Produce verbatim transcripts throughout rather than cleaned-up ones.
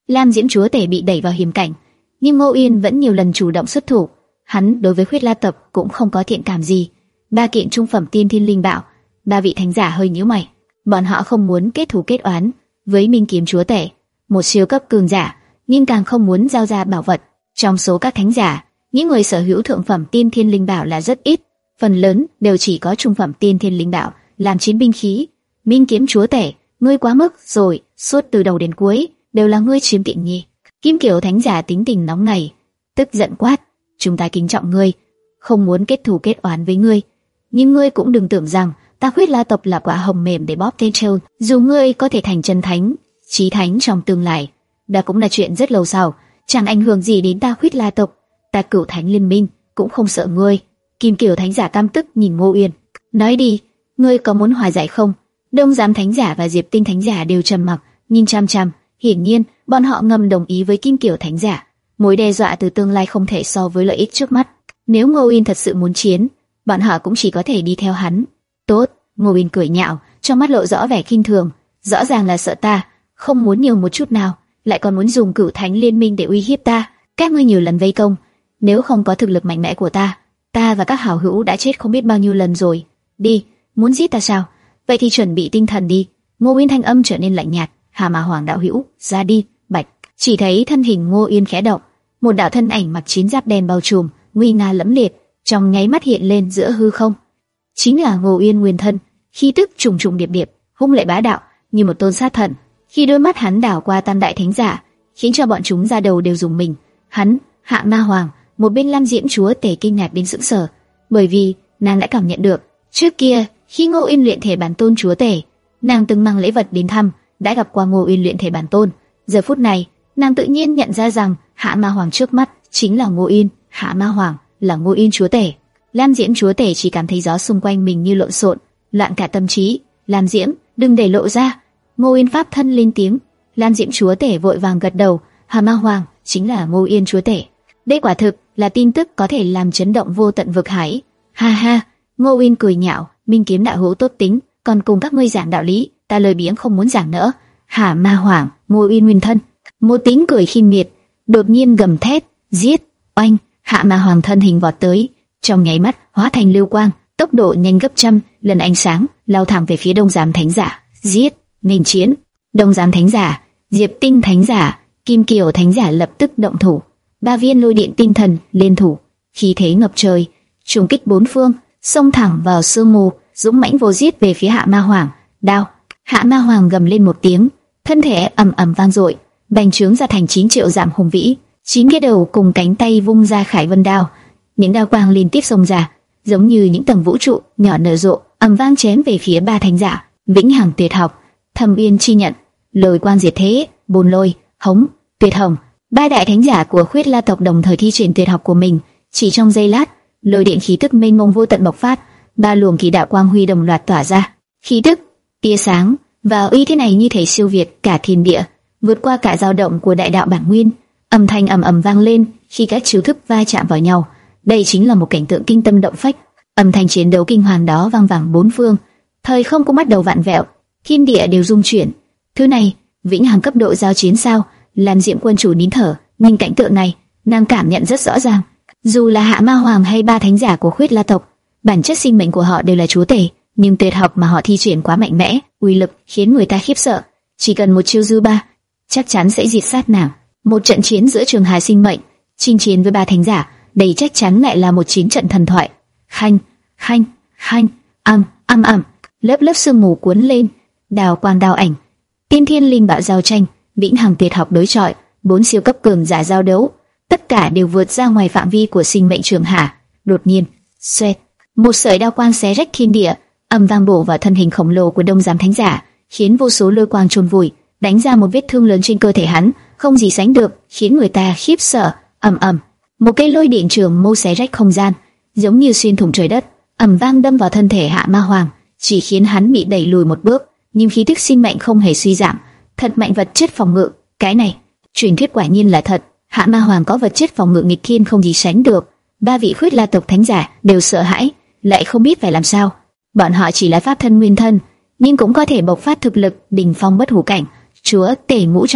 Lam Diễm chúa tể bị đẩy vào hiểm cảnh, nhưng Ngô Uyên vẫn nhiều lần chủ động xuất thủ. Hắn đối với Khuyết La tộc cũng không có thiện cảm gì. Ba kiện trung phẩm tiên thiên linh bảo, ba vị thánh giả hơi nhíu mày. Bọn họ không muốn kết thù kết oán với Minh Kiếm chúa tể, một siêu cấp cường giả, nhưng càng không muốn giao ra bảo vật. Trong số các thánh giả, những người sở hữu thượng phẩm tiên thiên linh bảo là rất ít, phần lớn đều chỉ có trung phẩm tiên thiên linh bảo làm chiến binh khí. Minh Kiếm chúa tể, ngươi quá mức rồi, suốt từ đầu đến cuối đều là ngươi chiếm tiện nghi. Kim Kiều thánh giả tính tình nóng nảy, tức giận quát: chúng ta kính trọng ngươi, không muốn kết thù kết oán với ngươi, nhưng ngươi cũng đừng tưởng rằng ta Khuyết La tộc là quả hồng mềm để bóp tên trâu. Dù ngươi có thể thành chân thánh, chí thánh trong tương lai, đó cũng là chuyện rất lâu sau, chẳng ảnh hưởng gì đến ta Khuyết La tộc. Ta Cửu Thánh Liên Minh cũng không sợ ngươi. Kim Kiều thánh giả căm tức nhìn Ngô Uyên, nói đi, ngươi có muốn hòa giải không? Đông Giám thánh giả và Diệp Tinh thánh giả đều trầm mặc, nhìn chăm chăm. Hiển nhiên, bọn họ ngầm đồng ý với Kim Kiều thánh giả. Mối đe dọa từ tương lai không thể so với lợi ích trước mắt. Nếu Ngô Uyên thật sự muốn chiến, bọn họ cũng chỉ có thể đi theo hắn. Tốt, Ngô Uyên cười nhạo, trong mắt lộ rõ vẻ khinh thường. Rõ ràng là sợ ta, không muốn nhiều một chút nào, lại còn muốn dùng Cửu Thánh Liên Minh để uy hiếp ta. Các ngươi nhiều lần vây công, nếu không có thực lực mạnh mẽ của ta, ta và các hảo hữu đã chết không biết bao nhiêu lần rồi. Đi, muốn giết ta sao? Vậy thì chuẩn bị tinh thần đi. Ngô Uyên thanh âm trở nên lạnh nhạt. Hà Ma Hoàng đạo hữu, ra đi. Bạch, chỉ thấy thân hình Ngô Uyên khẽ động, một đạo thân ảnh mặc chiến giáp đen bao trùm, nguy nga lẫm liệt, trong nháy mắt hiện lên giữa hư không. Chính là Ngô Uyên nguyên thân, khí tức trùng trùng điệp điệp, hung lệ bá đạo như một tôn sát thần. Khi đôi mắt hắn đảo qua tam đại thánh giả, khiến cho bọn chúng ra đầu đều rùng mình. Hắn, Hạ Ma Hoàng, một bên Lam Diễm chúa tể kinh ngạc đến sững sờ, bởi vì nàng đã cảm nhận được, trước kia khi Ngô Uyên luyện thể bản tôn chúa tể, nàng từng mang lễ vật đến thăm, đã gặp qua Ngô Uyên luyện thể bản tôn. Giờ phút này, nàng tự nhiên nhận ra rằng Hạ Ma Hoàng trước mắt chính là Ngô Uyên. Hạ Ma Hoàng là Ngô Uyên chúa tể. Lam Diễm chúa tể chỉ cảm thấy gió xung quanh mình như lộn xộn, loạn cả tâm trí. Lam Diễm, đừng để lộ ra. Ngô Uyên pháp thân lên tiếng. Lam Diễm chúa tể vội vàng gật đầu. Hạ Ma Hoàng chính là Ngô Uyên chúa tể. Đây quả thực là tin tức có thể làm chấn động vô tận vực hải. Ha ha, Ngô Uyên cười nhạo, Minh Kiếm đạo hữu tốt tính, còn cùng các ngươi giảng đạo lý, ta lời biếng không muốn giảng nữa. Hạ Ma Hoàng, Ngô Uyên nguyên thân. Một tiếng cười khinh miệt, đột nhiên gầm thét, giết, oanh. Hạ Ma Hoàng thân hình vọt tới, trong nháy mắt hóa thành lưu quang, tốc độ nhanh gấp trăm lần ánh sáng, lao thẳng về phía Đông Giám thánh giả. Giết, nên chiến. Đông Giám thánh giả, Diệp Tinh thánh giả, Kim Kiều thánh giả lập tức động thủ. Ba viên lôi điện tinh thần liên thủ, khí thế ngập trời, trùng kích bốn phương, xông thẳng vào sương mù, dũng mãnh vô giết về phía Hạ Ma Hoàng. Đao. Hạ Ma Hoàng gầm lên một tiếng, thân thể ầm ầm vang dội, bành trướng ra thành chín triệu dặm hùng vĩ, chín cái đầu cùng cánh tay vung ra khải vân đao, những đao quang liên tiếp xông ra, giống như những tầng vũ trụ nhỏ nở rộ, ầm vang chém về phía ba thánh giả. Vĩnh Hằng tuyệt học, Thâm Uyên chi nhận, Lôi Quang diệt thế, Bồn Lôi, Hống, Tuyệt Hồng. Ba đại thánh giả của Khuyết La tộc đồng thời thi triển tuyệt học của mình, chỉ trong giây lát, lôi điện khí tức mênh mông vô tận bộc phát, ba luồng khí đạo quang huy đồng loạt tỏa ra. Khí tức, tia sáng và uy thế này như thể siêu việt cả thiên địa, vượt qua cả dao động của đại đạo bản nguyên. Âm thanh ầm ầm vang lên khi các chiêu thức va chạm vào nhau. Đây chính là một cảnh tượng kinh tâm động phách. Âm thanh chiến đấu kinh hoàng đó vang vẳng bốn phương, thời không cũng bắt đầu vặn vẹo, thiên địa đều rung chuyển. Thứ này, vĩnh hằng cấp độ giao chiến sao? Lam Diễm quân chủ nín thở, nhưng cảnh tượng này, nàng cảm nhận rất rõ ràng. Dù là Hạ Ma Hoàng hay ba thánh giả của Khuyết La tộc, bản chất sinh mệnh của họ đều là chúa tể, nhưng tuyệt học mà họ thi triển quá mạnh mẽ, uy lực khiến người ta khiếp sợ. Chỉ cần một chiêu dư ba, chắc chắn sẽ diệt sát nàng. Một trận chiến giữa trường hài sinh mệnh, chinh chiến với ba thánh giả, đây chắc chắn lại là một chiến trận thần thoại. Khanh, khanh, khanh, âm, âm âm, lớp lớp sương mù cuốn lên, đào quang đao ảnh, tiên thiên linh bảo giao tranh, vĩnh hằng tuyệt học đối chọi, bốn siêu cấp cường giả giao đấu, tất cả đều vượt ra ngoài phạm vi của sinh mệnh trường hạ. Đột nhiên, xoẹt, một sợi đao quang xé rách thiên địa, ầm vang bổ vào thân hình khổng lồ của Đông Giám thánh giả, khiến vô số lôi quang chôn vùi, đánh ra một vết thương lớn trên cơ thể hắn, không gì sánh được, khiến người ta khiếp sợ. Ầm ầm, một cây lôi điện trường mâu xé rách không gian, giống như xuyên thủng trời đất, ầm vang đâm vào thân thể Hạ Ma Hoàng, chỉ khiến hắn bị đẩy lùi một bước, nhưng khí tức sinh mệnh không hề suy giảm, thật mạnh vật chất phòng ngự. Cái này, truyền thuyết quả nhiên là thật. Hạ Ma Hoàng có vật chất phòng ngự nghịch thiên không gì sánh được. Ba vị Khuyết La tộc thánh giả đều sợ hãi, lại không biết phải làm sao. Bọn họ chỉ là pháp thân nguyên thân, nhưng cũng có thể bộc phát thực lực đỉnh phong bất hủ cảnh, chúa tể ngũ trọng.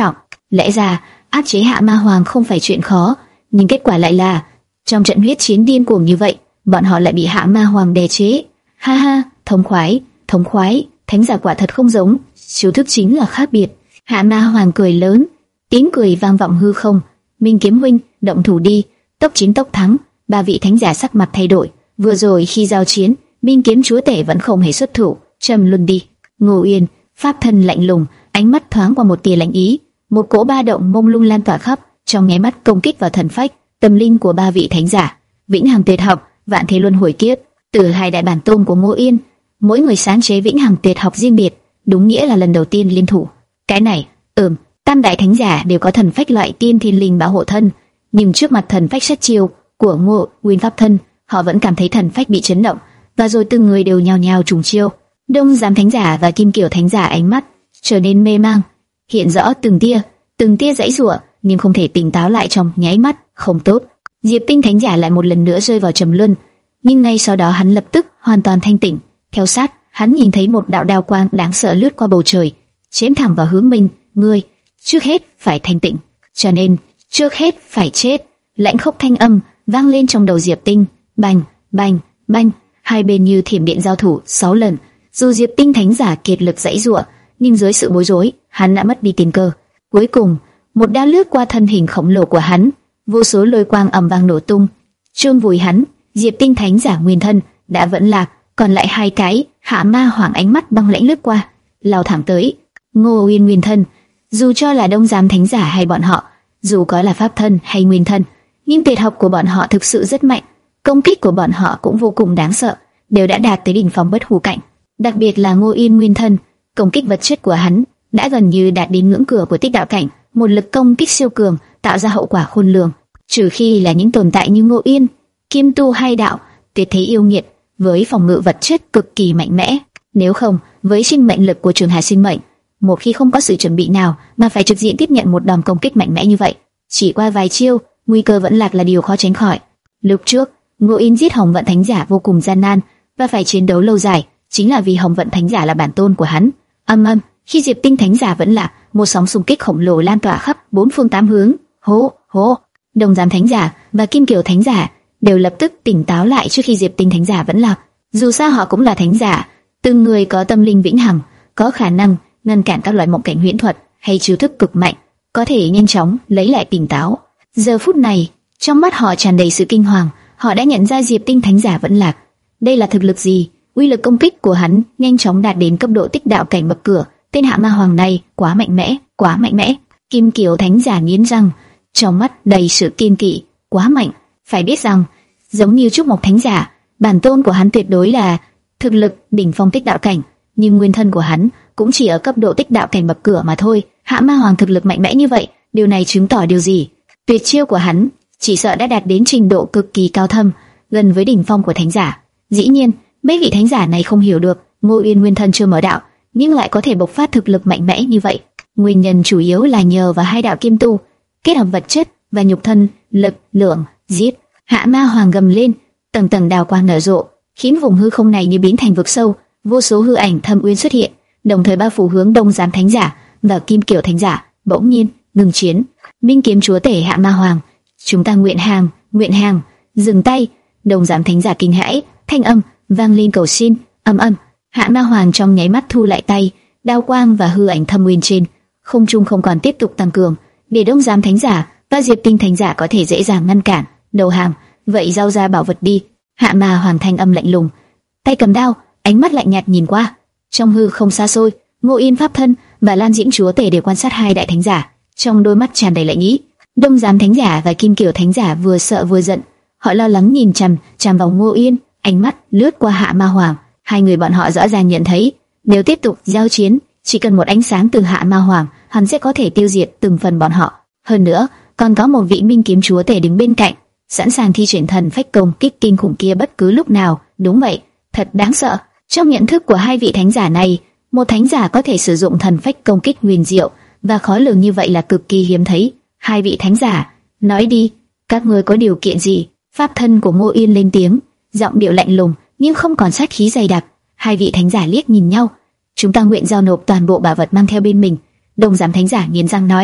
Lẽ ra áp chế Hạ Ma Hoàng không phải chuyện khó, nhưng kết quả lại là trong trận huyết chiến điên cuồng như vậy, bọn họ lại bị Hạ Ma Hoàng đè chế. Ha ha, thống khoái, thống khoái, thánh giả quả thật không giống, chiêu thức chính là khác biệt. Hạ Ma Hoàng cười lớn, tiếng cười vang vọng hư không. Minh Kiếm huynh, động thủ đi, tốc chiến tốc thắng. Ba vị thánh giả sắc mặt thay đổi. Vừa rồi khi giao chiến, Minh Kiếm chúa tể vẫn không hề xuất thủ, trầm luân đi. Ngô Uyên, pháp thân lạnh lùng, ánh mắt thoáng qua một tia lạnh ý, một cỗ ba động mông lung lan tỏa khắp, trong nháy mắt công kích vào thần phách, tâm linh của ba vị thánh giả. Vĩnh hằng tuyệt học, vạn thế luân hồi kiếp, từ hai đại bản tôn của Ngô Uyên, mỗi người sáng chế vĩnh hằng tuyệt học riêng biệt, đúng nghĩa là lần đầu tiên liên thủ. Cái này, ừm, tam đại thánh giả đều có thần phách loại tiên thiên linh bảo hộ thân, nhưng trước mặt thần phách sát chiêu của Ngô Uyên pháp thân, họ vẫn cảm thấy thần phách bị chấn động, và rồi từng người đều nhào nhào trùng chiêu. Đông Giám thánh giả và Kim Kiều thánh giả ánh mắt trở nên mê mang, hiện rõ từng tia, từng tia giãy giụa, nhưng không thể tỉnh táo lại trong nháy mắt. Không tốt. Diệp Tinh thánh giả lại một lần nữa rơi vào trầm luân, nhưng ngay sau đó hắn lập tức hoàn toàn thanh tỉnh. Theo sát, hắn nhìn thấy một đạo đao quang đáng sợ lướt qua bầu trời, chém thẳng vào hướng mình. Ngươi, trước hết phải thanh tỉnh, cho nên trước hết phải chết. Lãnh khốc thanh âm vang lên trong đầu Diệp Tinh. Bành, bành, bành, hai bên như thiểm điện giao thủ sáu lần. Dù Diệp Tinh thánh giả kiệt lực giãy giụa, nhưng dưới sự bối rối, hắn đã mất đi tiên cơ. Cuối cùng, một đao lướt qua thân hình khổng lồ của hắn, vô số lôi quang ầm vang nổ tung, chôn vùi hắn. Diệp Tinh thánh giả nguyên thân đã vẫn lạc, còn lại hai cái. Hạ Ma Hoàng ánh mắt băng lãnh lướt qua, lao thẳng tới Ngô Uyên nguyên thân. Dù cho là Đông Giám thánh giả hay bọn họ, dù có là pháp thân hay nguyên thân, nhưng tuyệt học của bọn họ thực sự rất mạnh, công kích của bọn họ cũng vô cùng đáng sợ, đều đã đạt tới đỉnh phong bất hủ cảnh. Đặc biệt là Ngô Uyên nguyên thân, công kích vật chất của hắn đã gần như đạt đến ngưỡng cửa của tích đạo cảnh, một lực công kích siêu cường, tạo ra hậu quả khôn lường. Trừ khi là những tồn tại như Ngô Uyên, Kim Tu hay đạo tuyệt thế yêu nghiệt, với phòng ngự vật chất cực kỳ mạnh mẽ, nếu không, với sinh mệnh lực của Trường Hà sinh mệnh, một khi không có sự chuẩn bị nào mà phải trực diện tiếp nhận một đòn công kích mạnh mẽ như vậy, chỉ qua vài chiêu, nguy cơ vẫn lạc là điều khó tránh khỏi. Lúc trước, Ngô Uyên giết Hồng Vận thánh giả vô cùng gian nan và phải chiến đấu lâu dài, chính là vì Hồng Vận thánh giả là bản tôn của hắn. Âm âm, khi Diệp Tinh thánh giả vẫn lạc, một sóng xung kích khổng lồ lan tỏa khắp bốn phương tám hướng. Hô, hô, Đông Giám thánh giả và Kim Kiều thánh giả đều lập tức tỉnh táo lại trước khi Diệp Tinh thánh giả vẫn lạc. Dù sao họ cũng là thánh giả, từng người có tâm linh vĩnh hằng, có khả năng ngăn cản các loại mộng cảnh huyễn thuật hay chiêu thức cực mạnh, có thể nhanh chóng lấy lại tỉnh táo. Giờ phút này, trong mắt họ tràn đầy sự kinh hoàng, họ đã nhận ra Diệp Tinh thánh giả vẫn lạc. Đây là thực lực gì? Uy lực công kích của hắn nhanh chóng đạt đến cấp độ tích đạo cảnh bậc cửa. Tên Hạ Ma Hoàng này quá mạnh mẽ, quá mạnh mẽ. Kim Kiều thánh giả nghiến răng, trong mắt đầy sự kiên kỵ. Quá mạnh. Phải biết rằng, giống như Trúc Mộc thánh giả, bản tôn của hắn tuyệt đối là thực lực đỉnh phong tích đạo cảnh, nhưng nguyên thân của hắn cũng chỉ ở cấp độ tích đạo cảnh bậc cửa mà thôi. Hạ Ma Hoàng thực lực mạnh mẽ như vậy, điều này chứng tỏ điều gì? Tuyệt chiêu của hắn chỉ sợ đã đạt đến trình độ cực kỳ cao thâm, gần với đỉnh phong của thánh giả. Dĩ nhiên, mấy vị thánh giả này không hiểu được Ngô Uyên nguyên thân chưa mở đạo, nhưng lại có thể bộc phát thực lực mạnh mẽ như vậy. Nguyên nhân chủ yếu là nhờ vào hai đạo kim tu kết hợp vật chất và nhục thân lực lượng. Giết! Hạ Ma Hoàng gầm lên, tầng tầng đào quang nở rộ, khiến vùng hư không này như biến thành vực sâu, vô số hư ảnh thâm uyên xuất hiện, đồng thời bao phủ hướng Đông Giám thánh giả và Kim Kiều thánh giả. Bỗng nhiên ngừng chiến. Minh Kiếm chúa tể Hạ Ma Hoàng, chúng ta nguyện hàng, nguyện hàng, dừng tay! Đông Giám thánh giả kinh hãi, thanh âm vang lên cầu xin. Âm âm, Hạ Ma Hoàng trong nháy mắt thu lại tay, đao quang và hư ảnh thâm uyên trên không trung không còn tiếp tục tăng cường, để Đông Giám thánh giả và Diệp Tinh thánh giả có thể dễ dàng ngăn cản. Đầu hàng, vậy giao ra bảo vật đi. Hạ Ma Hoàng thanh âm lạnh lùng, tay cầm đao, ánh mắt lạnh nhạt nhìn qua. Trong hư không xa xôi, Ngô Yên pháp thân và Lan Dĩnh chúa tể đều quan sát hai đại thánh giả, trong đôi mắt tràn đầy lạnh ý. Đông Giám thánh giả và Kim Kiều thánh giả vừa sợ vừa giận, họ lo lắng nhìn chằm chằm vào Ngô Yên, ánh mắt lướt qua Hạ Ma Hoàng. Hai người bọn họ rõ ràng nhận thấy, nếu tiếp tục giao chiến, chỉ cần một ánh sáng từ Hạ Ma Hoàng, hắn sẽ có thể tiêu diệt từng phần bọn họ. Hơn nữa, còn có một vị Minh Kiếm chúa tể đứng bên cạnh, sẵn sàng thi triển thần phách công kích kinh khủng kia bất cứ lúc nào. Đúng vậy, thật đáng sợ. Trong nhận thức của hai vị thánh giả này, một thánh giả có thể sử dụng thần phách công kích huyền diệu và khó lường như vậy là cực kỳ hiếm thấy. Hai vị thánh giả, nói đi, các ngươi có điều kiện gì? Pháp thân của Ngô Yên lên tiếng, giọng điệu lạnh lùng nhưng không còn sát khí dày đặc. Hai vị thánh giả liếc nhìn nhau. Chúng ta nguyện giao nộp toàn bộ bảo vật mang theo bên mình. Đông Giám thánh giả nghiến răng nói.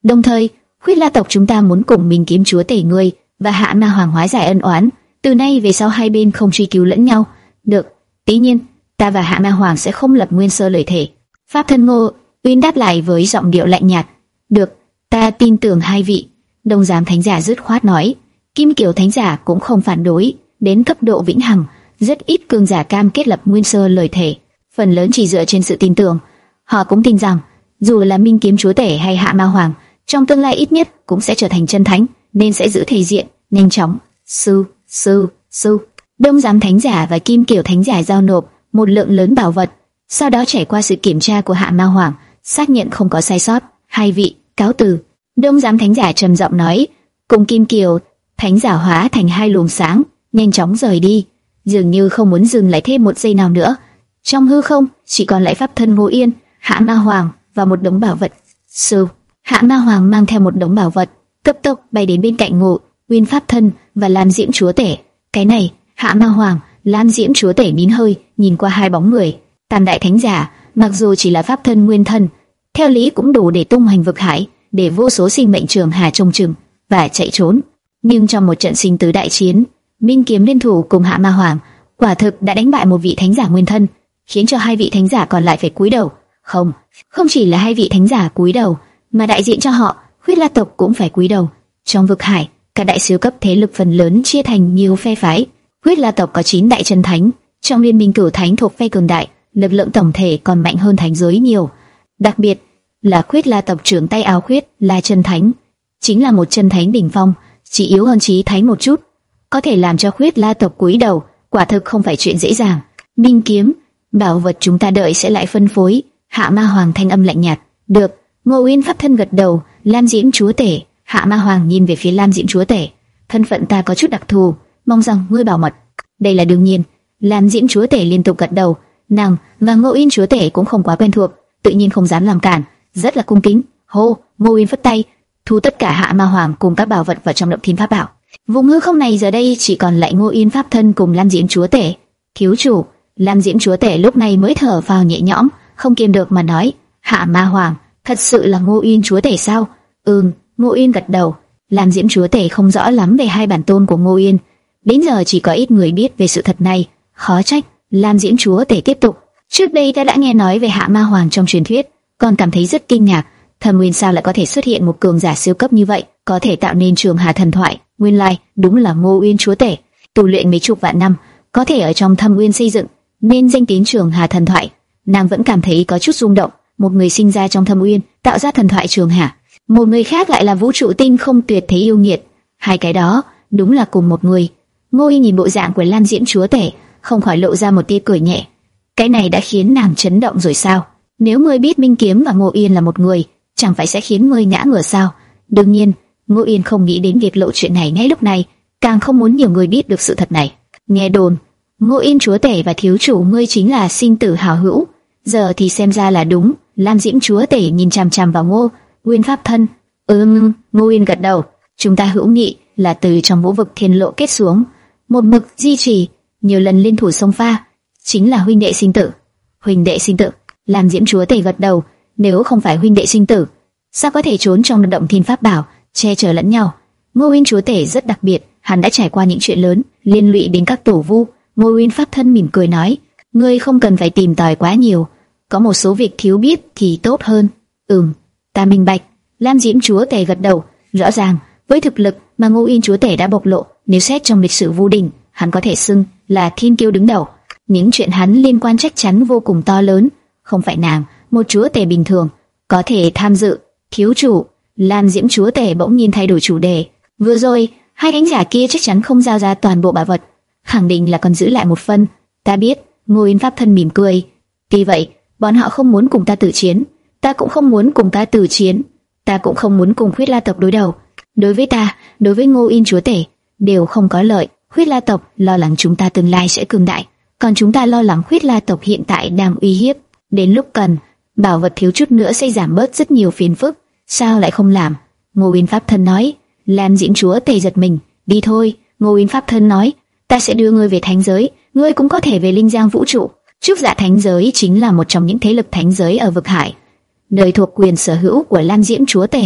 Đồng thời, Khuyết La tộc chúng ta muốn cùng Minh Kiếm Chúa Tể ngươi và Hạ Ma Hoàng hóa giải ân oán. Từ nay về sau hai bên không truy cứu lẫn nhau. Được, tuy nhiên, ta và Hạ Ma Hoàng sẽ không lập nguyên sơ lời thề. Pháp thân Ngô Uyên đáp lại với giọng điệu lạnh nhạt. Được, ta tin tưởng hai vị. Đông Giám Thánh Giả dứt khoát nói. Kim Kiều Thánh Giả cũng không phản đối. Đến cấp độ vĩnh hằng, rất ít cường giả cam kết lập nguyên sơ lời thề, phần lớn chỉ dựa trên sự tin tưởng. Họ cũng tin rằng, dù là Minh Kiếm Chúa Tể hay Hạ Ma Hoàng, trong tương lai ít nhất cũng sẽ trở thành chân thánh, nên sẽ giữ thể diện, nhanh chóng. Sư, sư, sư. Đông Giám Thánh Giả và Kim Kiều Thánh Giả giao nộp một lượng lớn bảo vật, sau đó trải qua sự kiểm tra của Hạ Ma Hoàng, xác nhận không có sai sót. Hai vị cáo từ. Đông Giám Thánh Giả trầm giọng nói, cùng Kim Kiều Thánh Giả hóa thành hai luồng sáng, nhanh chóng rời đi, dường như không muốn dừng lại thêm một giây nào nữa. Trong hư không chỉ còn lại pháp thân Ngô Yên, Hạ Ma Hoàng và một đống bảo vật. Sư, Hạ Ma Hoàng mang theo một đống bảo vật, cấp tốc bay đến bên cạnh Ngô Uyên pháp thân và Lam Diễm Chúa Tể. Cái này, Hạ Ma Hoàng, Lam Diễm Chúa Tể nín hơi, nhìn qua hai bóng người. Tam đại thánh giả, mặc dù chỉ là pháp thân nguyên thân, theo lý cũng đủ để tung hoành vực hải, để vô số sinh mệnh trường hà trông chừng và chạy trốn. Nhưng trong một trận sinh tử đại chiến, Minh Kiếm liên thủ cùng Hạ Ma Hoàng, quả thực đã đánh bại một vị thánh giả nguyên thân, khiến cho hai vị thánh giả còn lại phải cúi đầu. Không, không chỉ là hai vị thánh giả cúi đầu, mà đại diện cho họ, Khuyết La tộc cũng phải cúi đầu. Trong vực hải, các đại siêu cấp thế lực phần lớn chia thành nhiều phe phái. Khuyết La tộc có chín đại chân thánh, trong liên minh cửu thánh thuộc phe cường đại, lực lượng tổng thể còn mạnh hơn thánh giới nhiều. Đặc biệt là Khuyết La tộc trưởng tay áo khuyết là chân thánh, chính là một chân thánh đỉnh phong, chỉ yếu hơn chí thánh một chút, có thể làm cho Khuyết La tộc cúi đầu, quả thực không phải chuyện dễ dàng. Minh kiếm, bảo vật chúng ta đợi sẽ lại phân phối. Hạ Ma Hoàng thanh âm lạnh nhạt. Được. Ngô Uyên pháp thân gật đầu. Lam Diễm Chúa Tể. Hạ Ma Hoàng nhìn về phía Lam Diễm Chúa Tể. Thân phận ta có chút đặc thù, mong rằng ngươi bảo mật. Đây là đương nhiên. Lam Diễm Chúa Tể liên tục gật đầu. Nàng và Ngô Uyên Chúa Tể cũng không quá quen thuộc, tự nhiên không dám làm cản, rất là cung kính. Hô, Ngô Uyên phất tay, thu tất cả Hạ Ma Hoàng cùng các bảo vật vào trong động thiên pháp bảo. Vùng hư không này giờ đây chỉ còn lại Ngô Uyên pháp thân cùng Lam Diễm Chúa Tể. Thiếu chủ, Lam Diễm Chúa Tể lúc này mới thở phào nhẹ nhõm, không kiềm được mà nói, Hạ Ma Hoàng, thật sự là Ngô Uyên Chúa Tể sao? Ừm, Ngô Uyên gật đầu. Lam Diễm Chúa Tể không rõ lắm về hai bản tôn của Ngô Uyên, đến giờ chỉ có ít người biết về sự thật này. Khó trách. Lam Diễm Chúa Tể tiếp tục. Trước đây ta đã nghe nói về Hạ Ma Hoàng trong truyền thuyết, còn cảm thấy rất kinh ngạc. Thâm Nguyên sao lại có thể xuất hiện một cường giả siêu cấp như vậy, có thể tạo nên trường hà thần thoại. Nguyên lai đúng là Ngô Uyên Chúa Tể, tu luyện mấy chục vạn năm, có thể ở trong Thâm Nguyên xây dựng nên danh tiếng trường hà thần thoại. Nàng vẫn cảm thấy có chút rung động. Một người sinh ra trong Thâm Nguyên, tạo ra thần thoại trường hà, một người khác lại là vũ trụ tinh không tuyệt thế yêu nghiệt. Hai cái đó đúng là cùng một người. Ngô Uyên nhìn bộ dạng của Lam Diễm Chúa Tể, không khỏi lộ ra một tia cười nhẹ. Cái này đã khiến nàng chấn động rồi sao? Nếu ngươi biết Minh Kiếm và Ngô Uyên là một người, chẳng phải sẽ khiến ngươi ngã ngửa sao? Đương nhiên, Ngô Uyên không nghĩ đến việc lộ chuyện này ngay lúc này, càng không muốn nhiều người biết được sự thật này. Nghe đồn, Ngô Uyên Chúa Tể và thiếu chủ ngươi chính là sinh tử hảo hữu, giờ thì xem ra là đúng. Lam Diễm Chúa Tể nhìn chằm chằm vào Ngô Uyên pháp thân. Ừm, Ngô Uyên gật đầu. Chúng ta hữu nghị là từ trong vũ vực thiên lộ kết xuống, một mực duy trì, nhiều lần liên thủ xông pha, chính là huynh đệ sinh tử. Huynh đệ sinh tử? Lam Diễm Chúa Tể gật đầu. Nếu không phải huynh đệ sinh tử, sao có thể trốn trong động thiên pháp bảo, che chở lẫn nhau? Ngô Uyên Chúa Tể rất đặc biệt, hắn đã trải qua những chuyện lớn, liên lụy đến các tổ vu. Ngô Uyên pháp thân mỉm cười nói, ngươi không cần phải tìm tòi quá nhiều, có một số việc thiếu biết thì tốt hơn. Ừm, ta minh bạch. Lam Diễm Chúa Tể gật đầu. Rõ ràng, với thực lực mà Ngô Uyên Chúa Tể đã bộc lộ, nếu xét trong lịch sử Vu Đình, hắn có thể xưng là thiên kiêu đứng đầu. Những chuyện hắn liên quan chắc chắn vô cùng to lớn, không phải nàng, một chúa tể bình thường có thể tham dự. Thiếu chủ, Lam Diễm Chúa Tể bỗng nhiên thay đổi chủ đề. Vừa rồi, hai thánh giả kia chắc chắn không giao ra toàn bộ bảo vật, khẳng định là còn giữ lại một phần. Ta biết. Ngô Uyên pháp thân mỉm cười. Tuy vậy, bọn họ không muốn cùng ta tử chiến, ta cũng không muốn cùng ta tử chiến, ta cũng không muốn cùng Khuyết La tộc đối đầu. Đối với ta, đối với Ngô Uyên Chúa Tể, đều không có lợi. Khuyết La tộc lo lắng chúng ta tương lai sẽ cường đại, còn chúng ta lo lắng Khuyết La tộc hiện tại đang uy hiếp. Đến lúc cần, bảo vật thiếu chút nữa sẽ giảm bớt rất nhiều phiền phức. Sao lại không làm? Ngô Uyên pháp thân nói. Lam Diễm Chúa Tể giật mình. Đi thôi. Ngô Uyên pháp thân nói, ta sẽ đưa ngươi về thánh giới, ngươi cũng có thể về Linh Giang vũ trụ. Trúc Dạ thánh giới chính là một trong những thế lực thánh giới ở vực hải, nơi thuộc quyền sở hữu của Lam Diễm Chúa Tể.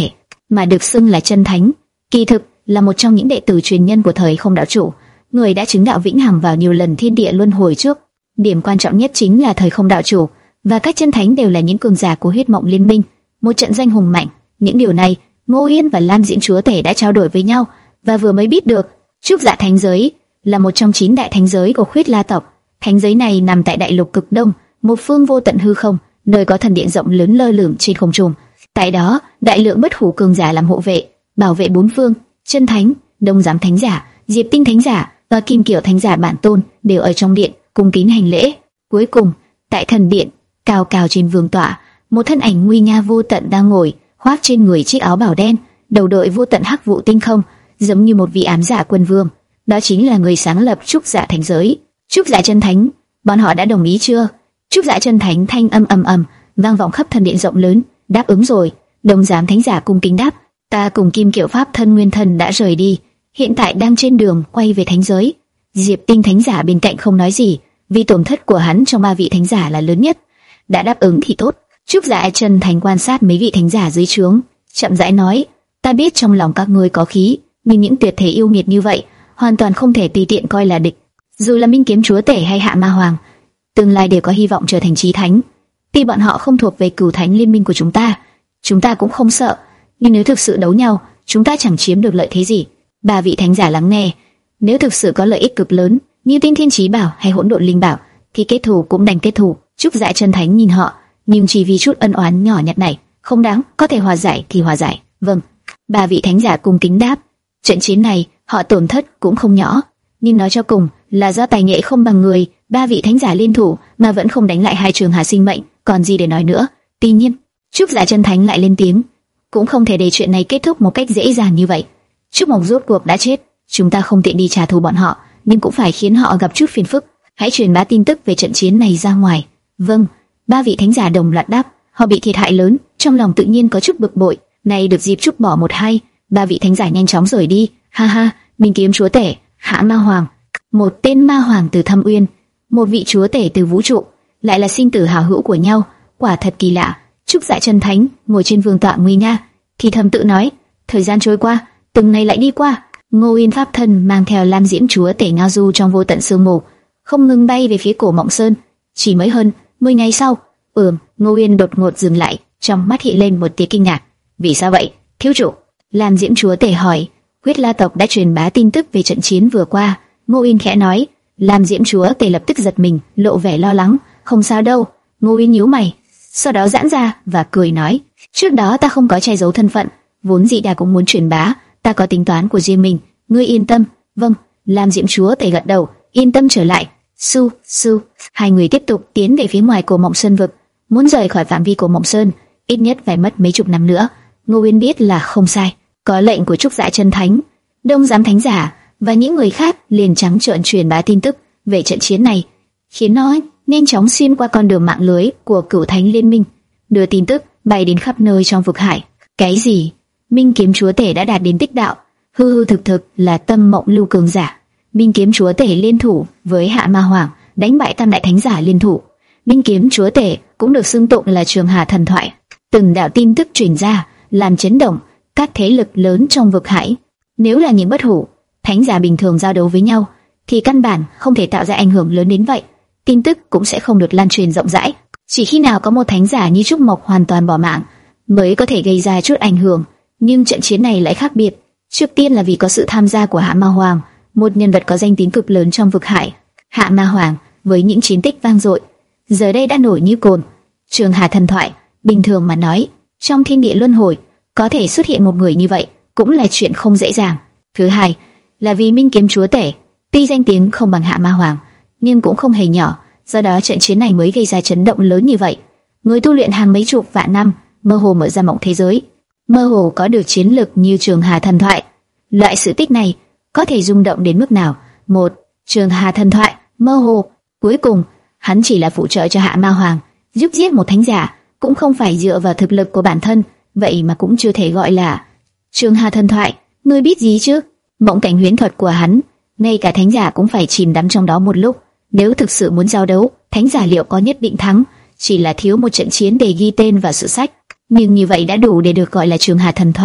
mà được xưng là chân thánh, kỳ thực là một trong những đệ tử truyền nhân của thời Không đạo chủ, người đã chứng đạo vĩnh hằng vào nhiều lần thiên địa luân hồi trước. Điểm quan trọng nhất chính là thời Không đạo chủ và các chân thánh đều là những cường giả của huyết mộng liên minh, một trận danh hùng mạnh. Những điều này Ngô Yên và Lam Diễm chúa tể đã trao đổi với nhau và vừa mới biết được. Trúc Dạ Thánh giới là một trong chín đại thánh giới của Khuyết La tộc. Thánh giới này nằm tại đại lục cực đông, một phương vô tận hư không, nơi có thần điện rộng lớn lơ lửng trên không trung. Tại đó, đại lượng bất hủ cường giả làm hộ vệ, bảo vệ bốn phương. Chân thánh, Đông Giám thánh giả, Diệp Tinh thánh giả và Kim Kiều thánh giả bản tôn đều ở trong điện cung kính hành lễ. Cuối cùng, tại thần điện, cao cao trên vương tọa, một thân ảnh nguy nga vô tận đang ngồi, khoác trên người chiếc áo bào đen, đầu đội vô tận hắc vụ tinh không, giống như một vị ám giả quân vương. Đó chính là người sáng lập Trúc Dạ Thánh giới. Trúc Dạ chân thánh, bọn họ đã đồng ý chưa? Trúc Dạ chân thánh thanh âm ầm ầm vang vọng khắp thần điện rộng lớn. Đáp ứng rồi. Đông Giám thánh giả cung kính đáp. Ta cùng Kim Kiều pháp thân nguyên thần đã rời đi, hiện tại đang trên đường quay về thánh giới. Diệp Tinh thánh giả bên cạnh không nói gì, vì tổn thất của hắn trong ba vị thánh giả là lớn nhất. Đã đáp ứng thì tốt. Trúc Dạ chân thánh quan sát mấy vị thánh giả dưới trướng, chậm rãi nói: Ta biết trong lòng các ngươi có khí, nhưng những tuyệt thể yêu nghiệt như vậy hoàn toàn không thể tùy tiện coi là địch. Dù là Minh Kiếm chúa tể hay Hạ Ma Hoàng, tương lai đều có hy vọng trở thành chí thánh. Tuy bọn họ không thuộc về cửu thánh liên minh của chúng ta, chúng ta cũng không sợ. Nhưng nếu thực sự đấu nhau, chúng ta chẳng chiếm được lợi thế gì. Ba vị thánh giả lắng nghe. Nếu thực sự có lợi ích cực lớn, như Tinh Thiên Chí Bảo hay Hỗn Độn Linh Bảo, thì kết thù cũng đành kết thù. Trúc Dạ chân thánh nhìn họ, nhưng chỉ vì chút ân oán nhỏ nhặt này, không đáng. Có thể hòa giải thì hòa giải. Vâng. Ba vị thánh giả cung kính đáp. Trận chiến này họ tổn thất cũng không nhỏ, nhưng nói cho cùng là do tài nghệ không bằng người. Ba vị thánh giả liên thủ mà vẫn không đánh lại hai trường hà sinh mệnh, còn gì để nói nữa. Tuy nhiên, Trúc Dạ chân thánh lại lên tiếng: cũng không thể để chuyện này kết thúc một cách dễ dàng như vậy. Trúc Mộc rốt cuộc đã chết, chúng ta không tiện đi trả thù bọn họ, nhưng cũng phải khiến họ gặp chút phiền phức. Hãy truyền bá tin tức về trận chiến này ra ngoài. Vâng. Ba vị thánh giả đồng loạt đáp. Họ bị thiệt hại lớn, trong lòng tự nhiên có chút bực bội. Này được dịp Trúc bỏ một hai, ba vị thánh giả nhanh chóng rời đi. Ha ha, Minh Kiếm chúa tể, Hạ Ma Hoàng, một tên ma hoàng từ Thâm Uyên, một vị chúa tể từ vũ trụ, lại là sinh tử hảo hữu của nhau, quả thật kỳ lạ. Trúc Dạ chân thánh ngồi trên vương tọa nguy nga, thì thầm tự nói. Thời gian trôi qua, từng ngày lại đi qua. Ngô Yên pháp thân mang theo Lam Diễm chúa tể ngao du trong vô tận sương mù, không ngừng bay về phía cổ Mộng Sơn. Chỉ mới hơn mười ngày sau, ừm, Ngô Yên đột ngột dừng lại, trong mắt hiện lên một tia kinh ngạc. Vì sao vậy, thiếu chủ? Lam Diễm chúa tể hỏi. Huyết La tộc đã truyền bá tin tức về trận chiến vừa qua. Ngô Yên khẽ nói. Lam Diễm chúa tể lập tức giật mình, lộ vẻ lo lắng. Không sao đâu. Ngô Yên nhíu mày, sau đó giãn ra và cười nói. Trước đó ta không có che giấu thân phận, vốn dĩ ta cũng muốn truyền bá, ta có tính toán của riêng mình. Ngươi yên tâm. Vâng. Lam Diễm chúa tể gật đầu, yên tâm trở lại. Su, su. Hai người tiếp tục tiến về phía ngoài cổ Mộng Sơn vực. Muốn rời khỏi phạm vi cổ Mộng Sơn, ít nhất phải mất mấy chục năm nữa. Ngô Uyên biết là không sai, có lệnh của Trúc Dạ chân thánh, Đông Giám thánh giả và những người khác liền trắng trợn truyền bá tin tức về trận chiến này, khiến nó nhanh chóng xuyên qua con đường mạng lưới của cửu thánh liên minh, đưa tin tức bay đến khắp nơi trong vực hải. Cái gì? Minh Kiếm chúa tể đã đạt đến tích đạo, hư hư thực thực là tâm mộng lưu cường giả. Minh Kiếm chúa tể liên thủ với Hạ Ma Hoàng, đánh bại tam đại thánh giả liên thủ. Minh Kiếm chúa tể cũng được xưng tụng là Trường Hà thần thoại. Từng đạo tin tức truyền ra, làm chấn động các thế lực lớn trong vực hải. Nếu là những bất hủ thánh giả bình thường giao đấu với nhau, thì căn bản không thể tạo ra ảnh hưởng lớn đến vậy. Tin tức cũng sẽ không được lan truyền rộng rãi. Chỉ khi nào có một thánh giả như Trúc Mộc hoàn toàn bỏ mạng, mới có thể gây ra chút ảnh hưởng. Nhưng trận chiến này lại khác biệt. Trước tiên là vì có sự tham gia của Hạ Ma Hoàng, một nhân vật có danh tiếng cực lớn trong vực hải. Hạ Ma Hoàng với những chiến tích vang dội, giờ đây đã nổi như cồn. Trường Hà thần thoại, bình thường mà nói, trong thiên địa luân hồi có thể xuất hiện một người như vậy cũng là chuyện không dễ dàng. Thứ hai là vì Minh Kiếm chúa tể tuy danh tiếng không bằng Hạ Ma Hoàng, nhưng cũng không hề nhỏ, do đó trận chiến này mới gây ra chấn động lớn như vậy. Người tu luyện hàng mấy chục vạn năm, mơ hồ mở ra mộng thế giới, mơ hồ có được chiến lực như Trường Hà thần thoại. Loại sự tích này có thể rung động đến mức nào? Một, Trường Hà thần thoại, mơ hồ. Cuối cùng, hắn chỉ là phụ trợ cho Hạ Ma Hoàng, giúp giết một thánh giả, cũng không phải dựa vào thực lực của bản thân, vậy mà cũng chưa thể gọi là Trường Hà thần thoại. Ngươi biết gì chứ? Mộng cảnh huyễn thuật của hắn, ngay cả thánh giả cũng phải chìm đắm trong đó một lúc. Nếu thực sự muốn giao đấu, thánh giả liệu có nhất định thắng? Chỉ là thiếu một trận chiến để ghi tên vào sử sách, nhưng như vậy đã đủ để được gọi là Trường Hà thần thoại.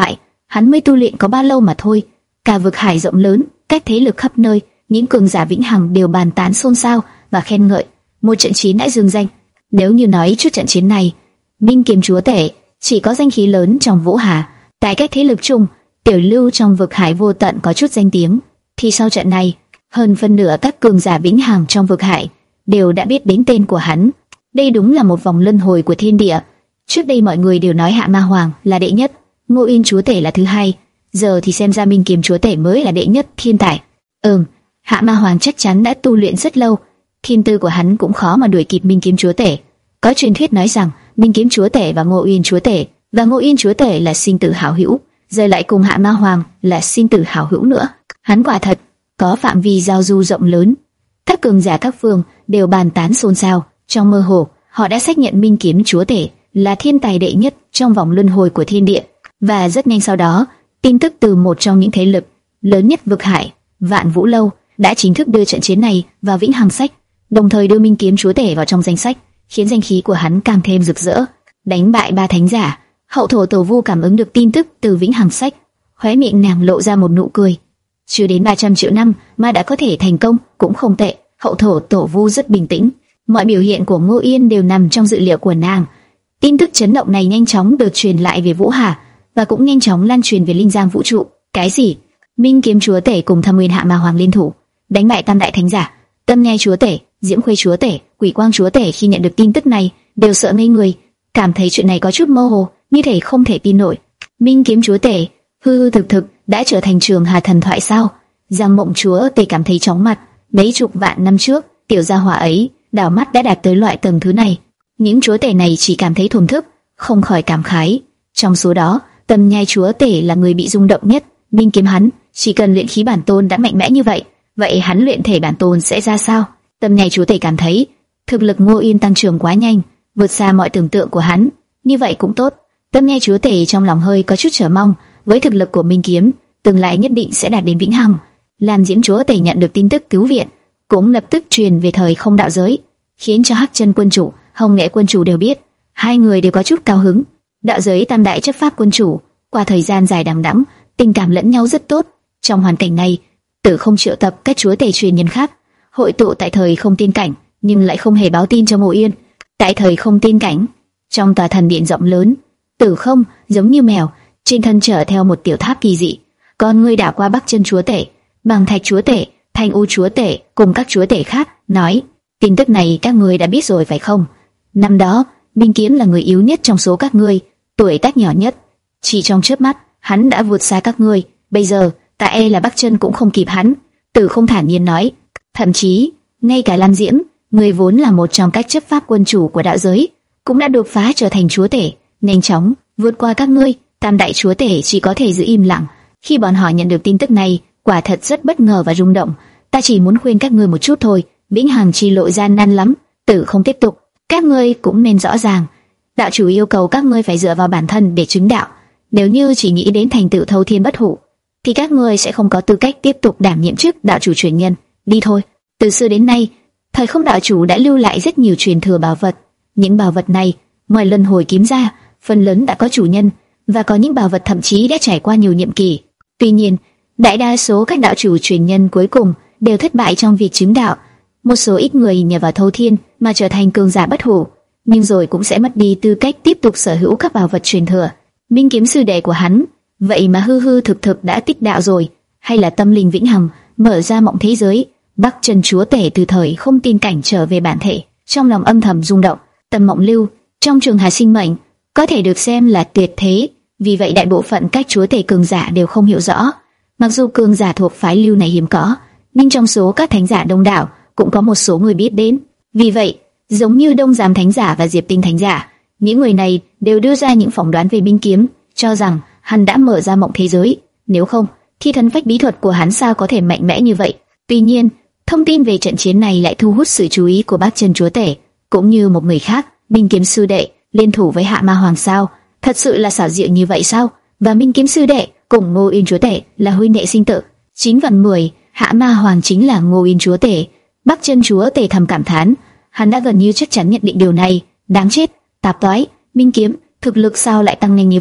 hắn mới tu luyện có bao lâu mà thôi. Cả vực hải rộng lớn, các thế lực khắp nơi, những cường giả vĩnh hằng đều bàn tán xôn xao và khen ngợi. Một trận chiến đã dương danh. Nếu như nói trước trận chiến này, Minh Kiếm Chúa Tể chỉ có danh khí lớn trong Vũ Hà, tại các thế lực chung, Tiểu Lưu trong vực hải vô tận có chút danh tiếng, thì sau trận này, hơn phân nửa các cường giả vĩnh hằng trong vực hải đều đã biết đến tên của hắn. Đây đúng là một vòng luân hồi của thiên địa. Trước đây mọi người đều nói Hạ Ma Hoàng là đệ nhất, Ngô Yên Chúa Tể là thứ hai, giờ thì xem ra Minh Kiếm Chúa Tể mới là đệ nhất thiên tài. Ừm, Hạ Ma Hoàng chắc chắn đã tu luyện rất lâu, thiên tư của hắn cũng khó mà đuổi kịp Minh Kiếm Chúa Tể. Có truyền thuyết nói rằng Minh Kiếm Chúa Tể và Ngô Yên Chúa Tể và Ngô Yên Chúa Tể là sinh tử hảo hữu, giờ lại cùng Hạ Ma Hoàng là sinh tử hảo hữu nữa. Hắn quả thật có phạm vi giao du rộng lớn, các cường giả các phương đều bàn tán xôn xao. Trong mơ hồ, họ đã xác nhận Minh Kiếm Chúa Tể là thiên tài đệ nhất trong vòng luân hồi của thiên địa. Và rất nhanh sau đó, tin tức từ một trong những thế lực lớn nhất vực hải, Vạn Vũ Lâu, đã chính thức đưa trận chiến này vào Vĩnh Hằng Sách, đồng thời đưa Minh Kiếm Chúa Tể vào trong danh sách, khiến danh khí của hắn càng thêm rực rỡ. Đánh bại ba thánh giả, Hậu Thổ Tổ Vu cảm ứng được tin tức từ Vĩnh Hằng Sách, khóe miệng nàng lộ ra một nụ cười. Chưa đến ba trăm triệu năm mà đã có thể thành công, cũng không tệ. Hậu Thổ Tổ Vu rất bình tĩnh, mọi biểu hiện của Ngô Yên đều nằm trong dự liệu của nàng. Tin tức chấn động này nhanh chóng được truyền lại về Vũ Hà và cũng nhanh chóng lan truyền về Linh Giang vũ trụ. Cái gì? Minh Kiếm Chúa Tể cùng Thâm Nguyên Hạ Ma Hoàng liên thủ đánh bại tam đại thánh giả, Tâm Nhai Chúa Tể, Diễm Khuê Chúa Tể, Quỷ Quang Chúa Tể khi nhận được tin tức này đều sợ ngây người, cảm thấy chuyện này có chút mơ hồ, như thể không thể tin nổi. Minh Kiếm Chúa Tể hư hư thực thực đã trở thành Trường Hà thần thoại sao? Giang Mộng Chúa Tể cảm thấy chóng mặt. Mấy chục vạn năm trước, tiểu gia hỏa ấy đảo mắt đã đạt tới loại tầng thứ này. Những chúa tể này chỉ cảm thấy thổn thức, không khỏi cảm khái. Trong số đó, Tâm Nhai Chúa Tể là người bị rung động nhất. Minh Kiếm hắn chỉ cần luyện khí bản tôn đã mạnh mẽ như vậy, vậy hắn luyện thể bản tôn sẽ ra sao? Tâm Nhai Chúa Tể cảm thấy thực lực Ngô Yên tăng trưởng quá nhanh, vượt xa mọi tưởng tượng của hắn. Như vậy cũng tốt. Tâm Nhai Chúa Tể trong lòng hơi có chút chờ mong, với thực lực của Minh Kiếm, tương lai nhất định sẽ đạt đến vĩnh hằng. Lam Diễm Chúa Tể nhận được tin tức cứu viện, cũng lập tức truyền về thời không đạo giới, khiến cho Hắc Chân Quân Chủ, Hồng Nghệ Quân Chủ đều biết. Hai người đều có chút cao hứng. Đạo giới tam đại chấp pháp quân chủ, qua thời gian dài đằng đẵng, tình cảm lẫn nhau rất tốt. Trong hoàn cảnh này, Tử Không triệu tập các chúa tể truyền nhân khác, hội tụ tại thời không tiên cảnh, nhưng lại không hề báo tin cho Ngô Yên. Tại thời không tiên cảnh, trong tòa thần điện rộng lớn, Tử Không giống như mèo, trên thân chở theo một tiểu tháp kỳ dị. Con ngươi đảo qua Bắc Chân Chúa Tể, Bằng Thạch Chúa Tể, Thanh U Chúa Tể cùng các chúa tể khác, nói: tin tức này các ngươi đã biết rồi phải không? Năm đó, Minh Kiếm là người yếu nhất trong số các ngươi, tuổi tác nhỏ nhất, chỉ trong chớp mắt, hắn đã vượt xa các ngươi. Bây giờ, ta e là Bắc Chân cũng không kịp hắn. Tử Không thản nhiên nói. Thậm chí, ngay cả Lam Diễm, người vốn là một trong các chấp pháp quân chủ của đạo giới, cũng đã đột phá trở thành chúa tể, nhanh chóng vượt qua các ngươi. Tam đại chúa tể chỉ có thể giữ im lặng. Khi bọn họ nhận được tin tức này, quả thật rất bất ngờ và rung động. Ta chỉ muốn khuyên các ngươi một chút thôi, vĩnh hằng chi lộ gian nan lắm. Tử Không tiếp tục. Các ngươi cũng nên rõ ràng, đạo chủ yêu cầu các ngươi phải dựa vào bản thân để chứng đạo. Nếu như chỉ nghĩ đến thành tựu thâu thiên bất hủ, thì các ngươi sẽ không có tư cách tiếp tục đảm nhiệm chức đạo chủ truyền nhân. Đi thôi. Từ xưa đến nay, thời không đạo chủ đã lưu lại rất nhiều truyền thừa bảo vật. Những bảo vật này, ngoài luân hồi kiếm ra, phần lớn đã có chủ nhân, và có những bảo vật thậm chí đã trải qua nhiều nhiệm kỳ. Tuy nhiên, đại đa số các đạo chủ truyền nhân cuối cùng đều thất bại trong việc chứng đạo. Một số ít người nhờ vào thâu thiên mà trở thành cường giả bất hủ, nhưng rồi cũng sẽ mất đi tư cách tiếp tục sở hữu các bảo vật truyền thừa. Minh Kiếm sư đệ của hắn, vậy mà hư hư thực thực đã tích đạo rồi, hay là tâm linh vĩnh hằng, mở ra mộng thế giới. Bắc Chân chúa tể từ thời không tin cảnh trở về bản thể, trong lòng âm thầm rung động. Tâm mộng lưu trong trường hà sinh mệnh có thể được xem là tuyệt thế, vì vậy đại bộ phận các chúa tể cường giả đều không hiểu rõ. Mặc dù cường giả thuộc phái lưu này hiếm có, nhưng trong số các thánh giả đông đảo cũng có một số người biết đến. Vì vậy, giống như Đông Giám thánh giả và Diệp Tinh thánh giả, những người này đều đưa ra những phỏng đoán về Minh Kiếm, cho rằng hắn đã mở ra mộng thế giới. Nếu không, thì thần phách bí thuật của hắn sao có thể mạnh mẽ như vậy? Tuy nhiên, thông tin về trận chiến này lại thu hút sự chú ý của Bắc Chân chúa tể, cũng như một người khác. Minh Kiếm sư đệ liên thủ với Hạ Ma Hoàng sao? Thật sự là xảo diệu như vậy sao? Và Minh Kiếm sư đệ cùng Ngô Yên chúa tể là huynh đệ sinh tử. Chín phần mười, Hạ Ma Hoàng chính là Ngô Yên chúa tể. Bắc Chân chúa tể thầm cảm thán, hắn đã gần như chắc chắn nhận định điều này. Đáng chết, tạp toái, Minh Kiếm thực lực sao lại tăng nhanh như vậy?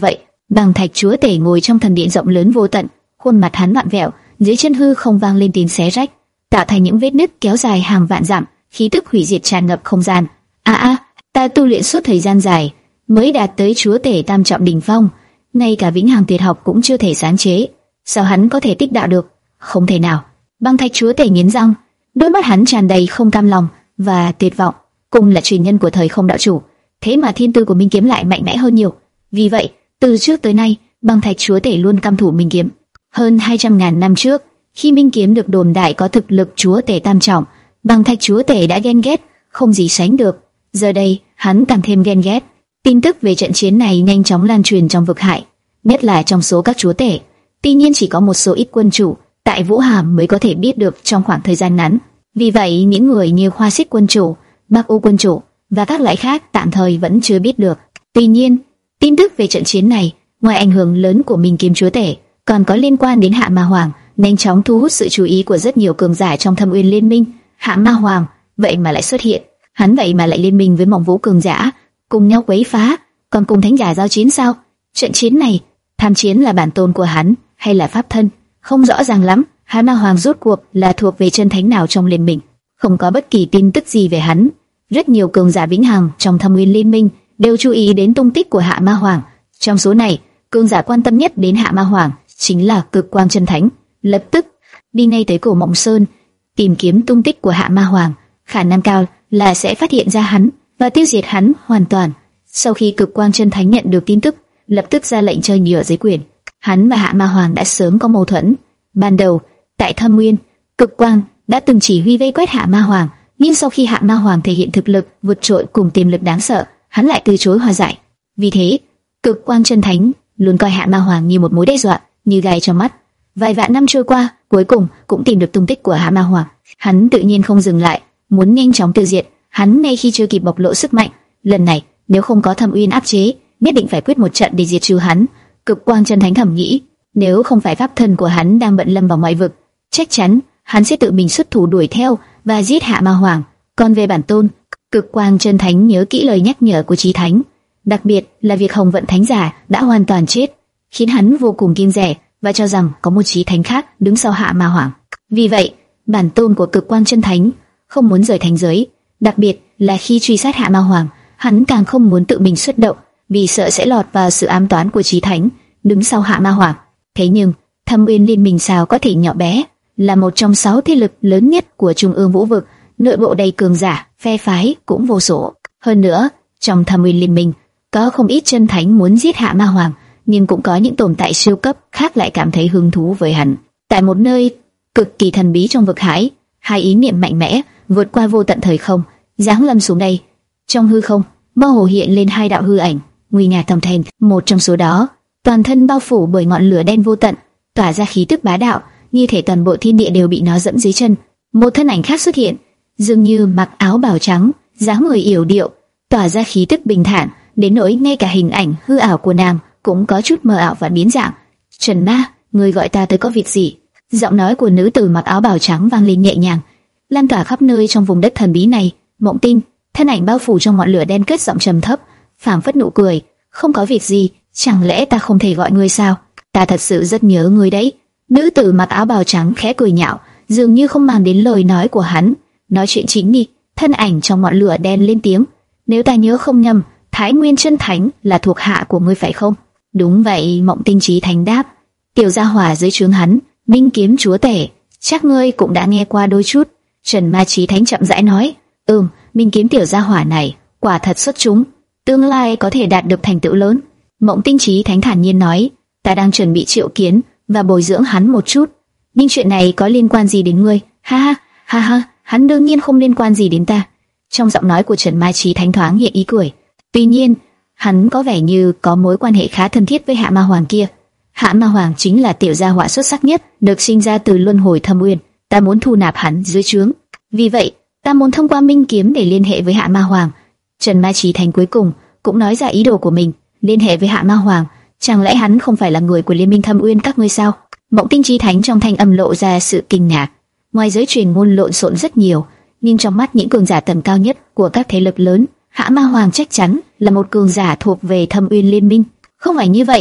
Băng Thạch Chúa Tể ngồi trong thần điện rộng lớn vô tận, khuôn mặt hắn vặn vẹo, dưới chân hư không vang lên tiếng xé rách, tạo thành những vết nứt kéo dài hàng vạn dặm, khí tức hủy diệt tràn ngập không gian. A a, ta tu luyện suốt thời gian dài mới đạt tới Chúa Tể tam trọng đỉnh phong, ngay cả vĩnh hằng tuyệt học cũng chưa thể sáng chế, sao hắn có thể tích đạo được? Không thể nào. Băng Thạch Chúa Tể nghiến răng, đôi mắt hắn tràn đầy không cam lòng và tuyệt vọng. Cùng là truyền nhân của thời không đạo chủ, thế mà thiên tư của Minh Kiếm lại mạnh mẽ hơn nhiều. Vì vậy, từ trước tới nay, Băng Thạch Chúa Tể luôn căm thù Minh Kiếm. Hơn hai trăm ngàn năm trước, khi Minh Kiếm được đồn đại có thực lực Chúa Tể tam trọng, Băng Thạch Chúa Tể đã ghen ghét, không gì sánh được. Giờ đây, hắn càng thêm ghen ghét. Tin tức về trận chiến này nhanh chóng lan truyền trong vực hải, nhất là trong số các chúa tể. Tuy nhiên chỉ có một số ít quân chủ tại Vũ Hàm mới có thể biết được trong khoảng thời gian ngắn. Vì vậy, những người như Hoa Xích quân chủ, Bắc U quân chủ và các loại khác tạm thời vẫn chưa biết được. Tuy nhiên, tin tức về trận chiến này, ngoài ảnh hưởng lớn của Minh Kiếm Chúa Tể, còn có liên quan đến Hạ Ma Hoàng, nhanh chóng thu hút sự chú ý của rất nhiều cường giả trong Thâm Uyên Liên Minh. Hạ Ma Hoàng vậy mà lại xuất hiện, hắn vậy mà lại liên minh với Mộng Vũ cường giả, cùng nhau quấy phá, còn cùng thánh giả giao chiến sao? Trận chiến này, tham chiến là bản tôn của hắn hay là pháp thân? Không rõ ràng lắm. Hạ Ma Hoàng rốt cuộc là thuộc về chân thánh nào trong liên minh? Không có bất kỳ tin tức gì về hắn. Rất nhiều cường giả vĩnh hằng trong Thâm Uyên Liên Minh đều chú ý đến tung tích của Hạ Ma Hoàng. Trong số này, cường giả quan tâm nhất đến Hạ Ma Hoàng chính là Cực Quang chân thánh. Lập tức đi ngay tới Cổ Mộng Sơn tìm kiếm tung tích của Hạ Ma Hoàng, khả năng cao là sẽ phát hiện ra hắn và tiêu diệt hắn hoàn toàn. Sau khi Cực Quang chân thánh nhận được tin tức, lập tức ra lệnh cho nhựa giới quyền. Hắn và Hạ Ma Hoàng đã sớm có mâu thuẫn. Ban đầu, tại Thâm Nguyên, Cực Quang đã từng chỉ huy vây quét Hạ Ma Hoàng, nhưng sau khi Hạ Ma Hoàng thể hiện thực lực vượt trội cùng tiềm lực đáng sợ, hắn lại từ chối hòa giải. Vì thế, Cực Quang chân thánh luôn coi Hạ Ma Hoàng như một mối đe dọa, như gai trong mắt. Vài vạn năm trôi qua, cuối cùng cũng tìm được tung tích của Hạ Ma Hoàng. Hắn tự nhiên không dừng lại, muốn nhanh chóng tiêu diệt hắn ngay khi chưa kịp bộc lộ sức mạnh. Lần này, nếu không có Thâm Uyên áp chế, nhất định phải quyết một trận để diệt trừ hắn. Cực Quang chân thánh thầm nghĩ, nếu không phải pháp thân của hắn đang bận lâm vào ngoại vực, chắc chắn hắn sẽ tự mình xuất thủ đuổi theo và giết Hạ Ma Hoàng. Còn về bản tôn, Cực Quang chân thánh nhớ kỹ lời nhắc nhở của Chí Thánh, đặc biệt là việc Hồng Vận Thánh giả đã hoàn toàn chết, khiến hắn vô cùng kiêng dè và cho rằng có một Chí Thánh khác đứng sau Hạ Ma Hoàng. Vì vậy, bản tôn của Cực Quang chân thánh không muốn rời thành giới, đặc biệt là khi truy sát Hạ Ma Hoàng, hắn càng không muốn tự mình xuất động, vì sợ sẽ lọt vào sự ám toán của Chí Thánh đứng sau Hạ Ma Hoàng. Thế nhưng, Thâm Uyên Liên Minh sao có thể nhỏ bé, là một trong sáu thế lực lớn nhất của Trung ương Vũ vực, nội bộ đầy cường giả, phe phái cũng vô số. Hơn nữa, trong Thâm Uyên Liên Minh có không ít chân thánh muốn giết Hạ Ma Hoàng, nhưng cũng có những tồn tại siêu cấp khác lại cảm thấy hứng thú với hắn. Tại một nơi cực kỳ thần bí trong vực hải, hai ý niệm mạnh mẽ vượt qua vô tận thời không, giáng lâm xuống đây. Trong hư không, mơ hồ hiện lên hai đạo hư ảnh, nguy nga thầm thèn. Một trong số đó, toàn thân bao phủ bởi ngọn lửa đen vô tận, tỏa ra khí tức bá đạo, như thể toàn bộ thiên địa đều bị nó dẫm dưới chân. Một thân ảnh khác xuất hiện, dường như mặc áo bào trắng, dáng người yểu điệu, tỏa ra khí tức bình thản, đến nỗi ngay cả hình ảnh hư ảo của nàng cũng có chút mờ ảo và biến dạng. Trần Ma, người gọi ta tới có việc gì? Giọng nói của nữ tử mặc áo bào trắng vang lên nhẹ nhàng, lan tỏa khắp nơi trong vùng đất thần bí này. Mộng Tinh, thân ảnh bao phủ trong ngọn lửa đen, cất giọng trầm thấp, phảng phất nụ cười. Không có việc gì, chẳng lẽ ta không thể gọi ngươi sao? Ta thật sự rất nhớ ngươi đấy. Nữ tử mặc áo bào trắng khẽ cười nhạo, dường như không màng đến lời nói của hắn. Nói chuyện chính đi. Thân ảnh trong ngọn lửa đen lên tiếng. Nếu ta nhớ không nhầm, Thái Nguyên chân thánh là thuộc hạ của ngươi phải không? Đúng vậy, Mộng Tinh Chí Thánh đáp. Tiểu gia hỏa dưới trướng hắn, Minh Kiếm Chúa Tể, chắc ngươi cũng đã nghe qua đôi chút. Trần Ma Chí Thánh chậm rãi nói. Ừm, Minh Kiếm tiểu gia hỏa này quả thật xuất chúng, tương lai có thể đạt được thành tựu lớn. Mộng Tinh Chí Thánh thản nhiên nói. Ta đang chuẩn bị triệu kiến và bồi dưỡng hắn một chút, nhưng chuyện này có liên quan gì đến ngươi? Ha ha, ha ha, hắn đương nhiên không liên quan gì đến ta. Trong giọng nói của Trần Ma Chí Thánh thoáng hiện ý cười. Tuy nhiên, hắn có vẻ như có mối quan hệ khá thân thiết với Hạ Ma Hoàng kia. Hạ Ma Hoàng chính là tiểu gia hỏa xuất sắc nhất, được sinh ra từ luân hồi Thâm Uyên. Ta muốn thu nạp hắn dưới trướng. Vì vậy, ta muốn thông qua Minh Kiếm để liên hệ với Hạ Ma Hoàng. Trần Ma Chí Thánh cuối cùng cũng nói ra ý đồ của mình, liên hệ với Hạ Ma Hoàng. Chẳng lẽ hắn không phải là người của Liên minh Thâm Uyên các ngươi sao? Mộng Tinh Chí Thánh trong thanh âm lộ ra sự kinh ngạc. Ngoài giới truyền ngôn lộn xộn rất nhiều, nhưng trong mắt những cường giả tầm cao nhất của các thế lực lớn, Hạ Ma Hoàng chắc chắn là một cường giả thuộc về Thâm Uyên Liên minh. Không phải như vậy,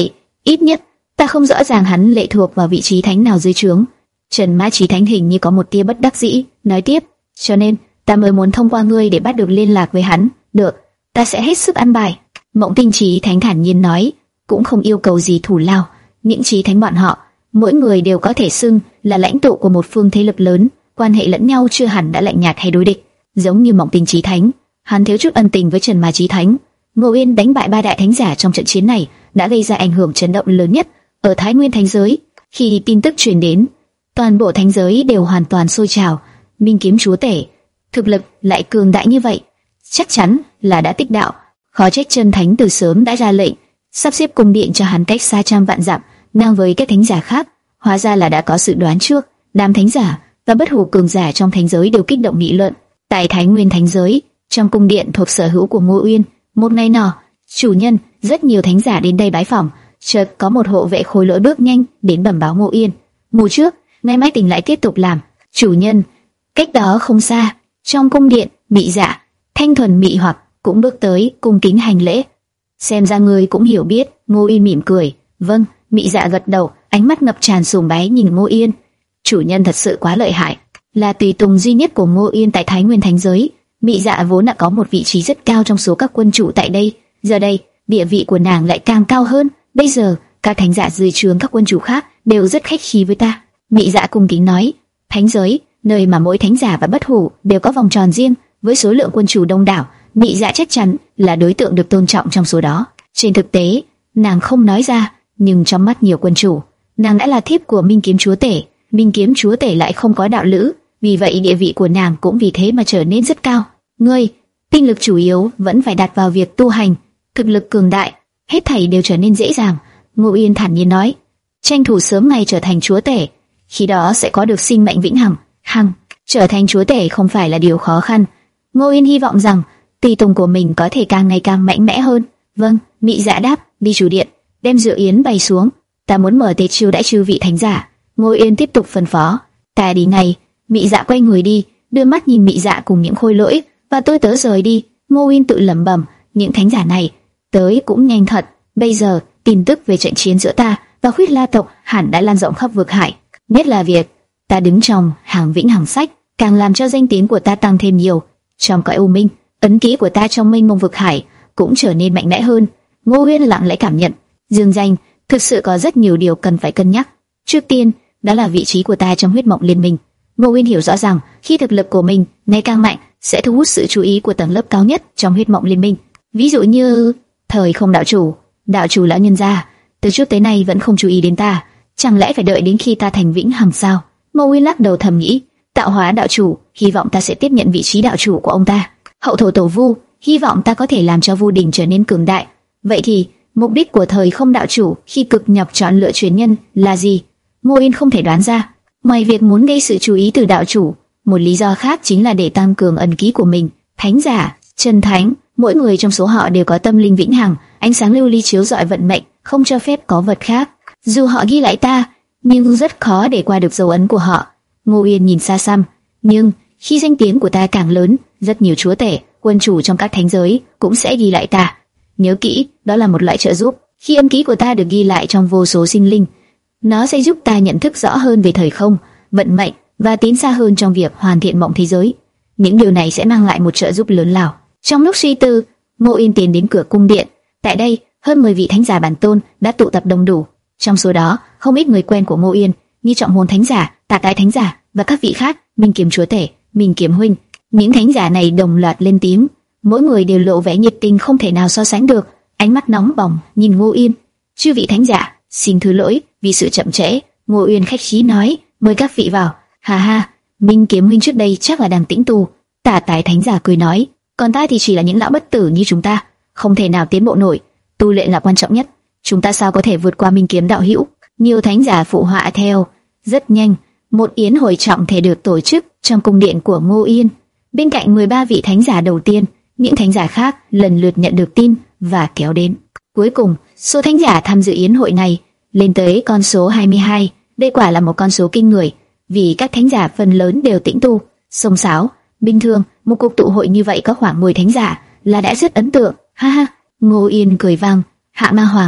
Ít nhất, ta không rõ ràng hắn lệ thuộc vào vị trí thánh nào dưới trướng. Trần Mã Chí Thánh hình như có một tia bất đắc dĩ, nói tiếp, cho nên ta mới muốn thông qua ngươi để bắt được liên lạc với hắn. Được, ta sẽ hết sức ăn bài. Mộng Tinh Chí Thánh thản nhiên nói, cũng không yêu cầu gì thù lao. Những chí thánh bọn họ, mỗi người đều có thể xưng là lãnh tụ của một phương thế lực lớn, quan hệ lẫn nhau chưa hẳn đã lạnh nhạt hay đối địch. Giống như Mộng Tinh Chí Thánh, hắn thiếu chút ân tình với Trần Mã Chí Thánh. Ngô Uyên đánh bại ba đại thánh giả trong trận chiến này đã gây ra ảnh hưởng chấn động lớn nhất ở Thái Nguyên Thánh giới. Khi tin tức truyền đến, toàn bộ thánh giới đều hoàn toàn sôi trào. Minh Kiếm Chúa Tể thực lực lại cường đại như vậy, chắc chắn là đã tích đạo. Khó trách Chân Thánh từ sớm đã ra lệnh sắp xếp cung điện cho hắn cách xa trăm vạn dặm, ngang với các thánh giả khác. Hóa ra là đã có sự đoán trước. Đám thánh giả và bất hủ cường giả trong thánh giới đều kích động nghị luận. Tại Thái Nguyên Thánh giới, trong cung điện thuộc sở hữu của Ngô Uyên, một ngày nọ, chủ nhân, rất nhiều thánh giả đến đây bái phỏng. Chợt có một hộ vệ khôi lỗi bước nhanh đến bẩm báo Ngô Uyên, ngủ trước, ngày mai tỉnh lại tiếp tục làm. Chủ nhân, cách đó không xa, trong cung điện, Mị Dạ, thanh thuần mị hoặc cũng bước tới, cung kính hành lễ. Xem ra ngươi cũng hiểu biết. Ngô Uyên mỉm cười, vâng. Mị Dạ gật đầu, ánh mắt ngập tràn sùng bái nhìn Ngô Uyên. Chủ nhân thật sự quá lợi hại, là tùy tùng duy nhất của Ngô Uyên tại Thái Nguyên Thánh giới. Mị Dạ vốn đã có một vị trí rất cao trong số các quân chủ tại đây, giờ đây địa vị của nàng lại càng cao hơn. Bây giờ các thánh giả dưới trướng các quân chủ khác đều rất khách khí với ta. Mị Dạ cung kính nói, thánh giới, nơi mà mỗi thánh giả và bất hủ đều có vòng tròn riêng, với số lượng quân chủ đông đảo, Mị Dạ chắc chắn là đối tượng được tôn trọng trong số đó. Trên thực tế, nàng không nói ra, nhưng trong mắt nhiều quân chủ, nàng đã là thiếp của Minh Kiếm Chúa Tể. Minh Kiếm Chúa Tể lại không có đạo lữ, vì vậy địa vị của nàng cũng vì thế mà trở nên rất cao. Ngươi, tinh lực chủ yếu vẫn phải đặt vào việc tu hành, thực lực cường đại, hết thảy đều trở nên dễ dàng. Ngô Uyên thản nhiên nói, tranh thủ sớm ngày trở thành chúa tể, khi đó sẽ có được sinh mệnh vĩnh hằng. Hằng, trở thành chúa tể không phải là điều khó khăn. Ngô Uyên hy vọng rằng tùy tùng của mình có thể càng ngày càng mạnh mẽ hơn. Vâng. Mị Dạ đáp, đi chủ điện, đem rượu yến bày xuống, ta muốn mở tiệc chiêu đãi chư vị thánh giả. Ngô Uyên tiếp tục phân phó, ta đi ngay. Mị Dạ quay người đi, đưa mắt nhìn Mị Dạ cùng những khôi lỗi và tôi tớ rời đi. Ngô Uyên tự lẩm bẩm, những thánh giả này tới cũng nhanh thật. Bây giờ tin tức về trận chiến giữa ta và Khuyết La tộc hẳn đã lan rộng khắp vực hải, nhất là việc ta đứng trong hàng vĩnh hằng sách, càng làm cho danh tiếng của ta tăng thêm nhiều. Trong cõi u minh, ấn ký của ta trong mênh mông vực hải cũng trở nên mạnh mẽ hơn. Ngô Uyên lặng lẽ cảm nhận, dương danh thực sự có rất nhiều điều cần phải cân nhắc. Trước tiên, đó là vị trí của ta trong huyết mộng liên minh. Ngô Uyên hiểu rõ rằng khi thực lực của mình ngày càng mạnh sẽ thu hút sự chú ý của tầng lớp cao nhất trong huyết mộng liên minh. Ví dụ như Thời Không đạo chủ, đạo chủ lão nhân gia, từ trước tới nay vẫn không chú ý đến ta, chẳng lẽ phải đợi đến khi ta thành vĩnh hằng sao? Ngô Uyên lắc đầu thầm nghĩ. Tạo Hóa đạo chủ, hy vọng ta sẽ tiếp nhận vị trí đạo chủ của ông ta. Hậu thổ tổ Vu, hy vọng ta có thể làm cho Vu Đình trở nên cường đại. Vậy thì mục đích của Thời Không đạo chủ khi cực nhập chọn lựa truyền nhân là gì? Ngô Uyên không thể đoán ra. Ngoài việc muốn gây sự chú ý từ đạo chủ, một lý do khác chính là để tăng cường ấn ký của mình. Thánh giả, chân thánh, mỗi người trong số họ đều có tâm linh vĩnh hằng, ánh sáng lưu ly chiếu rọi vận mệnh, không cho phép có vật khác. Dù họ ghi lại ta, nhưng rất khó để qua được dấu ấn của họ. Ngô Uyên nhìn xa xăm, nhưng khi danh tiếng của ta càng lớn, rất nhiều chúa tể, quân chủ trong các thánh giới cũng sẽ ghi lại ta. Nhớ kỹ, đó là một loại trợ giúp. Khi ấn ký của ta được ghi lại trong vô số sinh linh, nó sẽ giúp ta nhận thức rõ hơn về thời không, vận mệnh và tiến xa hơn trong việc hoàn thiện mộng thế giới. Những điều này sẽ mang lại một trợ giúp lớn lao. Trong lúc suy tư, Ngô Uyên tiến đến cửa cung điện. Tại đây, hơn mười vị thánh giả bản tôn đã tụ tập đông đủ. Trong số đó, không ít người quen của Ngô Uyên, như Trọng Hồn thánh giả, Tà Tái thánh giả và các vị khác, Minh Kiếm chúa tể, Minh Kiếm huynh. Những thánh giả này đồng loạt lên tiếng, mỗi người đều lộ vẻ nhiệt tình không thể nào so sánh được, ánh mắt nóng bỏng nhìn Ngô Uyên. Chư vị thánh giả, xin thứ lỗi vì sự chậm trễ. Ngô Uyên khách khí nói, mời các vị vào. Hà ha, Minh Kiếm huynh trước đây chắc là đang tĩnh tu. Tà Tái thánh giả cười nói, còn ta thì chỉ là những lão bất tử như chúng ta, không thể nào tiến bộ nổi. Tu luyện là quan trọng nhất, chúng ta sao có thể vượt qua Minh Kiếm đạo hữu? Nhiều thánh giả phụ họa theo. Rất nhanh, một yến hội trọng thể được tổ chức trong cung điện của Ngô Uyên. Bên cạnh mười ba vị thánh giả đầu tiên, những thánh giả khác lần lượt nhận được tin và kéo đến. Cuối cùng, số thánh giả tham dự yến hội này lên tới con số hai mươi hai. Đây quả là một con số kinh người, vì các thánh giả phần lớn đều tĩnh tu, xông xáo. Bình thường, một cuộc tụ hội như vậy có khoảng mười thánh giả là đã rất ấn tượng. Ha ha, Ngô Uyên cười vang. Hạ Ma Hoàng,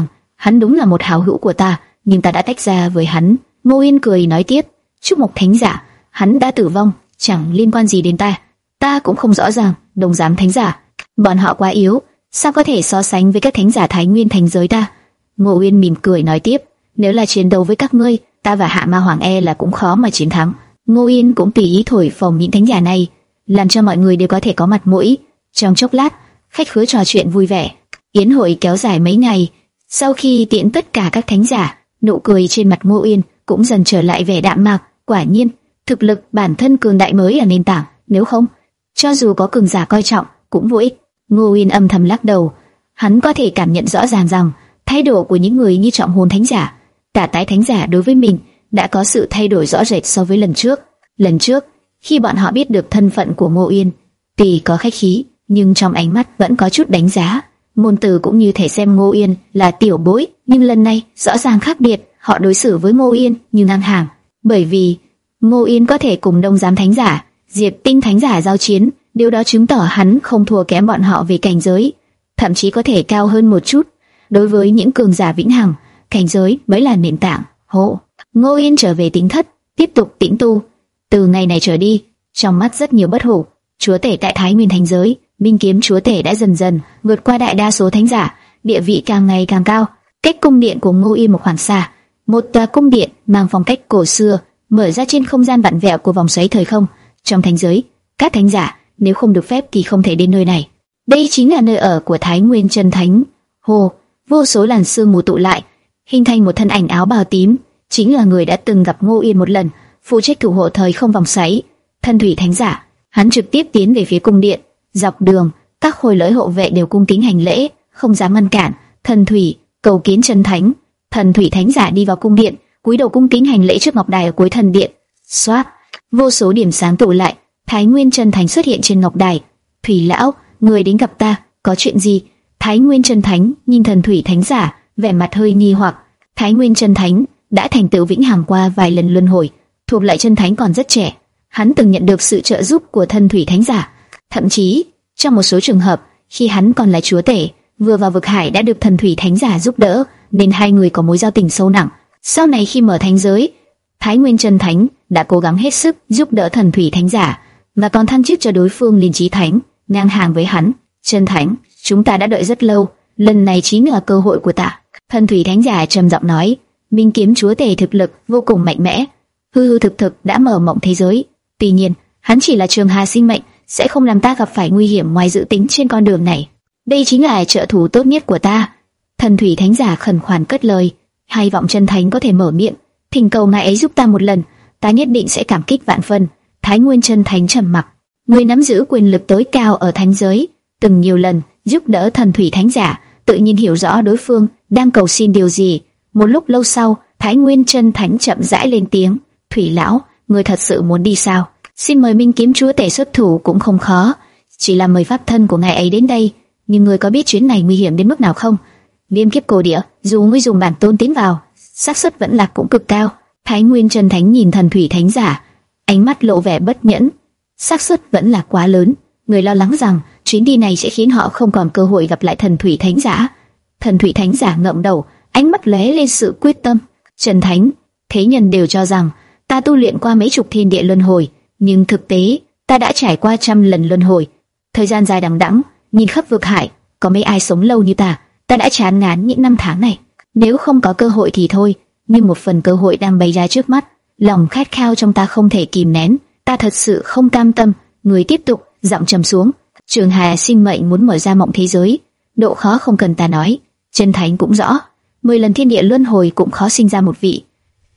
hắn đúng là một hảo hữu của ta, nhưng ta đã tách ra với hắn. Ngô Yên cười nói tiếp, Trúc Mộc Thánh Giả, hắn đã tử vong, chẳng liên quan gì đến ta. Ta cũng không rõ ràng, Đông Giám Thánh Giả, bọn họ quá yếu, sao có thể so sánh với các thánh giả Thái Nguyên thành giới ta? Ngô Yên mỉm cười nói tiếp, nếu là chiến đấu với các ngươi, ta và Hạ Ma Hoàng e là cũng khó mà chiến thắng. Ngô Yên cũng tùy ý thổi phồng những thánh giả này, làm cho mọi người đều có thể có mặt mũi. Trong chốc lát, khách khứa trò chuyện vui vẻ. Yến hội kéo dài mấy ngày. Sau khi tiễn tất cả các thánh giả, nụ cười trên mặt Ngô Yên cũng dần trở lại vẻ đạm mạc. Quả nhiên, thực lực bản thân cường đại mới là nền tảng, nếu không, cho dù có cường giả coi trọng cũng vô ích. Ngô Yên âm thầm lắc đầu, hắn có thể cảm nhận rõ ràng rằng thái độ của những người như Trọng Hồn Thánh Giả, Tả Tái Thánh Giả đối với mình đã có sự thay đổi rõ rệt so với lần trước. Lần trước, khi bọn họ biết được thân phận của Ngô Yên, tuy có khách khí, nhưng trong ánh mắt vẫn có chút đánh giá. Môn Tử cũng như thể xem Ngô Yên là tiểu bối, nhưng lần này rõ ràng khác biệt, họ đối xử với Ngô Yên như ngang hàng, bởi vì Ngô Yên có thể cùng Đông Giám Thánh Giả, Diệp Tinh Thánh Giả giao chiến, điều đó chứng tỏ hắn không thua kém bọn họ về cảnh giới, thậm chí có thể cao hơn một chút. Đối với những cường giả vĩnh hằng, cảnh giới mới là nền tảng. Hộ, Ngô Yên trở về tính thất, tiếp tục tĩnh tu. Từ ngày này trở đi, trong mắt rất nhiều bất hủ, chúa tể tại Thái Nguyên thành giới, Minh Kiếm chúa tể đã dần dần vượt qua đại đa số thánh giả, địa vị càng ngày càng cao. Cách cung điện của Ngô Yên một khoảng xa, một tòa cung điện mang phong cách cổ xưa, mở ra trên không gian vặn vẹo của vòng xoáy thời không. Trong thánh giới, các thánh giả nếu không được phép thì không thể đến nơi này. Đây chính là nơi ở của Thái Nguyên Chân Thánh. Hồ, vô số làn sương mù tụ lại, hình thành một thân ảnh áo bào tím, chính là người đã từng gặp Ngô Yên một lần, phụ trách thủ hộ thời không vòng xoáy. Thân Thủy Thánh Giả, hắn trực tiếp tiến về phía cung điện. Dọc đường, các khôi lỗi hộ vệ đều cung kính hành lễ, không dám ngăn cản. Thần Thủy cầu kiến Chân Thánh. Thần Thủy Thánh Giả đi vào cung điện, cúi đầu cung kính hành lễ trước ngọc đài ở cuối thần điện. Xoát, vô số điểm sáng tụ lại, Thái Nguyên Chân Thánh xuất hiện trên ngọc đài. Thủy lão, người đến gặp ta, có chuyện gì? Thái Nguyên Chân Thánh nhìn Thần Thủy Thánh Giả, vẻ mặt hơi nghi hoặc. Thái Nguyên Chân Thánh đã thành tựu vĩnh hằng qua vài lần luân hồi, thuộc lại Chân Thánh còn rất trẻ. Hắn từng nhận được sự trợ giúp của Thần Thủy Thánh Giả, thậm chí trong một số trường hợp, khi hắn còn là chúa tể, vừa vào vực hải đã được Thần Thủy Thánh Giả giúp đỡ, nên hai người có mối giao tình sâu nặng. Sau này khi mở thánh giới, Thái Nguyên Chân Thánh đã cố gắng hết sức giúp đỡ Thần Thủy Thánh Giả, và còn thăng chức cho đối phương lên chí thánh, ngang hàng với hắn. Chân Thánh, chúng ta đã đợi rất lâu, lần này chính là cơ hội của ta. Thần Thủy Thánh Giả trầm giọng nói, Minh Kiếm chúa tể thực lực vô cùng mạnh mẽ, hư hư thực thực đã mở mộng thế giới. Tuy nhiên, hắn chỉ là trường hà sinh mệnh, sẽ không làm ta gặp phải nguy hiểm ngoài dự tính trên con đường này. Đây chính là trợ thủ tốt nhất của ta. Thần Thủy Thánh Giả khẩn khoản cất lời, hy vọng Chân Thánh có thể mở miệng, thỉnh cầu ngài ấy giúp ta một lần, ta nhất định sẽ cảm kích vạn phần. Thái Nguyên Chân Thánh trầm mặc, người nắm giữ quyền lực tối cao ở thánh giới, từng nhiều lần giúp đỡ Thần Thủy Thánh Giả, tự nhiên hiểu rõ đối phương đang cầu xin điều gì. Một lúc lâu sau, Thái Nguyên Chân Thánh chậm rãi lên tiếng, Thủy lão, người thật sự muốn đi sao? Xin mời Minh Kiếm chúa tể xuất thủ cũng không khó, chỉ là mời pháp thân của ngài ấy đến đây. Nhưng người có biết chuyến này nguy hiểm đến mức nào không? Viêm kiếp cổ địa, dù ngươi dùng bản tôn tiến vào, xác suất vẫn lạc cũng cực cao. Thái Nguyên Chân Thánh nhìn Thần Thủy Thánh Giả, ánh mắt lộ vẻ bất nhẫn. Xác suất vẫn là quá lớn, người lo lắng rằng chuyến đi này sẽ khiến họ không còn cơ hội gặp lại Thần Thủy Thánh Giả. Thần Thủy Thánh Giả ngậm đầu, ánh mắt lóe lên sự quyết tâm. Chân Thánh, thế nhân đều cho rằng ta tu luyện qua mấy chục thiên địa luân hồi, nhưng thực tế ta đã trải qua trăm lần luân hồi, thời gian dài đằng đẵng, nhìn khắp vực hải, có mấy ai sống lâu như ta. Ta đã chán ngán những năm tháng này, nếu không có cơ hội thì thôi, nhưng một phần cơ hội đang bày ra trước mắt, lòng khát khao trong ta không thể kìm nén, ta thật sự không cam tâm. Người tiếp tục, giọng trầm xuống, Trường Hà sinh mệnh muốn mở ra mộng thế giới, độ khó không cần ta nói, Chân Thánh cũng rõ, mười lần thiên địa luân hồi cũng khó sinh ra một vị,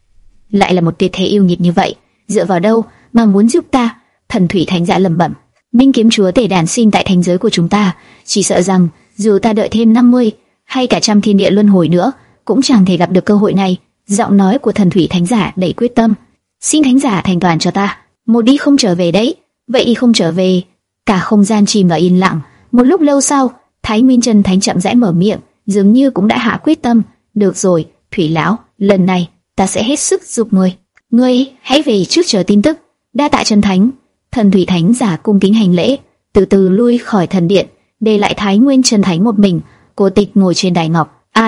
lại là một tuyệt thế yêu nghiệt như vậy, dựa vào đâu mà muốn giúp ta? Thần Thủy Thánh Giả lẩm bẩm, Minh Kiếm chúa tể đản sinh tại thành giới của chúng ta, chỉ sợ rằng dù ta đợi thêm năm mươi hay cả trăm thiên địa luân hồi nữa, cũng chẳng thể gặp được cơ hội này. Giọng nói của Thần Thủy Thánh Giả đầy quyết tâm, xin Thánh Giả thành toàn cho ta, một đi không trở về đấy. Vậy đi không trở về? Cả không gian chìm vào yên lặng. Một lúc lâu sau, Thái Nguyên Chân Thánh chậm rãi mở miệng, dường như cũng đã hạ quyết tâm. Được rồi, Thủy lão, lần này ta sẽ hết sức giúp ngươi. Ngươi hãy về trước chờ tin tức. Đa tạ Chân Thánh. Thần Thủy Thánh Giả cung kính hành lễ, từ từ lui khỏi thần điện, để lại Thái Nguyên Chân Thánh một mình. Cô tịch ngồi trên đài ngọc. Ai?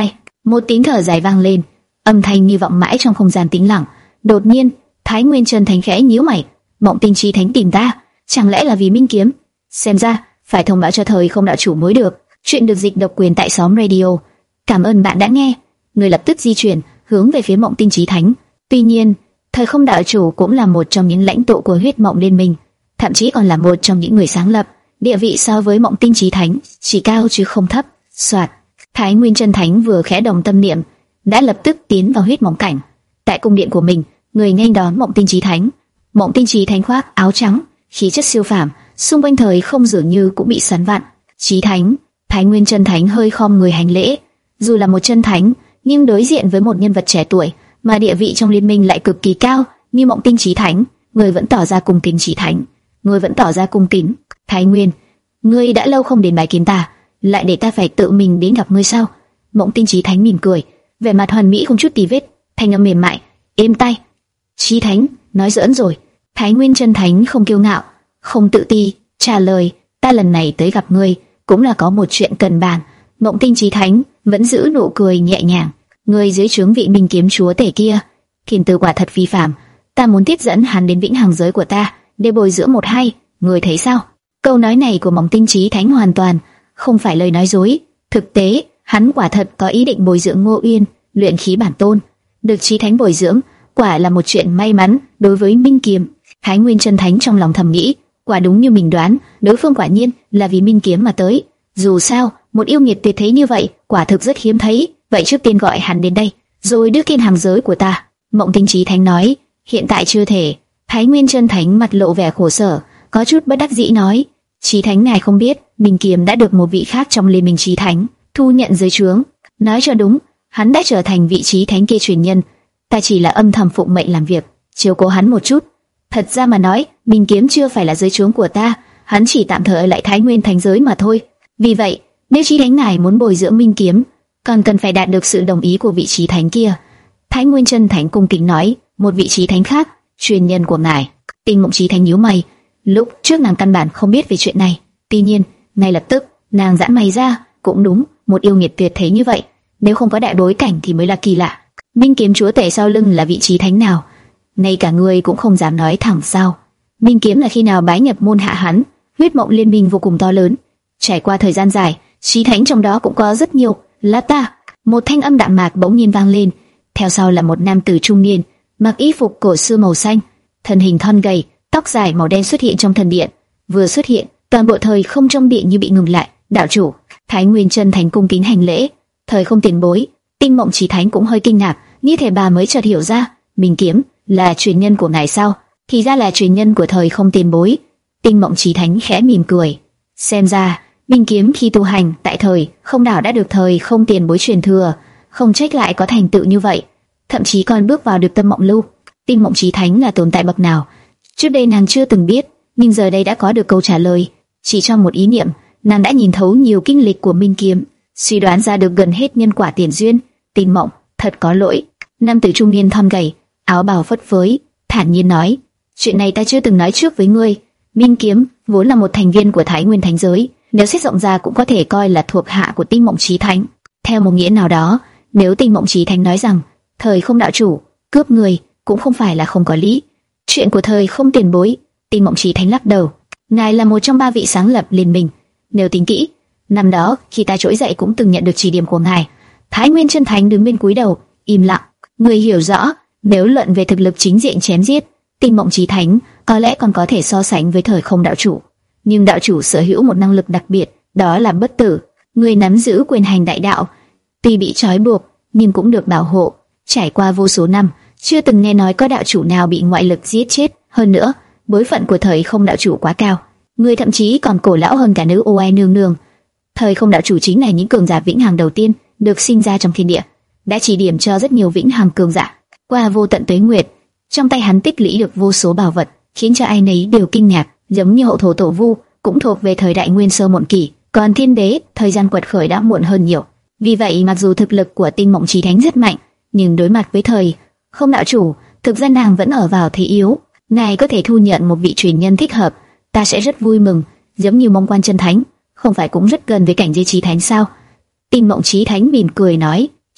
Một tiếng thở dài vang lên, âm thanh như vọng mãi trong không gian tĩnh lặng. Đột nhiên, Thái Nguyên Chân Thánh khẽ nhíu mày, Mộng Tinh Chí Thánh tìm ta, chẳng lẽ là vì Minh Kiếm? Xem ra phải thông báo cho Thời Không đạo chủ mới được. Chuyện được dịch độc quyền tại xóm radio. Cảm ơn bạn đã nghe. Người lập tức di chuyển hướng về phía Mộng Tinh Chí Thánh. Tuy nhiên, Thời Không đạo chủ cũng là một trong những lãnh tụ của Huyết Mộng Liên Minh, thậm chí còn là một trong những người sáng lập. Địa vị so với Mộng Tinh Chí Thánh chỉ cao chứ không thấp. Soạt, Thái Nguyên Chân Thánh vừa khẽ động tâm niệm, đã lập tức tiến vào huyết mộng cảnh. Tại cung điện của mình, người nghênh đón Mộng Tinh Chí Thánh. Mộng Tinh Chí Thánh khoác áo trắng, khí chất siêu phàm, xung quanh Thời Không dường như cũng bị xoắn vặn. Chí Thánh, Thái Nguyên Chân Thánh hơi khom người hành lễ. Dù là một chân thánh, nhưng đối diện với một nhân vật trẻ tuổi mà địa vị trong liên minh lại cực kỳ cao như Mộng Tinh Chí Thánh, người vẫn tỏ ra cung kính. Chí Thánh, người vẫn tỏ ra cung kính. Thái Nguyên, ngươi đã lâu không đến bái kiến ta, lại để ta phải tự mình đến gặp ngươi sao? Mộng Tinh Chí Thánh mỉm cười, vẻ mặt hoàn mỹ không chút tì vết, thanh âm mềm mại, êm tai. Chí Thánh, nói giỡn rồi. Thái Nguyên Chân Thánh không kiêu ngạo, không tự ti, trả lời, ta lần này tới gặp ngươi cũng là có một chuyện cần bàn. Mộng Tinh Chí Thánh vẫn giữ nụ cười nhẹ nhàng, ngươi dưới trướng vị Minh Kiếm chúa tể kia, thiên tư quả thật phi phàm, ta muốn tiếp dẫn hắn đến vĩnh hằng giới của ta để bồi dưỡng một hay, ngươi thấy sao? Câu nói này của Mộng Tinh Chí Thánh hoàn toàn không phải lời nói dối. Thực tế, hắn quả thật có ý định bồi dưỡng Ngô Uyên, luyện khí bản tôn. Được Chí Thánh bồi dưỡng, quả là một chuyện may mắn đối với Minh Kiếm. Thái Nguyên Chân Thánh trong lòng thầm nghĩ, quả đúng như mình đoán, đối phương quả nhiên là vì Minh Kiếm mà tới. Dù sao, một yêu nghiệt tuyệt thế như vậy, quả thực rất hiếm thấy. Vậy trước tiên gọi hắn đến đây, rồi đưa kiên hàm giới của ta. Mộng Tinh Chí Thánh nói, hiện tại chưa thể. Thái Nguyên Chân Thánh mặt lộ vẻ khổ sở, có chút bất đắc dĩ nói, Chí Thánh ngài không biết, Minh Kiếm đã được một vị khác trong liên minh Chí Thánh thu nhận dưới trướng. Nói cho đúng, hắn đã trở thành vị Chí Thánh kia truyền nhân. Ta chỉ là âm thầm phụng mệnh làm việc, chiếu cố hắn một chút. Thật ra mà nói, Minh Kiếm chưa phải là dưới trướng của ta, hắn chỉ tạm thời ở lại Thái Nguyên Thánh giới mà thôi. Vì vậy, nếu Chí Thánh ngài muốn bồi dưỡng Minh Kiếm, còn cần phải đạt được sự đồng ý của vị Chí Thánh kia. Thái Nguyên Chân Thánh cung kính nói, một vị Chí Thánh khác, truyền nhân của ngài. Tinh Mộng Chí Thánh nhíu mày, lúc trước nàng căn bản không biết về chuyện này. Tuy nhiên, ngay lập tức nàng giãn mày ra, cũng đúng, một yêu nghiệt tuyệt thế như vậy, nếu không có đại bối cảnh thì mới là kỳ lạ. Minh Kiếm chúa tể sau lưng là vị Chí Thánh nào? Ngay cả người cũng không dám nói thẳng sao? Minh Kiếm là khi nào bái nhập môn hạ hắn? Huyết Mộng Liên Minh vô cùng to lớn, trải qua thời gian dài, Chí Thánh trong đó cũng có rất nhiều. Là ta. Một thanh âm đạm mạc bỗng nhiên vang lên, theo sau là một nam tử trung niên, mặc y phục cổ xưa màu xanh, thân hình thon gầy, tóc dài màu đen xuất hiện trong thần điện. Vừa xuất hiện, toàn bộ Thời Không trong điện như bị ngừng lại. Đạo chủ. Thái Nguyên Chân Thánh cung kính hành lễ. Thời Không tiền bối. Tinh Mộng Chí Thánh cũng hơi kinh ngạc, như thể bà mới chợt hiểu ra, Minh Kiếm là truyền nhân của ngài sao? Thì ra là truyền nhân của Thời Không tiền bối. Tinh Mộng Chí Thánh khẽ mỉm cười, xem ra Minh Kiếm khi tu hành tại Thời Không đảo đã được Thời Không tiền bối truyền thừa, không trách lại có thành tựu như vậy, thậm chí còn bước vào được Tâm Mộng Lưu. Tinh Mộng Chí Thánh là tồn tại bậc nào? Trước đây nàng chưa từng biết, nhưng giờ đây đã có được câu trả lời. Chỉ trong một ý niệm, nàng đã nhìn thấu nhiều kinh lịch của Minh Kiếm, suy đoán ra được gần hết nhân quả tiền duyên. Tinh Mộng, thật có lỗi. Nam tử trung niên thon gầy, áo bào phất phới, thản nhiên nói, chuyện này ta chưa từng nói trước với ngươi. Minh Kiếm vốn là một thành viên của Thái Nguyên Thánh giới, nếu xét rộng ra cũng có thể coi là thuộc hạ của Tinh Mộng Chí Thánh. Theo một nghĩa nào đó, nếu Tinh Mộng Chí Thánh nói rằng Thời Không đạo chủ cướp người, cũng không phải là không có lý. Chuyện của Thời Không tiền bối, Tinh Mộng Chí Thánh lắc đầu, ngài là một trong ba vị sáng lập liên minh. Nếu tính kỹ, năm đó khi ta trỗi dậy cũng từng nhận được chỉ điểm của ngài. Thái Nguyên Chân Thánh đứng bên cúi đầu, im lặng. Người hiểu rõ, nếu luận về thực lực chính diện chém giết, Tinh Mộng Chí Thánh có lẽ còn có thể so sánh với Thời Không đạo chủ. Nhưng đạo chủ sở hữu một năng lực đặc biệt, đó là bất tử. Người nắm giữ quyền hành đại đạo, tuy bị trói buộc nhưng cũng được bảo hộ. Trải qua vô số năm, chưa từng nghe nói có đạo chủ nào bị ngoại lực giết chết. Hơn nữa, bối phận của Thời Không đạo chủ quá cao, người thậm chí còn cổ lão hơn cả nữ ô ai nương nương. Thời Không đạo chủ chính là những cường giả vĩnh hằng đầu tiên được sinh ra trong thiên địa, đã chỉ điểm cho rất nhiều vĩnh hằng cường giả. Qua vô tận tuế nguyệt, trong tay hắn tích lũy được vô số bảo vật, khiến cho ai nấy đều kinh ngạc. Giống như hậu thổ tổ vu cũng thuộc về thời đại nguyên sơ muộn kỷ, còn thiên đế thời gian quật khởi đã muộn hơn nhiều. Vì vậy mặc dù thực lực của Tinh Mộng Chí Thánh rất mạnh, nhưng đối mặt với Thời Không đạo chủ, thực ra nàng vẫn ở vào thế yếu. Ngài có thể thu nhận một vị truyền nhân thích hợp, ta sẽ rất vui mừng. Giống như Mông Quan Chân Thánh, không phải cũng rất gần với cảnh giới Chí Thánh sao? Tinh Mộng Chí Thánh mỉm cười nói,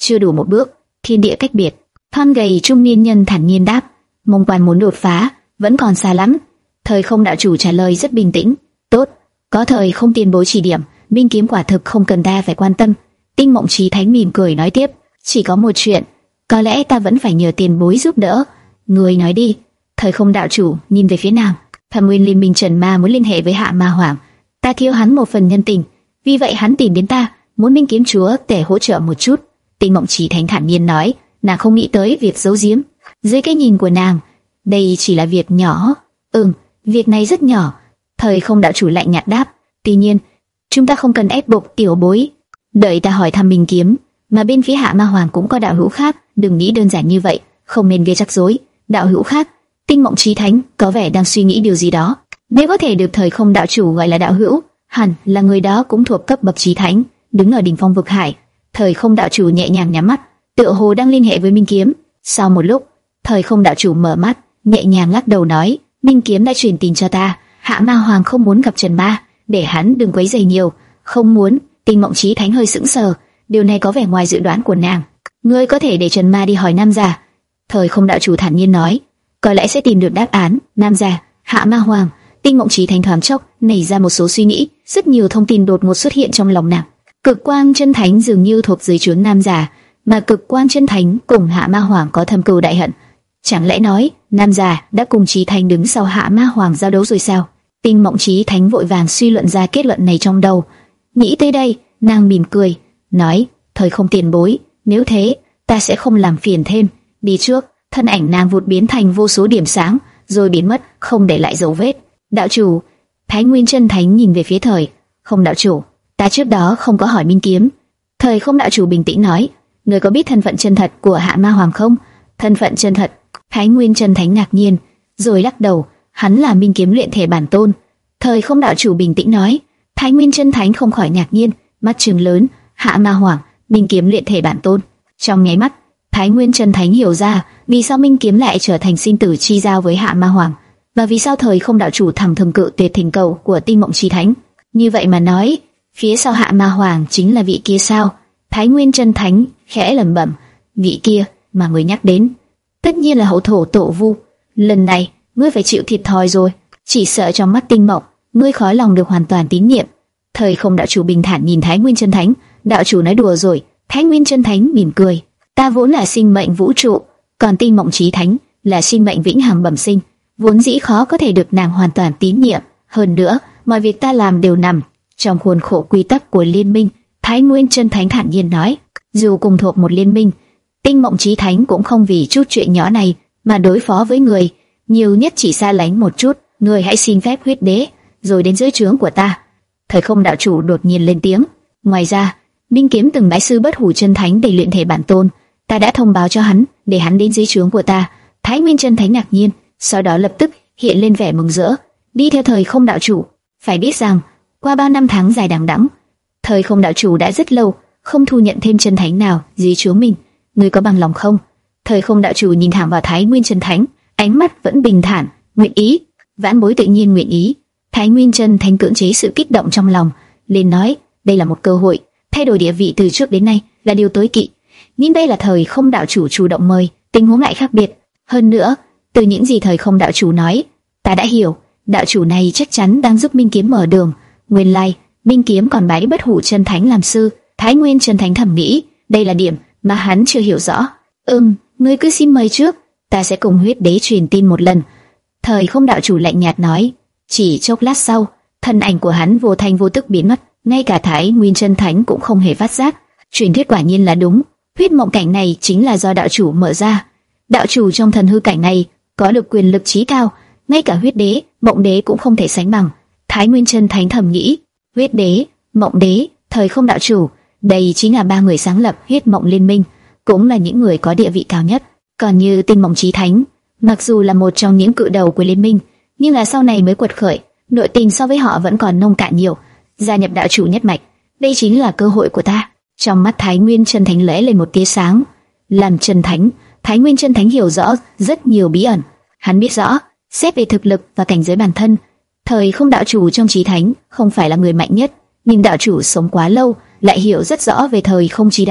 chưa đủ một bước, thiên địa cách biệt. Thon gầy trung niên nhân thản nhiên đáp, mông quan muốn đột phá, vẫn còn xa lắm. Thời không đạo chủ trả lời rất bình tĩnh, tốt, có thời không tiền bối chỉ điểm, minh kiếm quả thực không cần ta phải quan tâm. Tinh Mộng Chí Thánh mỉm cười nói tiếp, chỉ có một chuyện, có lẽ ta vẫn phải nhờ tiền bối giúp đỡ. Người nói đi. Thời không đạo chủ nhìn về phía nam. Thẩm Nguyên Liên minh Trần Ma muốn liên hệ với Hạ Ma Hoàng, ta thiếu hắn một phần nhân tình, vì vậy hắn tìm đến ta, muốn minh kiếm chúa để hỗ trợ một chút. Tinh Mộng Chí Thánh thản nhiên nói, nàng không nghĩ tới việc giấu giếm. Dưới cái nhìn của nàng, đây chỉ là việc nhỏ. Ừm, việc này rất nhỏ. Thời không đạo chủ lạnh nhạt đáp, tuy nhiên, chúng ta không cần ép buộc tiểu bối. Đợi ta hỏi thăm minh kiếm, mà bên phía Hạ Ma Hoàng cũng có đạo hữu khác, đừng nghĩ đơn giản như vậy, không nên gây rắc rối. Đạo hữu khác? Tinh Mộng Chí Thánh có vẻ đang suy nghĩ điều gì đó. Nếu có thể được thời không đạo chủ gọi là đạo hữu, hẳn là người đó cũng thuộc cấp bậc Chí Thánh, đứng ở đỉnh phong vực hải. Thời không đạo chủ nhẹ nhàng nhắm mắt, tựa hồ đang liên hệ với minh kiếm. Sau một lúc, thời không đạo chủ mở mắt, nhẹ nhàng lắc đầu nói, minh kiếm đã truyền tin cho ta, Hạ Ma Hoàng không muốn gặp Trần Ma, để hắn đừng quấy rầy nhiều. Không muốn? Tinh Mộng Chí Thánh hơi sững sờ, điều này có vẻ ngoài dự đoán của nàng. Ngươi có thể để Trần Ma đi hỏi nam già. Thời không đạo chủ thản nhiên nói, có lẽ sẽ tìm được đáp án. Nam già, Hạ Ma Hoàng. Tinh Mộng Chí Thánh thoáng chốc nảy ra một số suy nghĩ, rất nhiều thông tin đột ngột xuất hiện trong lòng nàng. Cực Quang Chân Thánh dường như thuộc dưới trướng nam già, mà Cực Quang Chân Thánh cùng Hạ Ma Hoàng có thâm cừu đại hận. Chẳng lẽ nói nam già đã cùng Chí Thánh đứng sau Hạ Ma Hoàng giao đấu rồi sao? Tinh Mộng Chí Thánh vội vàng suy luận ra kết luận này trong đầu. Nghĩ tới đây, nàng mỉm cười, nói, thời không tiền bối, nếu thế, ta sẽ không làm phiền thêm. Đi trước. Thân ảnh nàng vụt biến thành vô số điểm sáng, rồi biến mất, không để lại dấu vết. Đạo chủ. Thái Nguyên Chân Thánh nhìn về phía thời không đạo chủ, ta trước đó không có hỏi minh kiếm. Thời không đạo chủ bình tĩnh nói, người có biết thân phận chân thật của Hạ Ma Hoàng không? Thân phận chân thật? Thái Nguyên Chân Thánh ngạc nhiên, rồi lắc đầu, hắn là minh kiếm luyện thể bản tôn. Thời không đạo chủ bình tĩnh nói. Thái Nguyên Chân Thánh không khỏi ngạc nhiên, mắt trừng lớn, Hạ Ma Hoàng, minh kiếm luyện thể bản tôn. Trong nháy mắt, Thái Nguyên Chân Thánh hiểu ra vì sao minh kiếm lại trở thành sinh tử chi giao với Hạ Ma Hoàng, và vì sao thời không đạo chủ thẳng thừng cự tuyệt thỉnh cầu của Tinh Mộng Chí Thánh. Như vậy mà nói, phía sau Hạ Ma Hoàng chính là vị kia sao? Thái Nguyên Chân Thánh khẽ lẩm bẩm, vị kia mà người nhắc đến, tất nhiên là hậu thổ tổ vu. Lần này, ngươi phải chịu thiệt thòi rồi. Chỉ sợ trong mắt Tinh Mộng, ngươi khó lòng được hoàn toàn tín nhiệm. Thời không đạo chủ bình thản nhìn Thái Nguyên Chân Thánh, đạo chủ nói đùa rồi. Thái Nguyên Chân Thánh mỉm cười, ta vốn là sinh mệnh vũ trụ, còn Tinh Mộng Chí Thánh là sinh mệnh vĩnh hằng bẩm sinh, vốn dĩ khó có thể được nàng hoàn toàn tín nhiệm. Hơn nữa, mọi việc ta làm đều nằm trong khuôn khổ quy tắc của liên minh. Thái Nguyên Chân Thánh thản nhiên nói, dù cùng thuộc một liên minh, Tinh Mộng Chí Thánh cũng không vì chút chuyện nhỏ này mà đối phó với người, nhiều nhất chỉ xa lánh một chút. Người hãy xin phép huyết đế, rồi đến dưới trướng của ta. Thời không đạo chủ đột nhiên lên tiếng, ngoài ra, minh kiếm từng bái sư Bất Hủ Chân Thánh để luyện thể bản tôn, ta đã thông báo cho hắn để hắn đến dưới trướng của ta. Thái Nguyên Chân Thánh ngạc nhiên, sau đó lập tức hiện lên vẻ mừng rỡ, đi theo thời không đạo chủ. Phải biết rằng, qua bao năm tháng dài đằng đẵng, thời không đạo chủ đã rất lâu không thu nhận thêm chân thánh nào dưới trướng mình. Ngươi có bằng lòng không? Thời không đạo chủ nhìn thẳng vào Thái Nguyên Chân Thánh, ánh mắt vẫn bình thản. Nguyện ý. Vãn bối tự nhiên nguyện ý. Thái Nguyên Chân Thánh cưỡng chế sự kích động trong lòng, liền nói, đây là một cơ hội, thay đổi địa vị từ trước đến nay là điều tối kỵ. Nhưng đây là thời không đạo chủ chủ động mời, tình huống lại khác biệt. Hơn nữa, từ những gì thời không đạo chủ nói, ta đã hiểu, đạo chủ này chắc chắn đang giúp minh kiếm mở đường. Nguyên lai, minh kiếm còn bái Bất Hủ Chân Thánh làm sư. Thái Nguyên Chân Thánh thầm nghĩ, đây là điểm mà hắn chưa hiểu rõ. Ừm, ngươi cứ xin mời trước, ta sẽ cùng huyết đế truyền tin một lần. Thời không đạo chủ lạnh nhạt nói. Chỉ chốc lát sau, thân ảnh của hắn vô thanh vô tức biến mất, ngay cả Thái Nguyên Chân Thánh cũng không hề phát giác. Truyền thuyết quả nhiên là đúng, huyết mộng cảnh này chính là do đạo chủ mở ra. Đạo chủ trong thần hư cảnh này có được quyền lực chí cao, ngay cả huyết đế, mộng đế cũng không thể sánh bằng. Thái Nguyên Chân Thánh thầm nghĩ, huyết đế, mộng đế, thời không đạo chủ, đây chính là ba người sáng lập huyết mộng liên minh, cũng là những người có địa vị cao nhất. Còn như Tinh Mộng Chí Thánh, mặc dù là một trong những cự đầu của liên minh, nhưng là sau này mới quật khởi, nội tình so với họ vẫn còn nông cạn nhiều. Gia nhập đạo chủ nhất mạch, đây chính là cơ hội của ta. Trong mắt Thái Nguyên Chân Thánh lóe lên một tia sáng. Làm Chân Thánh, Thái Nguyên Chân Thánh hiểu rõ rất nhiều bí ẩn. Hắn biết rõ, xét về thực lực và cảnh giới bản thân, thời không đạo chủ trong Chí Thánh không phải là người mạnh nhất, nhưng đạo chủ sống quá lâu, lại hiểu rất rõ về thời không chi đạo.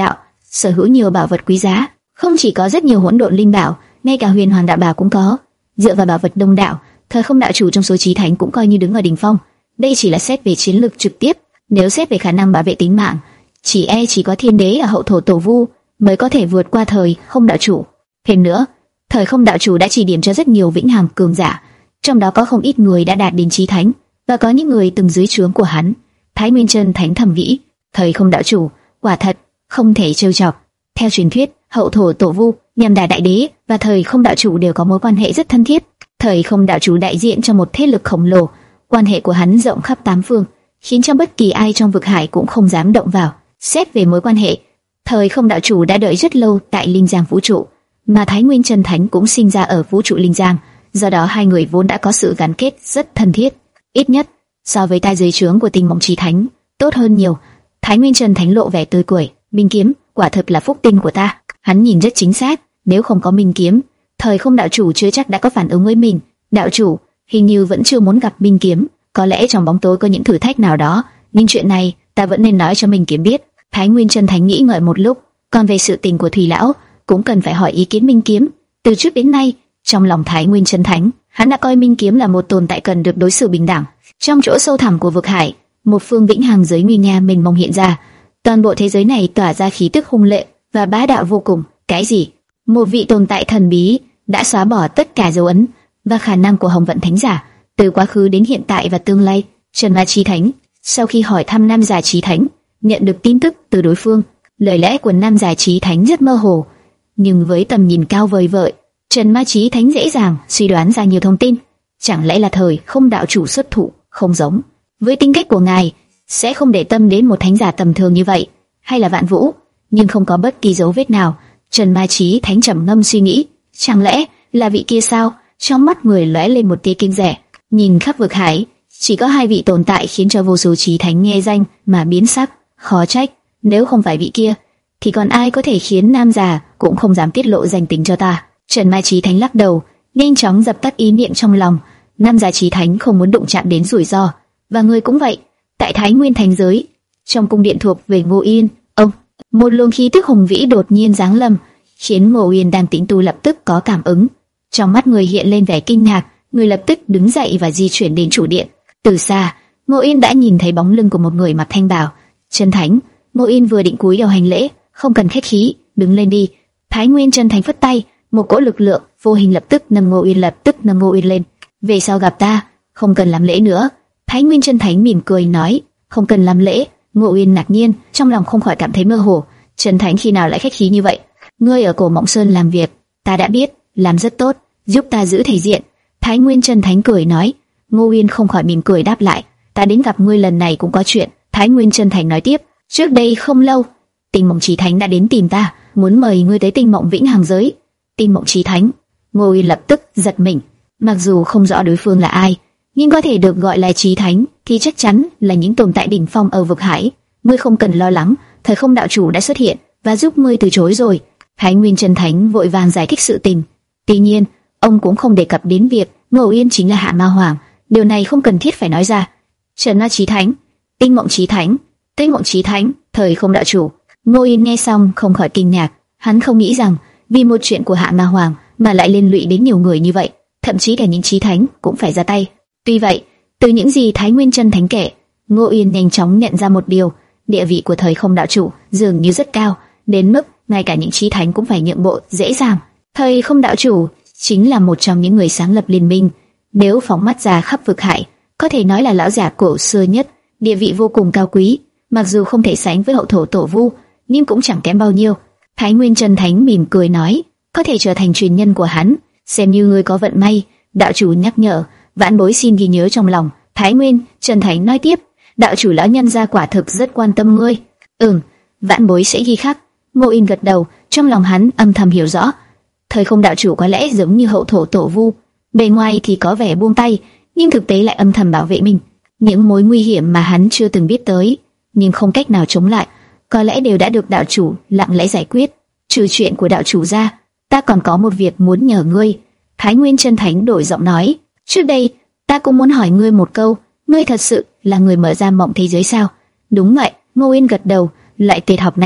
sở hữu nhiều bảo vật quý giá. Không chỉ có rất nhiều hỗn độn linh bảo, ngay cả huyền hoàng đạo bảo cũng có. Dựa vào bảo vật đông đảo, Thời Không đạo chủ trong số chí thánh cũng coi như đứng ở đỉnh phong. Đây chỉ là xét về chiến lược trực tiếp, nếu xét về khả năng bảo vệ tính mạng, chỉ e chỉ có thiên đế ở hậu thổ tổ vu mới có thể vượt qua Thời Không đạo chủ. Thêm nữa, Thời Không đạo chủ đã chỉ điểm cho rất nhiều vĩnh hằng cường giả, trong đó có không ít người đã đạt đến chí thánh, và có những người từng dưới trướng của hắn. Thái Nguyên Chân Thánh thầm nghĩ, Thời Không đạo chủ quả thật không thể trêu chọc. Theo truyền thuyết, hậu thổ tổ vu, Nhâm Đà đại đế và Thời Không đạo chủ đều có mối quan hệ rất thân thiết. Thời Không đạo chủ đại diện cho một thế lực khổng lồ, quan hệ của hắn rộng khắp tám phương, khiến cho bất kỳ ai trong vực hải cũng không dám động vào. Xét về mối quan hệ, Thời Không đạo chủ đã đợi rất lâu tại Linh Giang vũ trụ, mà Thái Nguyên Chân Thánh cũng sinh ra ở vũ trụ Linh Giang, do đó hai người vốn đã có sự gắn kết rất thân thiết, ít nhất so với tai dưới trướng của Tinh Mộng Chí Thánh, tốt hơn nhiều. Thái Nguyên Chân Thánh lộ vẻ tươi cười, Minh kiếm quả thực là phúc tinh của ta. Hắn nhìn rất chính xác, nếu không có Minh kiếm, Thời Không đạo chủ chưa chắc đã có phản ứng với mình. Đạo chủ hình như vẫn chưa muốn gặp Minh kiếm, có lẽ trong bóng tối có những thử thách nào đó, nhưng chuyện này ta vẫn nên nói cho Minh kiếm biết. Thái Nguyên Chân Thánh nghĩ ngợi một lúc, còn về sự tình của Thủy lão cũng cần phải hỏi ý kiến Minh kiếm. Từ trước đến nay, trong lòng Thái Nguyên Chân Thánh, hắn đã coi Minh kiếm là một tồn tại cần được đối xử bình đẳng. Trong chỗ sâu thẳm của vực hải, một phương vĩnh hằng giới nguy nga mênh mông hiện ra, toàn bộ thế giới này tỏa ra khí tức hung lệ và bá đạo vô cùng. Cái gì? Một vị tồn tại thần bí đã xóa bỏ tất cả dấu ấn và khả năng của Hồng Vận Thánh giả, từ quá khứ đến hiện tại và tương lai. Trần Ma Chí Thánh sau khi hỏi thăm Nam Giả Chí Thánh, nhận được tin tức từ đối phương. Lời lẽ của Nam Giả Chí Thánh rất mơ hồ, nhưng với tầm nhìn cao vời vợi, Trần Ma Chí Thánh dễ dàng suy đoán ra nhiều thông tin. Chẳng lẽ là Thời Không đạo chủ xuất thủ? Không giống. Với tính cách của ngài, sẽ không để tâm đến một thánh giả tầm thường như vậy, hay là Vạn Vũ? Nhưng không có bất kỳ dấu vết nào. Trần Ma Chí Thánh trầm ngâm suy nghĩ, chẳng lẽ là vị kia sao? Trong mắt người lóe lên một tia kinh rẻ. Nhìn khắp vực hải, chỉ có hai vị tồn tại khiến cho vô số chí thánh nghe danh mà biến sắc. Khó trách, nếu không phải vị kia, thì còn ai có thể khiến nam già cũng không dám tiết lộ danh tính cho ta. Trần Ma Chí Thánh lắc đầu, nhanh chóng dập tắt ý niệm trong lòng. Nam Giả Chí Thánh không muốn đụng chạm đến rủi ro, và người cũng vậy. Tại Thái Nguyên Thành giới, trong cung điện thuộc về Ngô Yên, ông một luồng khí tức hùng vĩ đột nhiên giáng lâm, khiến Ngô Yên đang tĩnh tu lập tức có cảm ứng. Trong mắt người hiện lên vẻ kinh ngạc, người lập tức đứng dậy và di chuyển đến chủ điện. Từ xa, Ngô Yên đã nhìn thấy bóng lưng của một người mặc thanh bào. Chân Thánh. Ngô Yên vừa định cúi đầu hành lễ, không cần khách khí, đứng lên đi. Thái Nguyên Chân Thánh phất tay, một cỗ lực lượng vô hình lập tức nâng Ngô Yên lập tức nâng Ngô Yên lên. Về sau gặp ta, không cần làm lễ nữa. Thái Nguyên Chân Thánh mỉm cười nói, không cần làm lễ. Ngô Yên ngạc nhiên, trong lòng không khỏi cảm thấy mơ hồ. Chân Thánh khi nào lại khách khí như vậy? Ngươi ở Cổ Mộng Sơn làm việc, ta đã biết, làm rất tốt, giúp ta giữ thể diện. Thái Nguyên Chân Thánh cười nói. Ngô Yên không khỏi mỉm cười đáp lại, ta đến gặp ngươi lần này cũng có chuyện. Thái Nguyên Chân Thánh nói tiếp, trước đây không lâu, Tinh Mộng Chí Thánh đã đến tìm ta, muốn mời ngươi tới Tinh Mộng Vĩnh Hằng giới. Tinh Mộng Chí Thánh. Ngô Yên lập tức giật mình, mặc dù không rõ đối phương là ai, nhưng có thể được gọi là Chí Thánh thì chắc chắn là những tồn tại đỉnh phong ở vực hải. Ngươi không cần lo lắng, Thời Không đạo chủ đã xuất hiện và giúp ngươi từ chối rồi. Thái Nguyên Chân Thánh vội vàng giải thích sự tình. Tuy nhiên, ông cũng không đề cập đến việc Ngô Yên chính là Hạ Ma Hoàng, điều này không cần thiết phải nói ra. Trần Ma Chí Thánh, Tinh Mộng Chí Thánh, Tinh Mộng Chí Thánh, Thời Không đạo chủ. Ngô Yên nghe xong không khỏi kinh ngạc, hắn không nghĩ rằng vì một chuyện của Hạ Ma Hoàng mà lại liên lụy đến nhiều người như vậy, thậm chí cả những Chí Thánh cũng phải ra tay. Tuy vậy, từ những gì Thái Nguyên Chân Thánh kể, Ngô Yên nhanh chóng nhận ra một điều, địa vị của Thời Không đạo chủ dường như rất cao, đến mức ngay cả những Chí Thánh cũng phải nhượng bộ dễ dàng. Thời Không đạo chủ chính là một trong những người sáng lập liên minh, nếu phóng mắt ra khắp vực hải, có thể nói là lão giả cổ xưa nhất, địa vị vô cùng cao quý, mặc dù không thể sánh với hậu thổ tổ vu, nhưng cũng chẳng kém bao nhiêu. Thái Nguyên Chân Thánh mỉm cười nói, có thể trở thành truyền nhân của hắn, xem như ngươi có vận may. Đạo chủ nhắc nhở, vãn bối xin ghi nhớ trong lòng. Thái Nguyên Chân Thánh nói tiếp, đạo chủ lão nhân gia quả thực rất quan tâm ngươi. Ừm, vãn bối sẽ ghi khắc. Ngô Yên gật đầu, trong lòng hắn âm thầm hiểu rõ, Thời Không đạo chủ có lẽ giống như hậu thổ tổ vu, bề ngoài thì có vẻ buông tay, nhưng thực tế lại âm thầm bảo vệ mình. Những mối nguy hiểm mà hắn chưa từng biết tới, nhưng không cách nào chống lại, có lẽ đều đã được đạo chủ lặng lẽ giải quyết. Trừ chuyện của đạo chủ ra, ta còn có một việc muốn nhờ ngươi. Thái Nguyên Chân Thánh đổi giọng nói, trước đây ta cũng muốn hỏi ngươi một câu, ngươi thật sự là người mở ra mộng thế giới sao? Đúng vậy. Ngô Yên gật đầu, loại tuyệt học này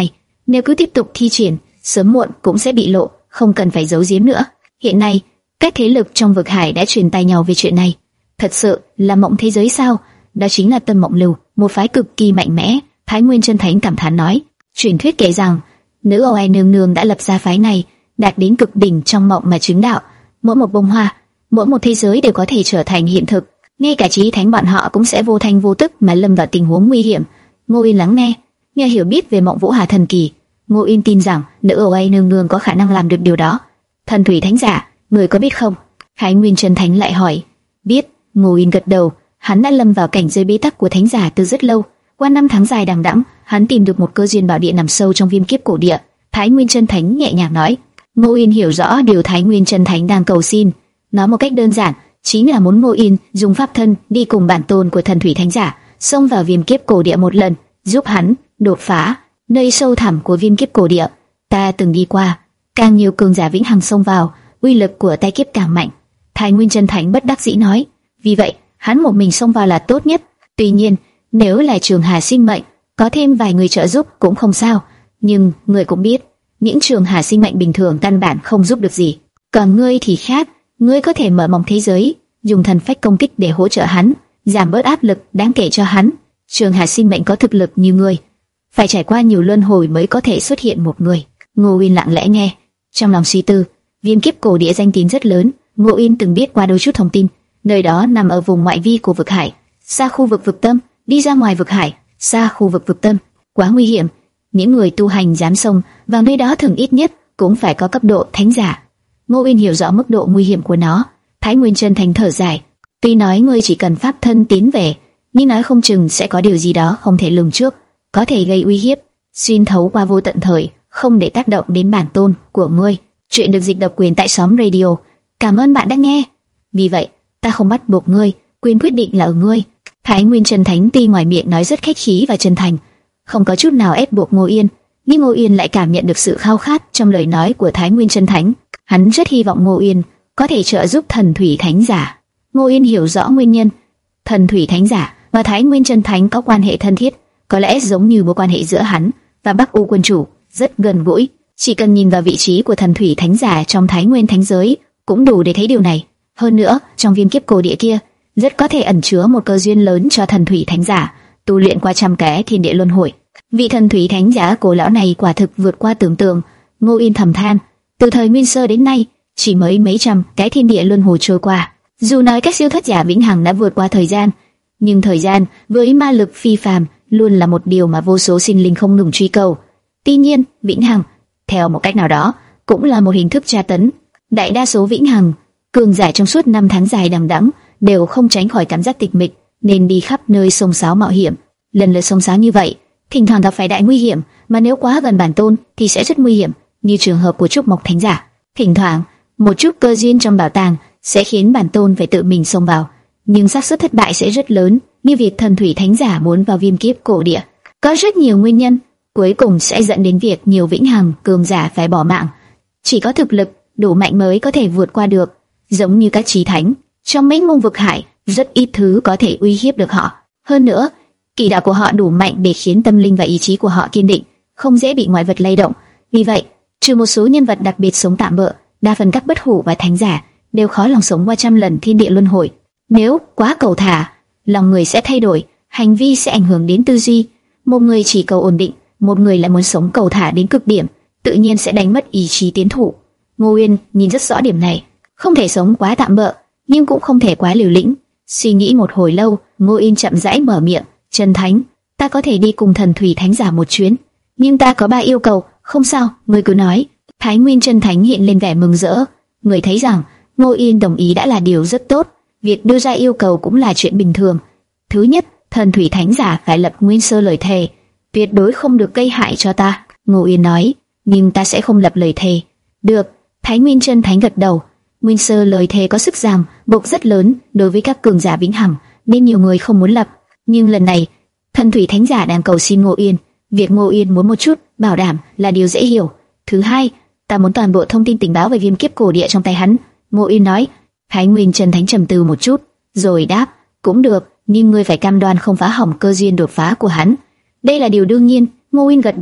Nếu cứ tiếp tục thi triển, sớm muộn cũng sẽ bị lộ, không cần phải giấu giếm nữa. Hiện nay, các thế lực trong vực hải đã truyền tay nhau về chuyện này. Thật sự là mộng thế giới sao? Đó chính là Tâm Mộng Lưu, một phái cực kỳ mạnh mẽ. Thái Nguyên Chân Thánh cảm thán nói. Truyền thuyết kể rằng nữ Ô Ai nương nương đã lập ra phái này, đạt đến cực đỉnh trong mộng mà chứng đạo. Mỗi một bông hoa, mỗi một thế giới đều có thể trở thành hiện thực. Ngay cả chí thánh bọn họ cũng sẽ vô thanh vô tức mà lâm vào tình huống nguy hiểm. Ngô Yên lắng nghe, nghe hiểu biết về mộng Vũ Hà thần kỳ. Ngô Yên tin rằng nữ Ô Ai nương nương có khả năng làm được điều đó. Thần thủy thánh giả, người có biết không? Thái Nguyên Chân Thánh lại hỏi. Biết. Ngô Yên gật đầu. Hắn đã lâm vào cảnh giới bế tắc của thánh giả từ rất lâu. Qua năm tháng dài đằng đẵng, hắn tìm được một cơ duyên bảo địa nằm sâu trong viêm kiếp cổ địa. Thái Nguyên Chân Thánh nhẹ nhàng nói. Ngô Yên hiểu rõ điều Thái Nguyên Chân Thánh đang cầu xin. Nói một cách đơn giản, chính là muốn Ngô Yên dùng pháp thân đi cùng bản tôn của thần thủy thánh giả, xông vào viêm kiếp cổ địa một lần, giúp hắn đột phá. Nơi sâu thẳm của viêm kiếp cổ địa, ta từng đi qua, càng nhiều cường giả vĩnh hằng xông vào, uy lực của tai kiếp càng mạnh. Thái Nguyên Chân Thánh bất đắc dĩ nói. Vì vậy, hắn một mình xông vào là tốt nhất. Tuy nhiên, nếu là Trường Hà sinh mệnh, có thêm vài người trợ giúp cũng không sao. Nhưng người cũng biết, những Trường Hà sinh mệnh bình thường căn bản không giúp được gì. Còn ngươi thì khác, ngươi có thể mở mộng thế giới, dùng thần phách công kích để hỗ trợ hắn, giảm bớt áp lực đáng kể cho hắn. Trường Hà sinh mệnh có thực lực như ngươi, phải trải qua nhiều luân hồi mới có thể xuất hiện một người. Ngô Uyên lặng lẽ nghe, trong lòng suy tư. Viêm kiếp cổ địa danh tín rất lớn, Ngô Uyên từng biết qua đôi chút thông tin. Nơi đó nằm ở vùng ngoại vi của vực hải, xa khu vực vực tâm. Đi ra ngoài vực hải, xa khu vực vực tâm, quá nguy hiểm. Những người tu hành dám xông vào nơi đó thường ít nhất cũng phải có cấp độ thánh giả. Ngô Uyên hiểu rõ mức độ nguy hiểm của nó. Thái Nguyên Chân Thánh thở dài. Tuy nói ngươi chỉ cần pháp thân tiến về, nhưng nói không chừng sẽ có điều gì đó không thể lường trước, có thể gây uy hiếp, xuyên thấu qua vô tận thời, không để tác động đến bản tôn của ngươi. Chuyện được dịch độc quyền tại Xóm Radio. Cảm ơn bạn đã nghe. Vì vậy, ta không bắt buộc ngươi, quyền quyết định là ở ngươi. Thái Nguyên Chân Thánh tuy ngoài miệng nói rất khách khí và chân thành, không có chút nào ép buộc Ngô Yên, nhưng Ngô Yên lại cảm nhận được sự khao khát trong lời nói của Thái Nguyên Chân Thánh. Hắn rất hy vọng Ngô Yên có thể trợ giúp thần thủy thánh giả. Ngô Yên hiểu rõ nguyên nhân. Thần thủy thánh giả và Thái Nguyên Chân Thánh có quan hệ thân thiết, có lẽ giống như mối quan hệ giữa hắn và Bắc U quân chủ, rất gần gũi. Chỉ cần nhìn vào vị trí của thần thủy thánh giả trong Thái Nguyên thánh giới cũng đủ để thấy điều này. Hơn nữa, trong viêm kiếp cổ địa kia rất có thể ẩn chứa một cơ duyên lớn cho thần thủy thánh giả tu luyện qua trăm cái thiên địa luân hồi. Vị thần thủy thánh giả cổ lão này quả thực vượt qua tưởng tượng. Ngô Yên thầm than, từ thời Nguyên Sơ đến nay chỉ mới mấy trăm cái thiên địa luân hồi trôi qua. Dù nói các siêu thoát giả vĩnh hằng đã vượt qua thời gian, nhưng thời gian với ma lực phi phàm luôn là một điều mà vô số sinh linh không ngừng truy cầu. Tuy nhiên, vĩnh hằng theo một cách nào đó cũng là một hình thức tra tấn. Đại đa số vĩnh hằng cường giả trong suốt năm tháng dài đằng đẵng đều không tránh khỏi cảm giác tịch mịch, nên đi khắp nơi xông xáo mạo hiểm. Lần lượt xông xáo như vậy, thỉnh thoảng gặp phải đại nguy hiểm, mà nếu quá gần bản tôn thì sẽ rất nguy hiểm, như trường hợp của Trúc Mộc Thánh giả. Thỉnh thoảng, một chút cơ duyên trong bảo tàng sẽ khiến bản tôn phải tự mình xông vào, nhưng xác suất thất bại sẽ rất lớn, như việc thần thủy thánh giả muốn vào viêm kiếp cổ địa. Có rất nhiều nguyên nhân, cuối cùng sẽ dẫn đến việc nhiều vĩnh hằng cường giả phải bỏ mạng. Chỉ có thực lực đủ mạnh mới có thể vượt qua được. Giống như các chí thánh, trong mấy mông vực hải, rất ít thứ có thể uy hiếp được họ. Hơn nữa, kỳ đạo của họ đủ mạnh để khiến tâm linh và ý chí của họ kiên định, không dễ bị ngoại vật lay động. Vì vậy, trừ một số nhân vật đặc biệt sống tạm bợ, đa phần các bất hủ và thánh giả đều khó lòng sống qua trăm lần thiên địa luân hồi. Nếu quá cầu thả, lòng người sẽ thay đổi, hành vi sẽ ảnh hưởng đến tư duy. Một người chỉ cầu ổn định, một người lại muốn sống cầu thả đến cực điểm, tự nhiên sẽ đánh mất ý chí tiến thủ. Ngô Uyên nhìn rất rõ điểm này, không thể sống quá tạm bợ, nhưng cũng không thể quá liều lĩnh. Suy nghĩ một hồi lâu, Ngô Uyên chậm rãi mở miệng, "Chân Thánh, ta có thể đi cùng thần thủy thánh giả một chuyến, nhưng ta có ba yêu cầu." "Không sao, ngươi cứ nói." Thái Nguyên Chân Thánh hiện lên vẻ mừng rỡ. Người thấy rằng Ngô Uyên đồng ý đã là điều rất tốt, việc đưa ra yêu cầu cũng là chuyện bình thường. Thứ nhất, thần thủy thánh giả phải lập nguyên sơ lời thề, tuyệt đối không được gây hại cho ta. Ngô Uyên nói, "Nhưng ta sẽ không lập lời thề." "Được." Thái Nguyên Chân Thánh gật đầu. Nguyên sơ lời thề có sức ràng buộc rất lớn đối với các cường giả vĩnh hằng, nên nhiều người không muốn lập. Nhưng lần này, thần thủy thánh giả đang cầu xin Ngô Uyên, việc Ngô Uyên muốn một chút bảo đảm là điều dễ hiểu. "Thứ hai, ta muốn toàn bộ thông tin tình báo về viêm kiếp cổ địa trong tay hắn." Ngô Uyên nói. Thái Nguyên Chân Thánh trầm tư một chút, rồi đáp, "Cũng được, nhưng ngươi phải cam đoan không phá hỏng cơ duyên đột phá của hắn." "Đây là điều đương nhiên." Ngô Uyên gật đầu,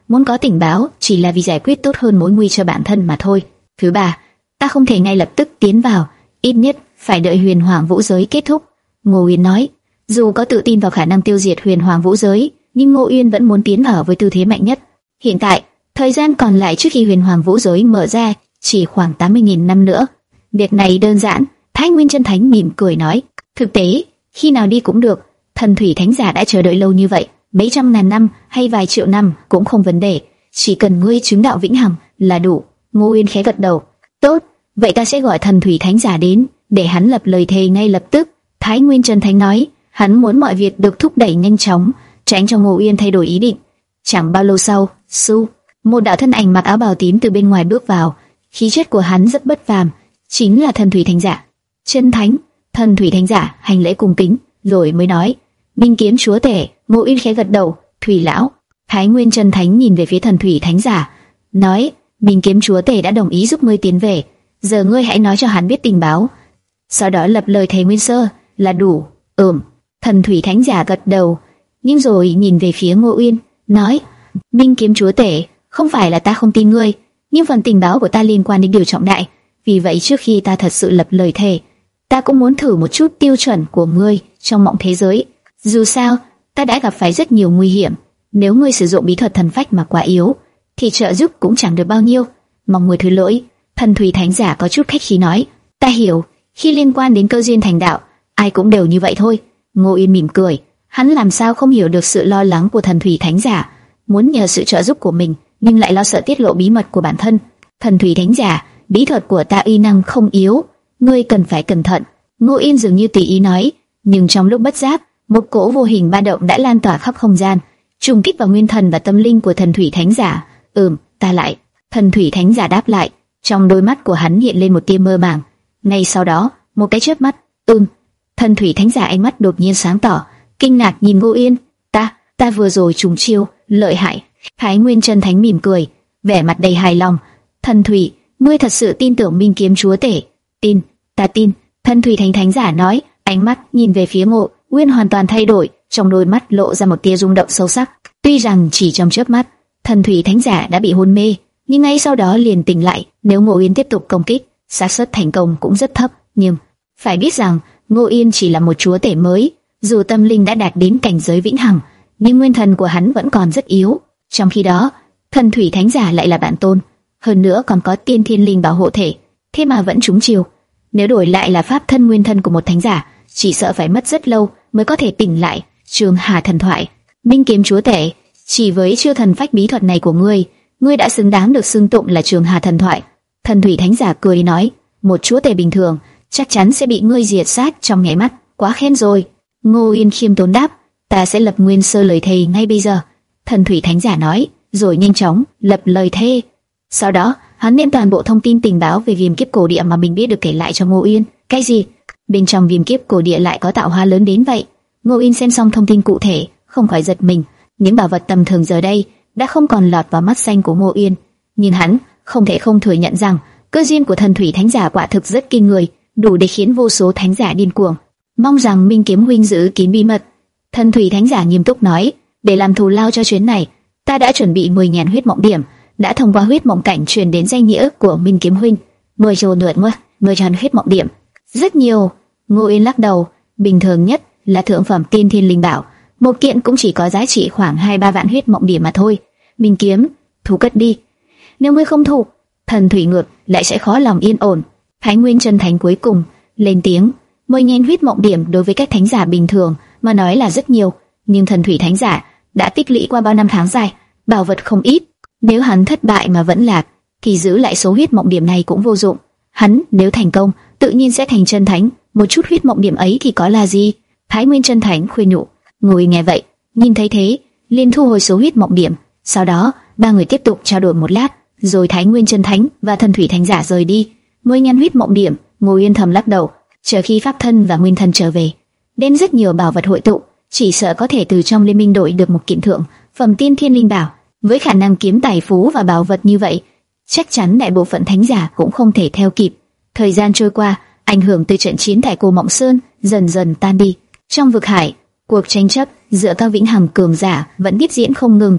muốn có tình báo chỉ là vì giải quyết tốt hơn mối nguy cho bản thân mà thôi. Thứ ba, ta không thể ngay lập tức tiến vào, ít nhất phải đợi huyền hoàng vũ giới kết thúc. Ngô Uyên nói, dù có tự tin vào khả năng tiêu diệt huyền hoàng vũ giới, nhưng Ngô Uyên vẫn muốn tiến vào với tư thế mạnh nhất. Hiện tại, thời gian còn lại trước khi huyền hoàng vũ giới mở ra chỉ khoảng tám mươi nghìn năm nữa. Việc này đơn giản. Thái Nguyên Chân Thánh mỉm cười nói, thực tế, khi nào đi cũng được. Thần thủy thánh giả đã chờ đợi lâu như vậy, mấy trăm ngàn năm hay vài triệu năm cũng không vấn đề, chỉ cần ngươi chứng đạo vĩnh hằng là đủ. Ngô Uyên khẽ gật đầu. Tốt, vậy ta sẽ gọi thần thủy thánh giả đến, để hắn lập lời thề ngay lập tức. Thái Nguyên Chân Thánh nói, hắn muốn mọi việc được thúc đẩy nhanh chóng, tránh cho Ngô Uyên thay đổi ý định. Chẳng bao lâu sau, su, một đạo thân ảnh mặc áo bào tím từ bên ngoài bước vào, khí chất của hắn rất bất phàm, chính là thần thủy thánh giả. Chân Thánh, thần thủy thánh giả hành lễ cung kính, rồi mới nói, Minh Kiếm chúa tể. Ngô Uyên khẽ gật đầu. Thủy lão. Thái Nguyên Chân Thánh nhìn về phía thần thủy thánh giả, nói, Minh Kiếm chúa tể đã đồng ý giúp ngươi tiến về, giờ ngươi hãy nói cho hắn biết tình báo, sau đó lập lời thề nguyên sơ là đủ. Ừm. Thần thủy thánh giả gật đầu, nhưng rồi nhìn về phía Ngô Uyên, nói, Minh Kiếm chúa tể, không phải là ta không tin ngươi, nhưng phần tình báo của ta liên quan đến điều trọng đại, vì vậy trước khi ta thật sự lập lời thề, ta cũng muốn thử một chút tiêu chuẩn của ngươi trong mộng thế giới. Dù sao, ta đã gặp phải rất nhiều nguy hiểm, nếu ngươi sử dụng bí thuật thần phách mà quá yếu, thì trợ giúp cũng chẳng được bao nhiêu. Mong ngươi thứ lỗi. Thần thủy thánh giả có chút khách khí nói, ta hiểu, khi liên quan đến cơ duyên thành đạo, ai cũng đều như vậy thôi. Ngô Uyên mỉm cười, hắn làm sao không hiểu được sự lo lắng của thần thủy thánh giả, muốn nhờ sự trợ giúp của mình, nhưng lại lo sợ tiết lộ bí mật của bản thân. Thần thủy thánh giả, bí thuật của ta uy năng không yếu, ngươi cần phải cẩn thận. Ngô Uyên dường như tùy ý nói, nhưng trong lúc bất giác, một cỗ vô hình ba động đã lan tỏa khắp không gian, trùng kích vào nguyên thần và tâm linh của thần thủy thánh giả. Ừm, ta lại. Thần thủy thánh giả đáp lại, trong đôi mắt của hắn hiện lên một tia mơ màng. Ngay sau đó, một cái chớp mắt, ừm. Thần thủy thánh giả ánh mắt đột nhiên sáng tỏ, kinh ngạc nhìn Ngô Uyên. Ta, ta vừa rồi trùng chiêu, lợi hại. Thái Nguyên Chân Thánh mỉm cười, vẻ mặt đầy hài lòng. Thần thủy, ngươi thật sự tin tưởng Minh Kiếm chúa tể? Tin, ta tin. Thần thủy thánh thánh giả nói, ánh mắt nhìn về phía Ngô Uyên hoàn toàn thay đổi, trong đôi mắt lộ ra một tia rung động sâu sắc. Tuy rằng chỉ trong chớp mắt, thần thủy thánh giả đã bị hôn mê, nhưng ngay sau đó liền tỉnh lại. Nếu Ngô Uyên tiếp tục công kích, xác suất thành công cũng rất thấp. Nhưng phải biết rằng Ngô Uyên chỉ là một chúa tể mới, dù tâm linh đã đạt đến cảnh giới vĩnh hằng, nhưng nguyên thần của hắn vẫn còn rất yếu. Trong khi đó, thần thủy thánh giả lại là bản tôn, hơn nữa còn có tiên thiên linh bảo hộ thể, thế mà vẫn trúng chiêu. Nếu đổi lại là pháp thân nguyên thân của một thánh giả, chỉ sợ phải mất rất lâu mới có thể tỉnh lại. Trường Hà thần thoại. Minh Kiếm chúa tể, chỉ với chiêu thần phách bí thuật này của ngươi, ngươi đã xứng đáng được xưng tụng là Trường Hà thần thoại. Thần thủy thánh giả cười nói, một chúa tể bình thường chắc chắn sẽ bị ngươi diệt sát trong nháy mắt. Quá khen rồi. Ngô Uyên khiêm tốn đáp, ta sẽ lập nguyên sơ lời thề ngay bây giờ. Thần thủy thánh giả nói, rồi nhanh chóng lập lời thề. Sau đó, hắn đem toàn bộ thông tin tình báo về viêm kiếp cổ địa mà mình biết được kể lại cho Ngô Uyên. Cái gì? Bên trong viêm kiếp cổ địa lại có tạo hóa lớn đến vậy? Ngô Uyên xem xong thông tin cụ thể, không khỏi giật mình. Những bảo vật tầm thường giờ đây đã không còn lọt vào mắt xanh của Ngô Uyên, nhưng hắn không thể không thừa nhận rằng cơ duyên của thần thủy thánh giả quả thực rất kinh người, đủ để khiến vô số thánh giả điên cuồng. Mong rằng Minh Kiếm huynh giữ kín bí mật. Thần thủy thánh giả nghiêm túc nói, để làm thù lao cho chuyến này, ta đã chuẩn bị mười nghìn huyết mộng điểm, đã thông qua huyết mộng cảnh truyền đến danh nghĩa của Minh Kiếm huynh. Mười triệu lượt mua, mười tròn huyết mộng điểm, rất nhiều. Ngô Uyên lắc đầu, bình thường nhất là thượng phẩm tiên thiên linh bảo, một kiện cũng chỉ có giá trị khoảng hai ba vạn huyết mộng điểm mà thôi. Minh Kiếm, thu cất đi. Nếu ngươi không thu, thần thủy ngược lại sẽ khó lòng yên ổn. Thái Nguyên Chân Thánh cuối cùng lên tiếng, mười nghìn huyết mộng điểm đối với các thánh giả bình thường mà nói là rất nhiều, nhưng thần thủy thánh giả đã tích lũy qua bao năm tháng dài, bảo vật không ít. Nếu hắn thất bại mà vẫn lạc, thì giữ lại số huyết mộng điểm này cũng vô dụng. Hắn nếu thành công, tự nhiên sẽ thành chân thánh, một chút huyết mộng điểm ấy thì có là gì? Thái Nguyên Chân Thánh khuyên nhủ. Ngồi nghe vậy, nhìn thấy thế, liền thu hồi số huyết mộng điểm. Sau đó, ba người tiếp tục trao đổi một lát, rồi Thái Nguyên Chân Thánh và thần thủy thánh giả rời đi. Mười ngàn huyết mộng điểm, Ngô Uyên thầm lắc đầu. Chờ khi pháp thân và nguyên thân trở về, đem rất nhiều bảo vật hội tụ, chỉ sợ có thể từ trong liên minh đổi được một kiện thượng phẩm tiên thiên linh bảo. Với khả năng kiếm tài phú và bảo vật như vậy, chắc chắn đại bộ phận thánh giả cũng không thể theo kịp. Thời gian trôi qua, ảnh hưởng từ trận chiến tại Cô Mộng Sơn dần dần tan đi. Trong vực hải, cuộc tranh chấp giữa các vĩnh hằng cường giả vẫn tiếp diễn không ngừng.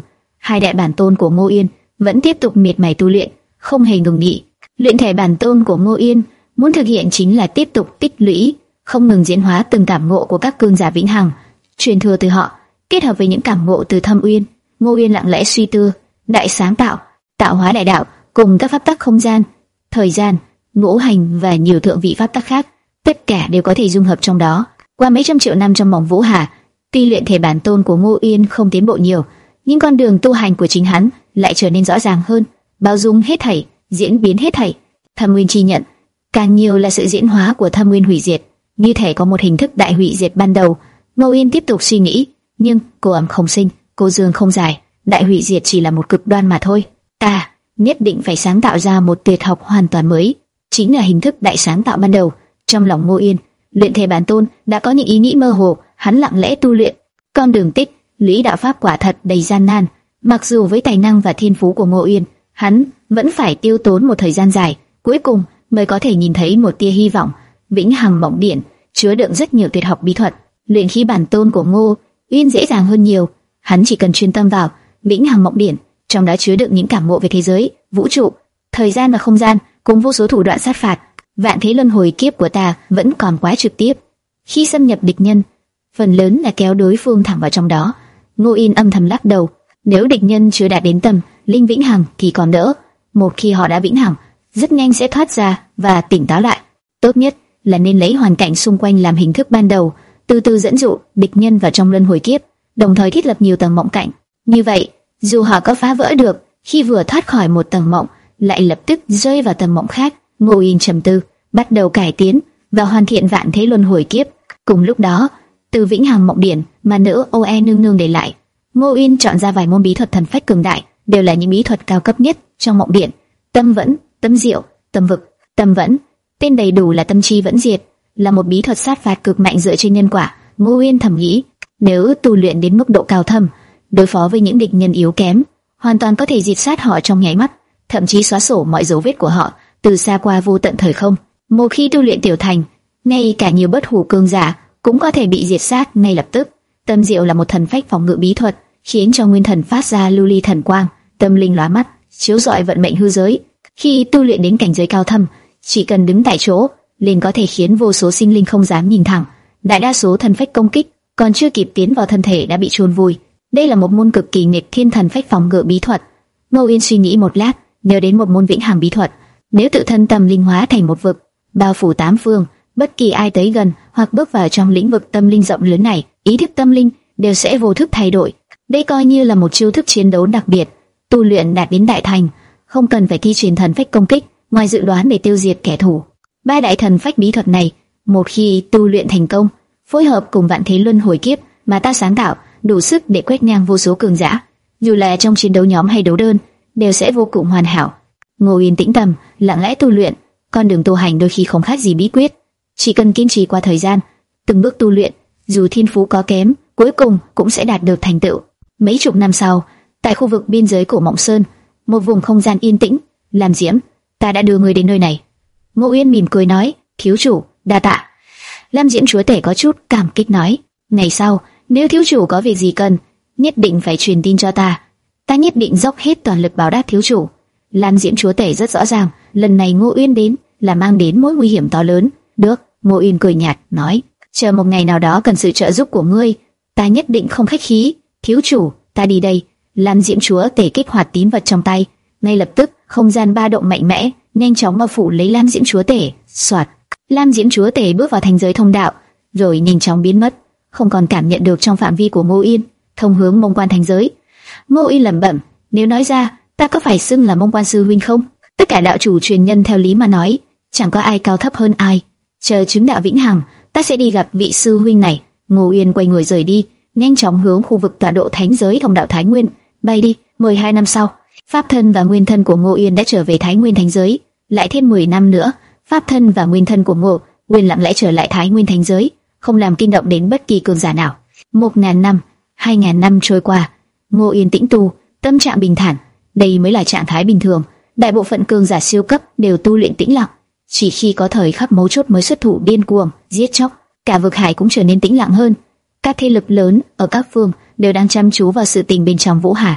hai đại bản tôn của Ngô Yên vẫn tiếp tục miệt mài tu luyện, không hề ngừng nghỉ. Luyện thể bản tôn của Ngô Yên muốn thực hiện chính là tiếp tục tích lũy, không ngừng diễn hóa từng cảm ngộ của các cường giả vĩnh hằng, truyền thừa từ họ, kết hợp với những cảm ngộ từ Thâm Uyên. Ngô Yên lặng lẽ suy tư, đại sáng tạo, tạo hóa đại đạo cùng các pháp tắc không gian, thời gian, ngũ hành và nhiều thượng vị pháp tắc khác, tất cả đều có thể dung hợp trong đó. Qua mấy trăm triệu năm trong mỏng vũ hà, tuy luyện thể bản tôn của Ngô Yên không tiến bộ nhiều, nhưng con đường tu hành của chính hắn lại trở nên rõ ràng hơn, bao dung hết thảy, diễn biến hết thảy. Thâm Nguyên chi nhận càng nhiều là sự diễn hóa của Thâm Nguyên hủy diệt, như thể có một hình thức đại hủy diệt ban đầu. Ngô Yên tiếp tục suy nghĩ, nhưng cô ẩm không sinh, cô dương không dài, đại hủy diệt chỉ là một cực đoan mà thôi. Ta nhất định phải sáng tạo ra một tuyệt học hoàn toàn mới, chính là hình thức đại sáng tạo ban đầu. Trong lòng Ngô Yên, luyện thể bản tôn đã có những ý nghĩ mơ hồ, hắn lặng lẽ tu luyện. Con đường tích lũy đạo pháp quả thật đầy gian nan, mặc dù với tài năng và thiên phú của Ngô Yên, hắn vẫn phải tiêu tốn một thời gian dài, cuối cùng mới có thể nhìn thấy một tia hy vọng. Vĩnh Hằng Mộng Điển chứa đựng rất nhiều tuyệt học bí thuật, luyện khí bản tôn của Ngô Yên dễ dàng hơn nhiều. Hắn chỉ cần chuyên tâm vào Vĩnh Hằng Mộng Điển, trong đó chứa đựng những cảm ngộ về thế giới, vũ trụ, thời gian và không gian, cùng vô số thủ đoạn sát phạt. Vạn thế luân hồi kiếp của ta vẫn còn quá trực tiếp, khi xâm nhập địch nhân, phần lớn là kéo đối phương thẳng vào trong đó. Ngô Yên âm thầm lắc đầu, nếu địch nhân chưa đạt đến tầm linh vĩnh hằng thì còn đỡ, một khi họ đã vĩnh hằng, rất nhanh sẽ thoát ra và tỉnh táo lại. Tốt nhất là nên lấy hoàn cảnh xung quanh làm hình thức ban đầu, từ từ dẫn dụ địch nhân vào trong luân hồi kiếp, đồng thời thiết lập nhiều tầng mộng cảnh. Như vậy, dù họ có phá vỡ được, khi vừa thoát khỏi một tầng mộng, lại lập tức rơi vào tầng mộng khác. Ngô Yên trầm tư, bắt đầu cải tiến và hoàn thiện vạn thế luân hồi kiếp. Cùng lúc đó, từ Vĩnh Hằng Mộng Điển mà nữ ô e nương nương để lại, Ngô Yên chọn ra vài môn bí thuật thần phách cường đại, đều là những bí thuật cao cấp nhất trong Mộng Điển. Tâm vẫn, tâm diệu, tâm vực. Tâm vẫn, tên đầy đủ là tâm chi vẫn diệt, là một bí thuật sát phạt cực mạnh dựa trên nhân quả. Ngô Yên thầm nghĩ, nếu tu luyện đến mức độ cao thâm, đối phó với những địch nhân yếu kém, hoàn toàn có thể diệt sát họ trong nháy mắt, thậm chí xóa sổ mọi dấu vết của họ từ xa qua vô tận thời không. Một khi tu luyện tiểu thành, ngay cả nhiều bất hủ cường giả cũng có thể bị diệt sát ngay lập tức. Tâm diệu là một thần phách phòng ngự bí thuật, khiến cho nguyên thần phát ra lưu ly thần quang, tâm linh lóa mắt, chiếu rọi vận mệnh hư giới. Khi tu luyện đến cảnh giới cao thâm, chỉ cần đứng tại chỗ, liền có thể khiến vô số sinh linh không dám nhìn thẳng. Đại đa số thần phách công kích còn chưa kịp tiến vào thân thể đã bị chôn vùi. Đây là một môn cực kỳ nghịch thiên thần phách phòng ngự bí thuật. Ngô Yên suy nghĩ một lát, nhớ đến một môn vĩnh hằng bí thuật. Nếu tự thân tâm linh hóa thành một vực, bao phủ tám phương, bất kỳ ai tới gần hoặc bước vào trong lĩnh vực tâm linh rộng lớn này, ý thức tâm linh đều sẽ vô thức thay đổi. Đây coi như là một chiêu thức chiến đấu đặc biệt. Tu luyện đạt đến đại thành, không cần phải thi triển thần phách công kích, ngoài dự đoán để tiêu diệt kẻ thù. Ba đại thần phách bí thuật này, một khi tu luyện thành công, phối hợp cùng vạn thế luân hồi kiếp mà ta sáng tạo, đủ sức để quét ngang vô số cường giả, dù là trong chiến đấu nhóm hay đấu đơn, đều sẽ vô cùng hoàn hảo. Ngô Yên tĩnh tâm, lặng lẽ tu luyện. Con đường tu hành đôi khi không khác gì bí quyết, chỉ cần kiên trì qua thời gian, từng bước tu luyện, dù thiên phú có kém, cuối cùng cũng sẽ đạt được thành tựu. Mấy chục năm sau, tại khu vực biên giới của Mộng Sơn, một vùng không gian yên tĩnh, Lam Diễm, ta đã đưa người đến nơi này. Ngô Yên mỉm cười nói, thiếu chủ, đa tạ. Lam Diễm chúa tể có chút cảm kích nói, ngày sau nếu thiếu chủ có việc gì cần, nhất định phải truyền tin cho ta, ta nhất định dốc hết toàn lực báo đáp thiếu chủ. Lam Diễm chúa tể rất rõ ràng, lần này Ngô Uyên đến là mang đến mối nguy hiểm to lớn. Được, Ngô Uyên cười nhạt nói, chờ một ngày nào đó cần sự trợ giúp của ngươi, ta nhất định không khách khí. Thiếu chủ, ta đi đây. Lam Diễm chúa tể kích hoạt tín vật trong tay, ngay lập tức không gian ba động mạnh mẽ nhanh chóng bao phủ lấy Lam Diễm chúa tể. Soạt, Lam Diễm chúa tể bước vào thành giới thông đạo, rồi nhanh chóng biến mất, không còn cảm nhận được trong phạm vi của Ngô Uyên, thông hướng mông quan thành giới. Ngô Uyên lẩm bẩm, nếu nói ra, ta có phải xưng là mông quan sư huynh không? Tất cả đạo chủ truyền nhân theo lý mà nói, chẳng có ai cao thấp hơn ai. Chờ chứng đạo vĩnh hằng, ta sẽ đi gặp vị sư huynh này. Ngô Uyên quay người rời đi, nhanh chóng hướng khu vực tọa độ thánh giới thông đạo Thái Nguyên bay đi. mười hai năm sau, pháp thân và nguyên thân của Ngô Uyên đã trở về Thái Nguyên thánh giới. Lại thêm mười năm nữa, pháp thân và nguyên thân của Ngô Uyên lặng lẽ trở lại Thái Nguyên thánh giới, không làm kinh động đến bất kỳ cường giả nào. Một ngàn năm, hai ngàn năm trôi qua, Ngô Uyên tĩnh tu, tâm trạng bình thản. Đây mới là trạng thái bình thường. Đại bộ phận cường giả siêu cấp đều tu luyện tĩnh lặng, chỉ khi có thời khắc mấu chốt mới xuất thủ điên cuồng giết chóc. Cả vực hải cũng trở nên tĩnh lặng hơn. Các thế lực lớn ở các phương đều đang chăm chú vào sự tình bên trong Vũ Hà.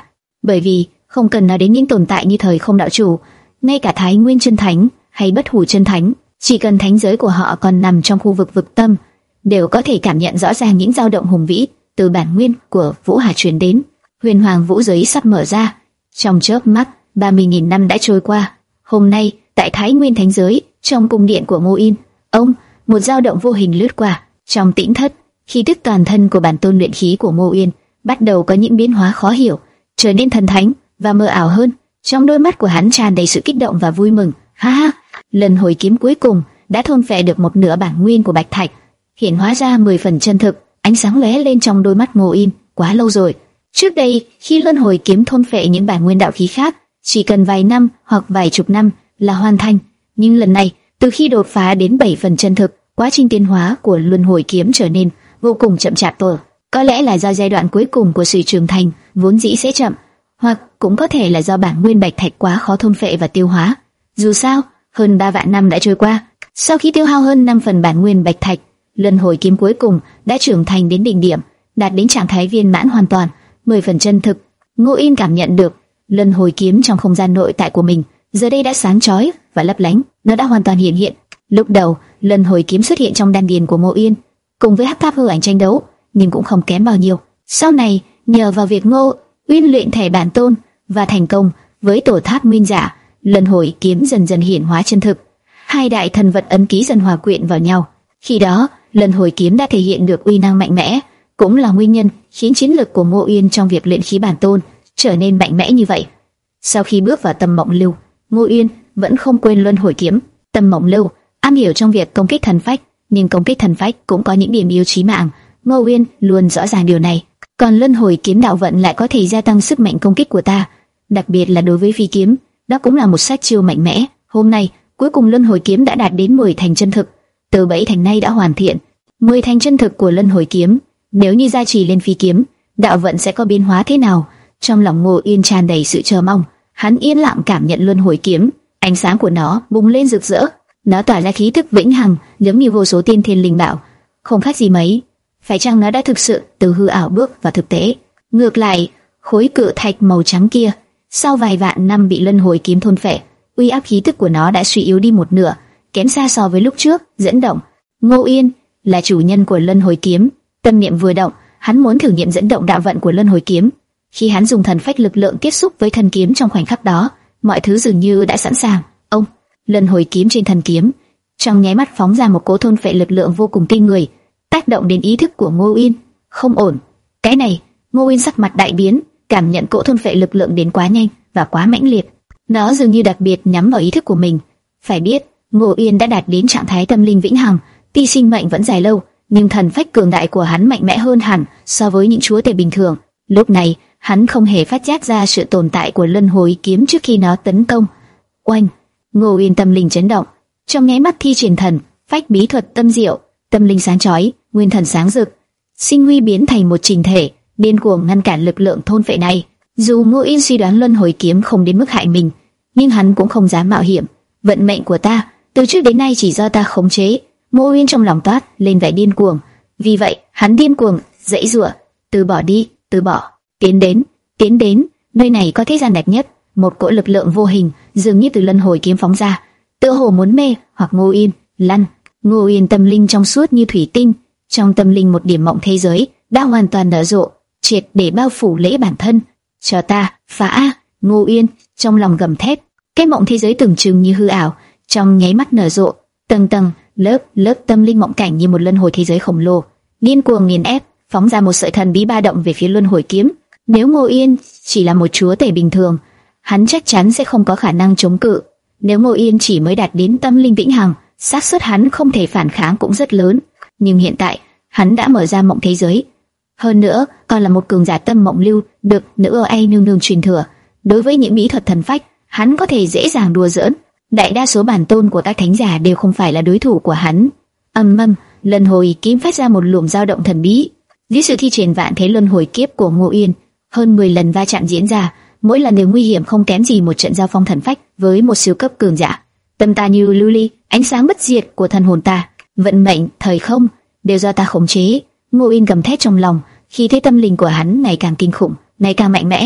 bởi vì không cần nói đến những tồn tại như thời không đạo chủ, ngay cả Thái Nguyên chân thánh hay Bất Hủ chân thánh, chỉ cần thánh giới của họ còn nằm trong khu vực vực tâm, đều có thể cảm nhận rõ ràng những dao động hùng vĩ từ bản nguyên của Vũ Hà truyền đến. Huyền Hoàng Vũ giới sắp mở ra, trong chớp mắt ba mươi nghìn năm đã trôi qua. Hôm nay tại Thái Nguyên thánh giới, trong cung điện của Ngô Yên, ông một dao động vô hình lướt qua. Trong tĩnh thất, khí tức toàn thân của bản tôn luyện khí của Ngô Yên bắt đầu có những biến hóa khó hiểu, trở nên thần thánh và mơ ảo hơn. Trong đôi mắt của hắn tràn đầy sự kích động và vui mừng. Ha ha, lần hồi kiếm cuối cùng đã thôn phệ được một nửa bản nguyên của Bạch Thạch, hiện hóa ra mười phần chân thực. Ánh sáng lóe lên trong đôi mắt Ngô Yên. Quá lâu rồi, trước đây khi luân hồi kiếm thôn phệ những bản nguyên đạo khí khác, chỉ cần vài năm hoặc vài chục năm là hoàn thành, nhưng lần này, từ khi đột phá đến bảy phần chân thực, quá trình tiến hóa của luân hồi kiếm trở nên vô cùng chậm chạp tồi. Có lẽ là do giai đoạn cuối cùng của sự trưởng thành vốn dĩ sẽ chậm, hoặc cũng có thể là do bản nguyên Bạch Thạch quá khó thôn phệ và tiêu hóa. Dù sao, hơn ba vạn năm đã trôi qua, sau khi tiêu hao hơn năm phần bản nguyên Bạch Thạch, luân hồi kiếm cuối cùng đã trưởng thành đến đỉnh điểm, đạt đến trạng thái viên mãn hoàn toàn, mười phần chân thực. Ngô Yên cảm nhận được luân hồi kiếm trong không gian nội tại của mình giờ đây đã sáng chói và lấp lánh, nó đã hoàn toàn hiện hiện. Lúc đầu, luân hồi kiếm xuất hiện trong đan điền của Ngô Yên, cùng với hắc tháp hư ảnh tranh đấu, nhưng cũng không kém bao nhiêu. Sau này, nhờ vào việc Ngô Uyên luyện thể bản tôn và thành công với tổ tháp nguyên giả, luân hồi kiếm dần dần hiển hóa chân thực. Hai đại thần vật ấn ký dần hòa quyện vào nhau. Khi đó, luân hồi kiếm đã thể hiện được uy năng mạnh mẽ, cũng là nguyên nhân khiến chiến lực của Ngô Uyên trong việc luyện khí bản tôn trở nên mạnh mẽ như vậy. Sau khi bước vào Tâm Mộng Lưu, Ngô Uyên vẫn không quên luân hồi kiếm. Tâm Mộng Lưu am hiểu trong việc công kích thần phách, nhưng công kích thần phách cũng có những điểm yếu chí mạng. Ngô Uyên luôn rõ ràng điều này. Còn luân hồi kiếm đạo vận lại có thể gia tăng sức mạnh công kích của ta, đặc biệt là đối với phi kiếm, đó cũng là một sát chiêu mạnh mẽ. Hôm nay, cuối cùng luân hồi kiếm đã đạt đến mười thành chân thực, từ bảy thành nay đã hoàn thiện. mười thành chân thực của luân hồi kiếm, nếu như gia trì lên phi kiếm, đạo vận sẽ có biến hóa thế nào? Trong lòng Ngô Yên tràn đầy sự chờ mong, hắn yên lặng cảm nhận luân hồi kiếm, ánh sáng của nó bùng lên rực rỡ, nó tỏa ra khí tức vĩnh hằng, giống như vô số tiên thiên linh bảo, không khác gì mấy. Phải chăng nó đã thực sự từ hư ảo bước vào thực tế? Ngược lại, khối cự thạch màu trắng kia, sau vài vạn năm bị luân hồi kiếm thôn phệ, uy áp khí tức của nó đã suy yếu đi một nửa, kém xa so với lúc trước. Dẫn động. Ngô Yên là chủ nhân của luân hồi kiếm, tâm niệm vừa động, hắn muốn thử nghiệm dẫn động đạo vận của luân hồi kiếm. Khi hắn dùng thần phách lực lượng tiếp xúc với thần kiếm, trong khoảnh khắc đó, mọi thứ dường như đã sẵn sàng. Ông, luân hồi kiếm trên thần kiếm, trong nháy mắt phóng ra một cỗ thôn phệ lực lượng vô cùng kinh người, tác động đến ý thức của Ngô Yên. Không ổn. Cái này, Ngô Yên sắc mặt đại biến, cảm nhận cỗ thôn phệ lực lượng đến quá nhanh và quá mãnh liệt. Nó dường như đặc biệt nhắm vào ý thức của mình. Phải biết, Ngô Yên đã đạt đến trạng thái tâm linh vĩnh hằng, tuy sinh mệnh vẫn dài lâu, nhưng thần phách cường đại của hắn mạnh mẽ hơn hẳn so với những chúa tể bình thường. Lúc này, hắn không hề phát giác ra sự tồn tại của luân hồi kiếm trước khi nó tấn công. Oanh! Ngô Yên tâm linh chấn động, trong nháy mắt thi triển thần phách bí thuật tâm diệu, tâm linh sáng chói, nguyên thần sáng rực, sinh huy biến thành một trình thể, điên cuồng ngăn cản lực lượng thôn phệ này. Dù Ngô Yên suy đoán luân hồi kiếm không đến mức hại mình, nhưng hắn cũng không dám mạo hiểm. Vận mệnh của ta, từ trước đến nay chỉ do ta khống chế. Ngô Yên trong lòng toát lên vẻ điên cuồng, vì vậy hắn điên cuồng giãy giụa, từ bỏ đi, từ bỏ, tiến đến, tiến đến. Nơi này có thế gian đẹp nhất. Một cỗ lực lượng vô hình dường như từ luân hồi kiếm phóng ra, tựa hồ muốn mê hoặc Ngô Yên. Lăn. Ngô Yên tâm linh trong suốt như thủy tinh, trong tâm linh một điểm mộng thế giới đã hoàn toàn nở rộ, triệt để bao phủ lễ bản thân. Cho ta phá! Ngô Yên trong lòng gầm thét. Cái mộng thế giới tưởng chừng như hư ảo, trong nháy mắt nở rộ, tầng tầng, lớp lớp tâm linh mộng cảnh như một luân hồi thế giới khổng lồ, điên cuồng nghiền ép, phóng ra một sợi thần bí ba động về phía luân hồi kiếm. Nếu Ngô Yên chỉ là một chúa tể bình thường, hắn chắc chắn sẽ không có khả năng chống cự. Nếu Ngô Yên chỉ mới đạt đến tâm linh vĩnh hằng, xác suất hắn không thể phản kháng cũng rất lớn. Nhưng hiện tại, hắn đã mở ra mộng thế giới, hơn nữa còn là một cường giả tâm mộng lưu được nữ A nương nương truyền thừa. Đối với những bí thuật thần phách, hắn có thể dễ dàng đùa giỡn. Đại đa số bản tôn của các thánh giả đều không phải là đối thủ của hắn. Âm âm, luân hồi kiếm phát ra một luồng dao động thần bí. Dưới sự thi triển vạn thế luân hồi kiếp của Ngô Yên, hơn mười lần va chạm diễn ra, mỗi lần đều nguy hiểm không kém gì một trận giao phong thần phách với một siêu cấp cường giả. Tâm ta như lưu ly, ánh sáng bất diệt của thần hồn ta, vận mệnh, thời không đều do ta khống chế. Ngô Yên gầm thét trong lòng, khi thấy tâm linh của hắn ngày càng kinh khủng, ngày càng mạnh mẽ.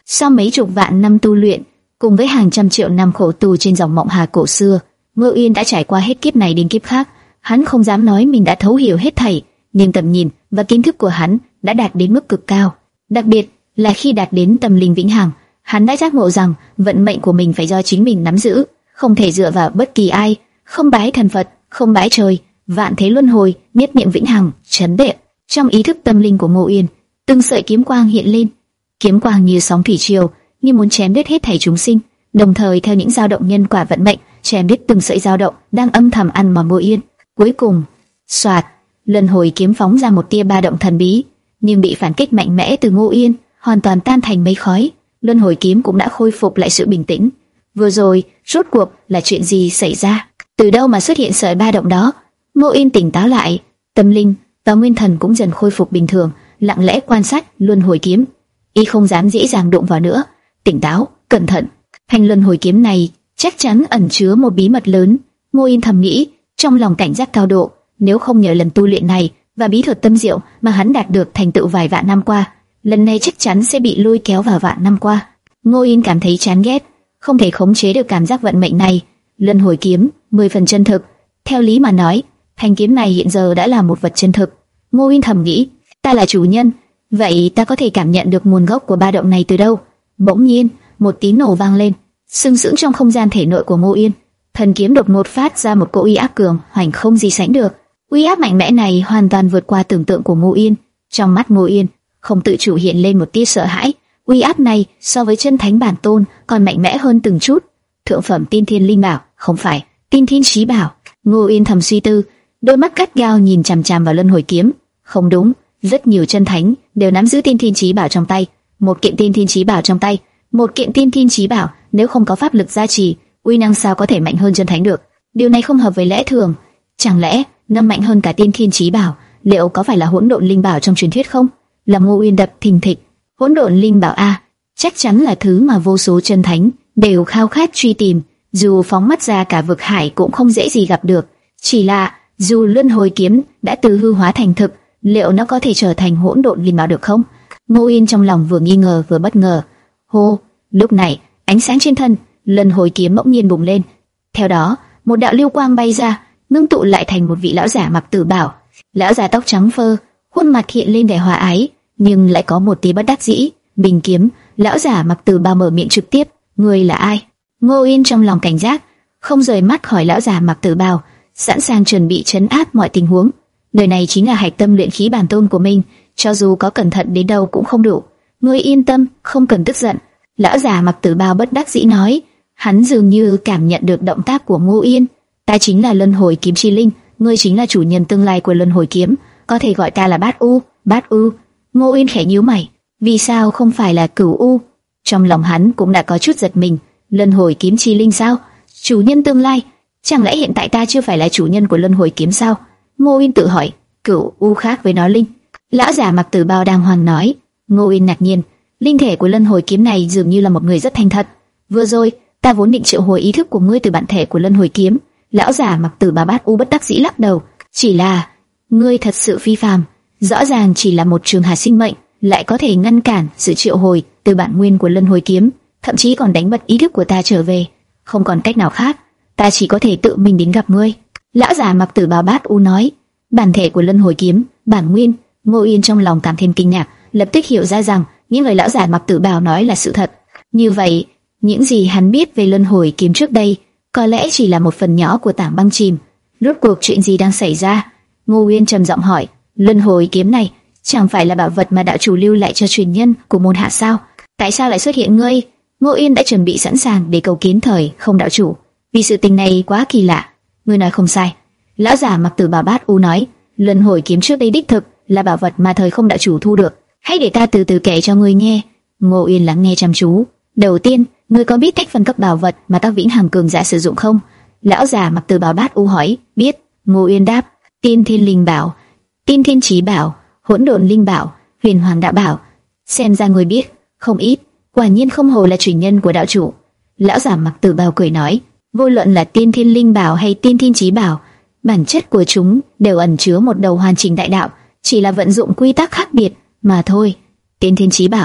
Sau mấy chục vạn năm tu luyện, cùng với hàng trăm triệu năm khổ tu trên dòng Mộng Hà cổ xưa, Ngô Yên đã trải qua hết kiếp này đến kiếp khác. Hắn không dám nói mình đã thấu hiểu hết thảy, nhưng tầm nhìn và kiến thức của hắn đã đạt đến mức cực cao. Đặc biệt là khi đạt đến tâm linh vĩnh hằng, hắn đã giác ngộ rằng vận mệnh của mình phải do chính mình nắm giữ, không thể dựa vào bất kỳ ai, không bái thần Phật, không bái trời, vạn thế luân hồi, nhất niệm vĩnh hằng, chấn đệ. Trong ý thức tâm linh của Ngô Yên, từng sợi kiếm quang hiện lên, kiếm quang như sóng thủy triều, như muốn chém đứt hết thảy chúng sinh, đồng thời theo những dao động nhân quả vận mệnh, chém đứt từng sợi dao động đang âm thầm ăn mòn Ngô Yên. Cuối cùng, xoạt, luân hồi kiếm phóng ra một tia ba động thần bí, nhưng bị phản kích mạnh mẽ từ Ngô Yên, hoàn toàn tan thành mây khói. Luân hồi kiếm cũng đã khôi phục lại sự bình tĩnh. Vừa rồi, rốt cuộc là chuyện gì xảy ra? Từ đâu mà xuất hiện sợi ba động đó? Ngô Yên tỉnh táo lại, tâm linh và nguyên thần cũng dần khôi phục bình thường, lặng lẽ quan sát luân hồi kiếm. Y không dám dễ dàng đụng vào nữa, tỉnh táo, cẩn thận. Thanh luân hồi kiếm này chắc chắn ẩn chứa một bí mật lớn. Ngô Yên thầm nghĩ, trong lòng cảnh giác cao độ. Nếu không nhờ lần tu luyện này và bí thuật tâm diệu mà hắn đạt được thành tựu vài vạn năm qua, lần này chắc chắn sẽ bị lôi kéo vào vạn năm qua. Ngô Yên cảm thấy chán ghét, không thể khống chế được cảm giác vận mệnh này. Luân hồi kiếm, mười phần chân thực. Theo lý mà nói, thanh kiếm này hiện giờ đã là một vật chân thực. Ngô Yên thầm nghĩ, ta là chủ nhân, vậy ta có thể cảm nhận được nguồn gốc của ba động này từ đâu? Bỗng nhiên, một tiếng nổ vang lên, sừng sững trong không gian thể nội của Ngô Yên. Thần kiếm đột ngột phát ra một cỗ uy áp cường hoành không gì sánh được. Uy áp mạnh mẽ này hoàn toàn vượt qua tưởng tượng của Ngô Yên. Trong mắt Ngô Yên không tự chủ hiện lên một tia sợ hãi. Uy áp này so với chân thánh bản tôn còn mạnh mẽ hơn từng chút. Thượng phẩm tiên thiên linh bảo, không phải tiên thiên chí bảo. Ngô Yên thầm suy tư, đôi mắt gắt gao nhìn chằm chằm vào luân hồi kiếm. Không đúng, rất nhiều chân thánh đều nắm giữ tiên thiên chí bảo trong tay. Một kiện tiên thiên chí bảo trong tay, một kiện tiên thiên chí bảo, nếu không có pháp lực gia trì, uy năng sao có thể mạnh hơn chân thánh được? Điều này không hợp với lẽ thường. Chẳng lẽ nó mạnh hơn cả tiên thiên chí bảo? Liệu có phải là hỗn độn linh bảo trong truyền thuyết không? Làm Ngô Uyên đập thình thịch. Hỗn độn linh bảo a, chắc chắn là thứ mà vô số chân thánh đều khao khát truy tìm, dù phóng mắt ra cả vực hải cũng không dễ gì gặp được. Chỉ là dù luân hồi kiếm đã từ hư hóa thành thực, liệu nó có thể trở thành hỗn độn linh bảo được không? Ngô Uyên trong lòng vừa nghi ngờ vừa bất ngờ. Hô, lúc này ánh sáng trên thân luân hồi kiếm bỗng nhiên bùng lên, theo đó một đạo lưu quang bay ra, ngưng tụ lại thành một vị lão giả mặc tử bào. Lão già tóc trắng phơ, khuôn mặt hiện lên vẻ hòa ái, nhưng lại có một tí bất đắc dĩ. Bình kiếm, lão giả mặc tử bào mở miệng trực tiếp, ngươi là ai? Ngô Yên trong lòng cảnh giác, không rời mắt khỏi lão già mặc tử bào, sẵn sàng chuẩn bị trấn áp mọi tình huống. Nơi này chính là hạch tâm luyện khí bản tôn của mình, cho dù có cẩn thận đến đâu cũng không đủ. Ngươi yên tâm, không cần tức giận. Lão già mặc tử bào bất đắc dĩ nói, hắn dường như cảm nhận được động tác của Ngô Yên. Ta chính là luân hồi kiếm chi linh, ngươi chính là chủ nhân tương lai của luân hồi kiếm, có thể gọi ta là Bát U. Bát U. Ngô Yên khẽ nhíu mày, vì sao không phải là Cửu U? Trong lòng hắn cũng đã có chút giật mình. Luân hồi kiếm chi linh sao? Chủ nhân tương lai? Chẳng lẽ hiện tại ta chưa phải là chủ nhân của luân hồi kiếm sao? Ngô Yên tự hỏi. Cửu U khác với nói linh. Lão già mặc tử bào đàng hoàng nói. Ngô Yên ngạc nhiên, linh thể của luân hồi kiếm này dường như là một người rất thành thật. Vừa rồi ta vốn định triệu hồi ý thức của ngươi từ bản thể của luân hồi kiếm. Lão già mặc tử bào Bát U bất đắc dĩ lắc đầu. Chỉ là ngươi thật sự phi phàm, rõ ràng chỉ là một trường hà sinh mệnh, lại có thể ngăn cản sự triệu hồi từ bản nguyên của luân hồi kiếm, thậm chí còn đánh bật ý thức của ta trở về. Không còn cách nào khác, ta chỉ có thể tự mình đến gặp ngươi. Lão già mặc tử bào Bát U nói. Bản thể của luân hồi kiếm, bản nguyên. Ngô Yên trong lòng cảm thêm kinh ngạc, lập tức hiểu ra rằng những lời lão già mặc tử bào nói là sự thật. Như vậy, những gì hắn biết về luân hồi kiếm trước đây có lẽ chỉ là một phần nhỏ của tảng băng chìm. Rốt cuộc chuyện gì đang xảy ra? Ngô Uyên trầm giọng hỏi. Luân hồi kiếm này chẳng phải là bảo vật mà đạo chủ lưu lại cho truyền nhân của môn hạ sao? Tại sao lại xuất hiện ngươi? Ngô Uyên đã chuẩn bị sẵn sàng để cầu kiến thời không đạo chủ, vì sự tình này quá kỳ lạ. Ngươi nói không sai. Lão giả mặc tử bào Bát U nói. Luân hồi kiếm trước đây đích thực là bảo vật mà thời không đạo chủ thu được. Hãy để ta từ từ kể cho ngươi nghe. Ngô Uyên lắng nghe chăm chú. Đầu tiên, ngươi có biết cách phân cấp bảo vật mà các vĩnh hằng cường giả sử dụng không? Lão già mặc tử bào Bát U hỏi. Biết. Ngô Uyên đáp. Tiên thiên linh bảo, tiên thiên chí bảo, hỗn độn linh bảo, huyền hoàng đạo bảo. Xem ra ngươi biết không ít, quả nhiên không hổ là truyền nhân của đạo chủ. Lão già mặc tử bào cười nói. Vô luận là tiên thiên linh bảo hay tiên thiên chí bảo, bản chất của chúng đều ẩn chứa một đầu hoàn chỉnh đại đạo, chỉ là vận dụng quy tắc khác biệt mà thôi. Tiên thiên chí bảo,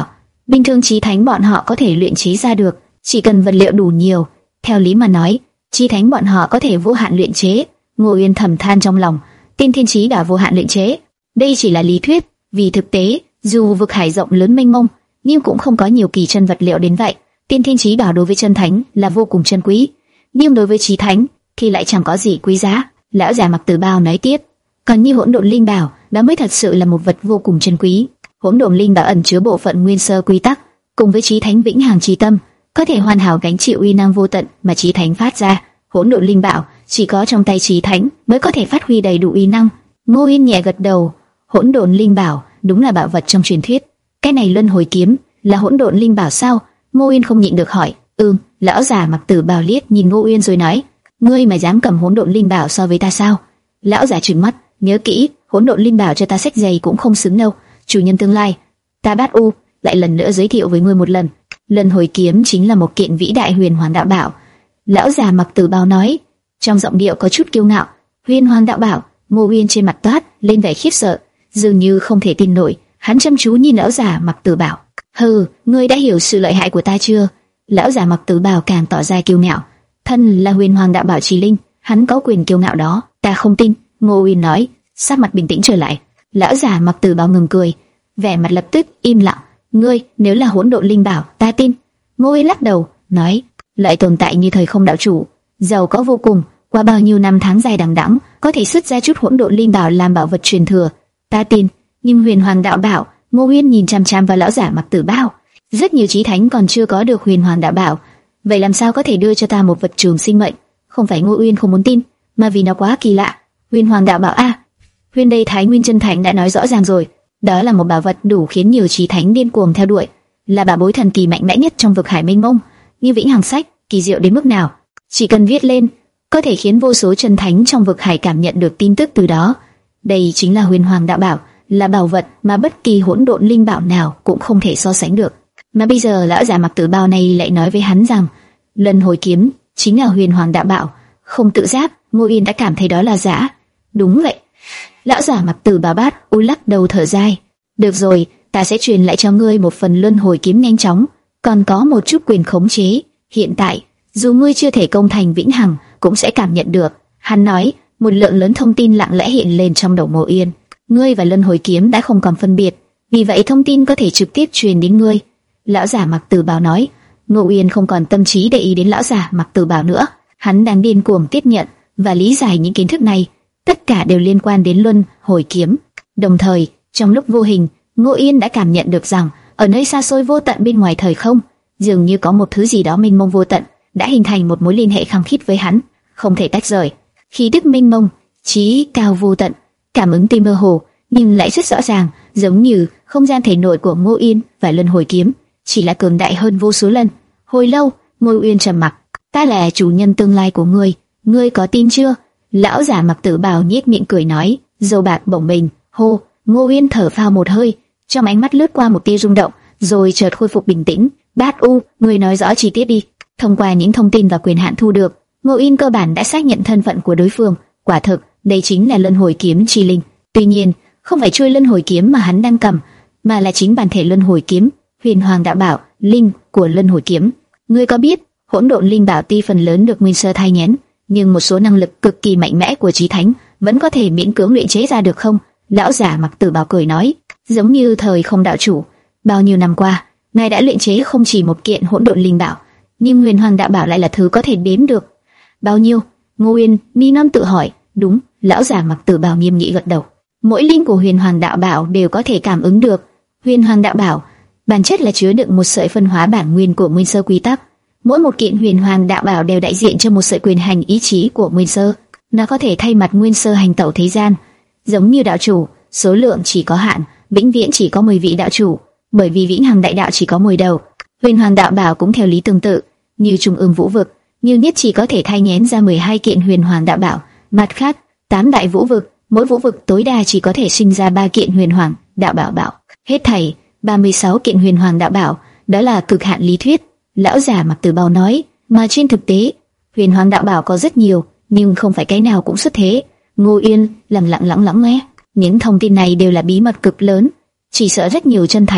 bình thường chí thánh bọn họ có thể luyện chế ra được, chỉ cần vật liệu đủ nhiều. Theo lý mà nói, chí thánh bọn họ có thể vô hạn luyện chế. Ngô Uyên thầm than trong lòng, tiên thiên chí đã vô hạn luyện chế, đây chỉ là lý thuyết, vì thực tế, dù vực hải rộng lớn mênh mông, nhưng cũng không có nhiều kỳ chân vật liệu đến vậy. Tiên thiên chí bảo đối với chân thánh là vô cùng chân quý, nhưng đối với chí thánh thì lại chẳng có gì quý giá. Lão già mặc tử bào nói tiếp, còn như hỗn độn linh bảo, đó mới thật sự là một vật vô cùng chân quý. Hỗn độn linh bảo ẩn chứa bộ phận nguyên sơ quy tắc, cùng với chí thánh vĩnh hằng chí tâm, có thể hoàn hảo gánh chịu uy năng vô tận mà chí thánh phát ra. Hỗn độn linh bảo chỉ có trong tay chí thánh mới có thể phát huy đầy đủ uy năng. Ngô Yên nhẹ gật đầu, hỗn độn linh bảo đúng là bảo vật trong truyền thuyết. Cái này luân hồi kiếm là hỗn độn linh bảo sao? Ngô Yên không nhịn được hỏi. Ừm. Lão già mặc tử bào liếc nhìn Ngô Uyên rồi nói, ngươi mà dám cầm hỗn độn linh bảo so với ta sao? Lão già trừng mắt, nhớ kỹ, hỗn độn linh bảo cho ta xách giày cũng không xứng đâu. Chủ nhân tương lai, ta Bát U lại lần nữa giới thiệu với ngươi một lần, luân hồi kiếm chính là một kiện vĩ đại huyền hoàng đạo bảo. Lão già mặc tử bào nói, trong giọng điệu có chút kiêu ngạo. Huyền hoàng đạo bảo? Ngô Uyên trên mặt toát lên vẻ khiếp sợ, dường như không thể tin nổi. Hắn chăm chú nhìn lão già mặc tử bào. Hừ, ngươi đã hiểu sự lợi hại của ta chưa? Lão già mặc tử bào càng tỏ ra kiêu ngạo. Thân là huyền hoàng đạo bảo chí linh, hắn có quyền kiêu ngạo đó. Ta không tin. Ngô Uyên nói, sắc mặt bình tĩnh trở lại. Lão già mặc tử bào ngừng cười, vẻ mặt lập tức im lặng. Ngươi nếu là hỗn độn linh bảo, ta tin. Ngô Uyên lắc đầu, nói, loại tồn tại như thời không đạo chủ, giàu có vô cùng, qua bao nhiêu năm tháng dài đằng đẵng, có thể xuất ra chút hỗn độn linh bảo làm bảo vật truyền thừa, ta tin. Nhưng huyền hoàng đạo bảo? Ngô Uyên nhìn chăm chăm vào lão giả mặc tử bào. Rất nhiều chí thánh còn chưa có được huyền hoàng đạo bảo, vậy làm sao có thể đưa cho ta một vật trường sinh mệnh? Không phải Ngô Uyên không muốn tin, mà vì nó quá kỳ lạ. Huyền hoàng đạo bảo a? À, Huyền đây Thái Nguyên chân thánh đã nói rõ ràng rồi, đó là một bảo vật đủ khiến nhiều chí thánh điên cuồng theo đuổi, là bảo bối thần kỳ mạnh mẽ nhất trong vực hải mênh mông. Như vĩnh hằng sách, kỳ diệu đến mức nào, chỉ cần viết lên, có thể khiến vô số chân thánh trong vực hải cảm nhận được tin tức từ đó. Đây chính là huyền hoàng đạo bảo, là bảo vật mà bất kỳ hỗn độn linh bảo nào cũng không thể so sánh được. Mà bây giờ lão già mặc tử bào này lại nói với hắn rằng luân hồi kiếm chính là huyền hoàng đạo bảo. Không tự giác, Ngô Yên đã cảm thấy đó là giả. Đúng vậy. Lão già mặc tử bào Bát U lắc đầu thở dài. Được rồi, ta sẽ truyền lại cho ngươi một phần luân hồi kiếm nhanh chóng, còn có một chút quyền khống chế. Hiện tại, dù ngươi chưa thể công thành vĩnh hằng, cũng sẽ cảm nhận được. Hắn nói, một lượng lớn thông tin lặng lẽ hiện lên trong đầu Ngô Yên. Ngươi và luân hồi kiếm đã không còn phân biệt, vì vậy thông tin có thể trực tiếp truyền đến ngươi. Lão giả mặc tử bào nói. Ngô Uyên không còn tâm trí để ý đến lão giả mặc tử bào nữa, hắn đang điên cuồng tiếp nhận và lý giải những kiến thức này, tất cả đều liên quan đến luân hồi kiếm. Đồng thời, trong lúc vô hình, Ngô Uyên đã cảm nhận được rằng ở nơi xa xôi vô tận bên ngoài thời không, dường như có một thứ gì đó mênh mông vô tận đã hình thành một mối liên hệ khăng khít với hắn, không thể tách rời. Khí tức mênh mông, trí cao vô tận, cảm ứng tuy mơ hồ nhưng lại rất rõ ràng, giống như không gian thể nội của Ngô Uyên và luân hồi kiếm chỉ là cường đại hơn vô số lần. Hồi lâu, Ngô Uyên trầm mặc. Ta là chủ nhân tương lai của ngươi, ngươi có tin chưa? Lão giả mặc tử bào nhếch miệng cười nói. Dâu bạc bổng mình, hô. Ngô Uyên thở phào một hơi, trong ánh mắt lướt qua một tia rung động, rồi chợt khôi phục bình tĩnh. Bát U, ngươi nói rõ chi tiết đi. Thông qua những thông tin và quyền hạn thu được, Ngô Uyên cơ bản đã xác nhận thân phận của đối phương. Quả thực, đây chính là luân hồi kiếm chi linh. Tuy nhiên, không phải chuôi luân hồi kiếm mà hắn đang cầm, mà là chính bản thể luân hồi kiếm, huyền hoàng đạo bảo, linh của luân hồi kiếm. Ngươi có biết, hỗn độn linh bảo tuy phần lớn được nguyên sơ thai nghén, nhưng một số năng lực cực kỳ mạnh mẽ của chí thánh vẫn có thể miễn cưỡng luyện chế ra được không? Lão giả mặc tử bào cười nói, giống như thời không đạo chủ, bao nhiêu năm qua, ngài đã luyện chế không chỉ một kiện hỗn độn linh bảo, nhưng huyền hoàng đạo bảo lại là thứ có thể đếm được. Bao nhiêu? Ngô Uyên ni non tự hỏi. Đúng. Lão giả mặc tử bào nghiêm nghị gật đầu. Mỗi linh của huyền hoàng đạo bảo đều có thể cảm ứng được. Huyền hoàng đạo bảo bản chất là chứa đựng một sợi phân hóa bản nguyên của nguyên sơ quy tắc. Mỗi một kiện huyền hoàng đạo bảo đều đại diện cho một sợi quyền hành ý chí của nguyên sơ. Nó có thể thay mặt nguyên sơ hành tẩu thế gian, giống như đạo chủ, số lượng chỉ có hạn, vĩnh viễn chỉ có mười vị đạo chủ, bởi vì vĩnh hằng đại đạo chỉ có mười đầu. Huyền hoàng đạo bảo cũng theo lý tương tự, như trung ương vũ vực, nhiều nhất chỉ có thể thay nhén ra mười hai kiện huyền hoàng đạo bảo. Mặt khác, tám đại vũ vực, mỗi vũ vực tối đa chỉ có thể sinh ra ba kiện huyền hoàng đạo bảo bảo. Hết thảy ba mươi sáu kiện huyền hoàng đạo bảo, đó là cực hạn lý thuyết. Lão giả mặc tử bào nói, mà trên thực tế, huyền hoàng đạo bảo có rất nhiều, nhưng không phải cái nào cũng xuất thế. Ngô Yên lặng lặng lắng lắng nghe, những thông tin này đều là bí mật cực lớn, chỉ sợ rất nhiều chân thánh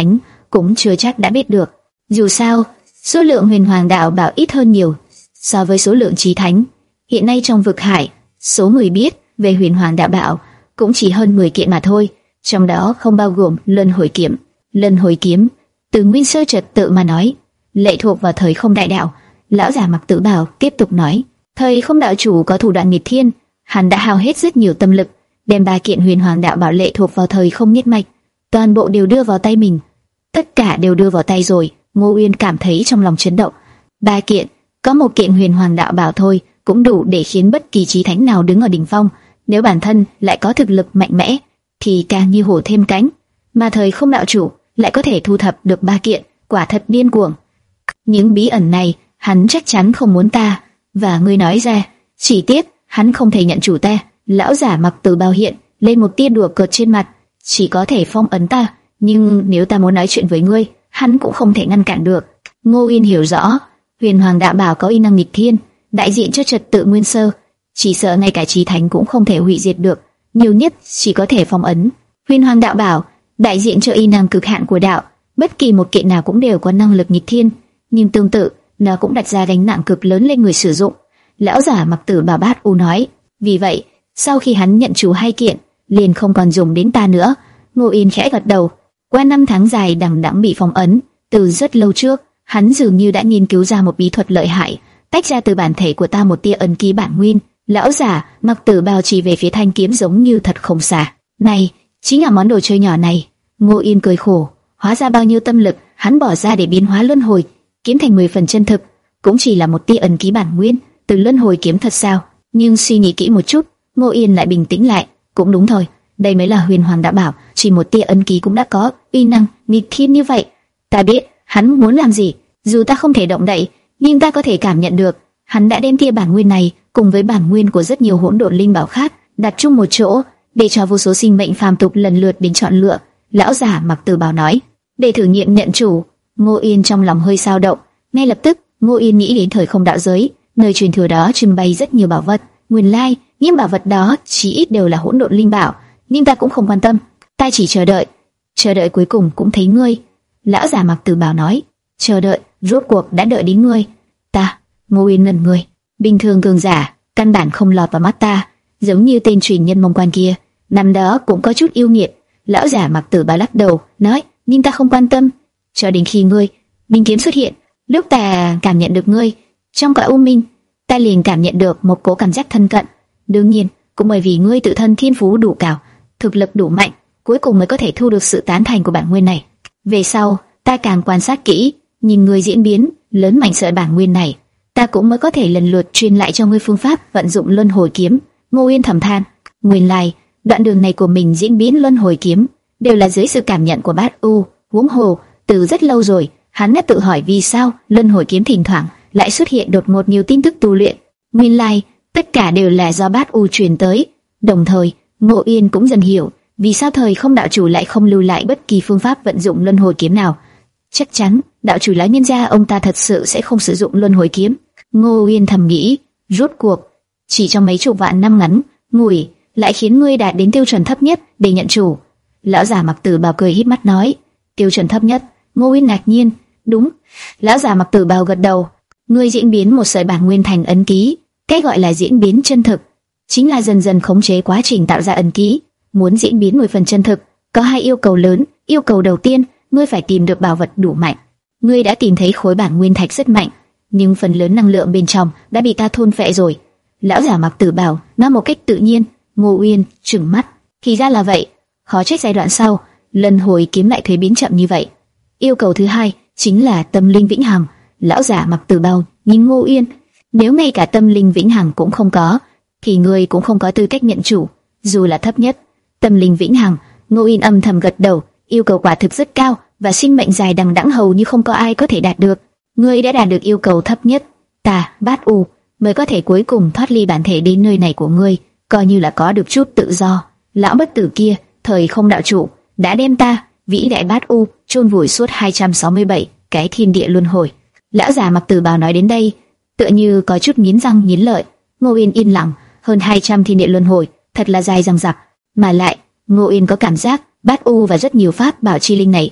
cũng chưa chắc đã biết được. Dù sao, số lượng huyền hoàng đạo bảo ít hơn nhiều so với số lượng chí thánh. Hiện nay trong vực hải, số người biết về huyền hoàng đạo bảo cũng chỉ hơn mười kiện mà thôi, trong đó không bao gồm luân hồi kiếm. Luân hồi kiếm, từ nguyên sơ trật tự mà nói, lệ thuộc vào thời không đại đạo. Lão già mặc tử bào tiếp tục nói, thời không đạo chủ có thủ đoạn nghịch thiên, hắn đã hao hết rất nhiều tâm lực, đem ba kiện huyền hoàng đạo bảo lệ thuộc vào thời không nhất mạch, toàn bộ đều đưa vào tay mình. Tất cả đều đưa vào tay rồi. Ngô Uyên cảm thấy trong lòng chấn động. Ba kiện, có một kiện huyền hoàng đạo bảo thôi cũng đủ để khiến bất kỳ chí thánh nào đứng ở đỉnh phong. Nếu bản thân lại có thực lực mạnh mẽ, thì càng như hổ thêm cánh. Mà thời không đạo chủ lại có thể thu thập được ba kiện, quả thật điên cuồng. Những bí ẩn này, hắn chắc chắn không muốn ta và ngươi nói ra. Chỉ tiếc, hắn không thể nhận chủ ta. Lão giả mặc tử bào hiện lên một tia đùa cợt trên mặt. Chỉ có thể phong ấn ta, nhưng nếu ta muốn nói chuyện với ngươi, hắn cũng không thể ngăn cản được. Ngô Uyên hiểu rõ, huyền hoàng đạo bảo có uy năng nghịch thiên, đại diện cho trật tự nguyên sơ, chỉ sợ ngay cả chí thánh cũng không thể hủy diệt được, nhiều nhất chỉ có thể phong ấn. Huyền hoàng đạo bảo đại diện cho uy năng cực hạn của đạo, bất kỳ một kiện nào cũng đều có năng lực nghịch thiên, nhưng tương tự, nó cũng đặt ra gánh nặng cực lớn lên người sử dụng. Lão giả mặc tử bà bát u nói, vì vậy, sau khi hắn nhận chủ hai kiện, liền không còn dùng đến ta nữa. Ngô Uyên khẽ gật đầu. Qua năm tháng dài đằng đẵng bị phong ấn, từ rất lâu trước, hắn dường như đã nghiên cứu ra một bí thuật lợi hại, tách ra từ bản thể của ta một tia ấn ký bản nguyên. Lão giả mặc tử bào chỉ về phía thanh kiếm giống như thật không xa. Này, chính là món đồ chơi nhỏ này. Ngô Uyên cười khổ, hóa ra bao nhiêu tâm lực hắn bỏ ra để biến hóa luân hồi kiếm thành mười phần chân thực, cũng chỉ là một tia ấn ký bản nguyên từ luân hồi kiếm thật sao? Nhưng suy nghĩ kỹ một chút, Ngô Uyên lại bình tĩnh lại, cũng đúng thôi. Đây mới là huyền hoàng đạo bảo, chỉ một tia ấn ký cũng đã có uy năng nghịch thiên như vậy. Ta biết hắn muốn làm gì, dù ta không thể động đậy, nhưng ta có thể cảm nhận được, hắn đã đem tia bản nguyên này cùng với bản nguyên của rất nhiều hỗn độn linh bảo khác đặt chung một chỗ, để cho vô số sinh mệnh phàm tục lần lượt đến chọn lựa. Lão giả mặc tử bảo nói, để thử nghiệm nhận chủ. Ngô Uyên trong lòng hơi dao động, ngay lập tức Ngô Uyên nghĩ đến thời không đạo giới, nơi truyền thừa đó trưng bày rất nhiều bảo vật. Nguyên lai, những bảo vật đó chỉ ít đều là hỗn độn linh bảo, nhưng ta cũng không quan tâm, ta chỉ chờ đợi, chờ đợi cuối cùng cũng thấy ngươi. Lão già mặc tử bảo nói, chờ đợi, rốt cuộc đã đợi đến ngươi. Ta, Ngô Uyên ngẩn người, bình thường cường giả căn bản không lọt vào mắt ta, giống như tên truyền nhân mông quan kia, năm đó cũng có chút yêu nghiệt. Lão già mặc tử bảo lắc đầu, nói, nhưng ta không quan tâm, cho đến khi ngươi, minh kiếm xuất hiện, lúc ta cảm nhận được ngươi trong cõi u minh, ta liền cảm nhận được một cỗ cảm giác thân cận. Đương nhiên, cũng bởi vì ngươi tự thân thiên phú đủ cao, thực lực đủ mạnh, cuối cùng mới có thể thu được sự tán thành của bản nguyên này. Về sau, ta càng quan sát kỹ, nhìn ngươi diễn biến, lớn mạnh sợi bản nguyên này, ta cũng mới có thể lần lượt truyền lại cho ngươi phương pháp vận dụng luân hồi kiếm. Ngô Uyên thầm than, nguyên lai đoạn đường này của mình diễn biến luân hồi kiếm đều là dưới sự cảm nhận của Bát U. Huống hồ, từ rất lâu rồi, hắn đã tự hỏi vì sao luân hồi kiếm thỉnh thoảng lại xuất hiện đột ngột nhiều tin tức tu luyện. Nguyên lai tất cả đều là do Bát U truyền tới. Đồng thời, Ngô Uyên cũng dần hiểu vì sao thời không đạo chủ lại không lưu lại bất kỳ phương pháp vận dụng luân hồi kiếm nào. Chắc chắn đạo chủ lão nhân gia ông ta thật sự sẽ không sử dụng luân hồi kiếm. Ngô Uyên thầm nghĩ, rốt cuộc chỉ trong mấy chục vạn năm ngắn ngủi lại khiến ngươi đạt đến tiêu chuẩn thấp nhất để nhận chủ. Lão già mặc tử bào cười híp mắt nói, tiêu chuẩn thấp nhất? Ngô Uyên ngạc nhiên, đúng. Lão già mặc tử bào gật đầu, ngươi diễn biến một sợi bản nguyên thành ấn ký. Cái gọi là diễn biến chân thực chính là dần dần khống chế quá trình tạo ra ấn ký. Muốn diễn biến mười phần chân thực, có hai yêu cầu lớn. Yêu cầu đầu tiên, ngươi phải tìm được bảo vật đủ mạnh. Ngươi đã tìm thấy khối bản nguyên thạch rất mạnh, nhưng phần lớn năng lượng bên trong đã bị ta thôn phệ rồi. Lão giả mặc tử bảo nói một cách tự nhiên. Ngô Uyên trừng mắt, thì ra là vậy, khó trách giai đoạn sau luân hồi kiếm lại thuế biến chậm như vậy. Yêu cầu thứ hai chính là tâm linh vĩnh hằng. Lão giả mặc tử bào nhìn Ngô Uyên, nếu ngay cả tâm linh vĩnh hằng cũng không có, thì ngươi cũng không có tư cách nhận chủ, dù là thấp nhất. Tâm linh vĩnh hằng. Ngô Uyên âm thầm gật đầu, yêu cầu quả thực rất cao và sinh mệnh dài đằng đẵng hầu như không có ai có thể đạt được. Ngươi đã đạt được yêu cầu thấp nhất, ta Bát U mới có thể cuối cùng thoát ly bản thể đến nơi này của ngươi, coi như là có được chút tự do. Lão bất tử kia, thời không đạo chủ, đã đem ta, vĩ đại Bát U, chôn vùi suốt hai trăm sáu mươi bảy cái thiên địa luân hồi. Lão già mặc tử bào nói đến đây, tựa như có chút nghiến răng nghiến lợi. Ngô Uyên yên lặng, hơn hai trăm thiên địa luân hồi, thật là dài dằng dặc, mà lại, Ngô Uyên có cảm giác Bát U và rất nhiều pháp bảo chi linh này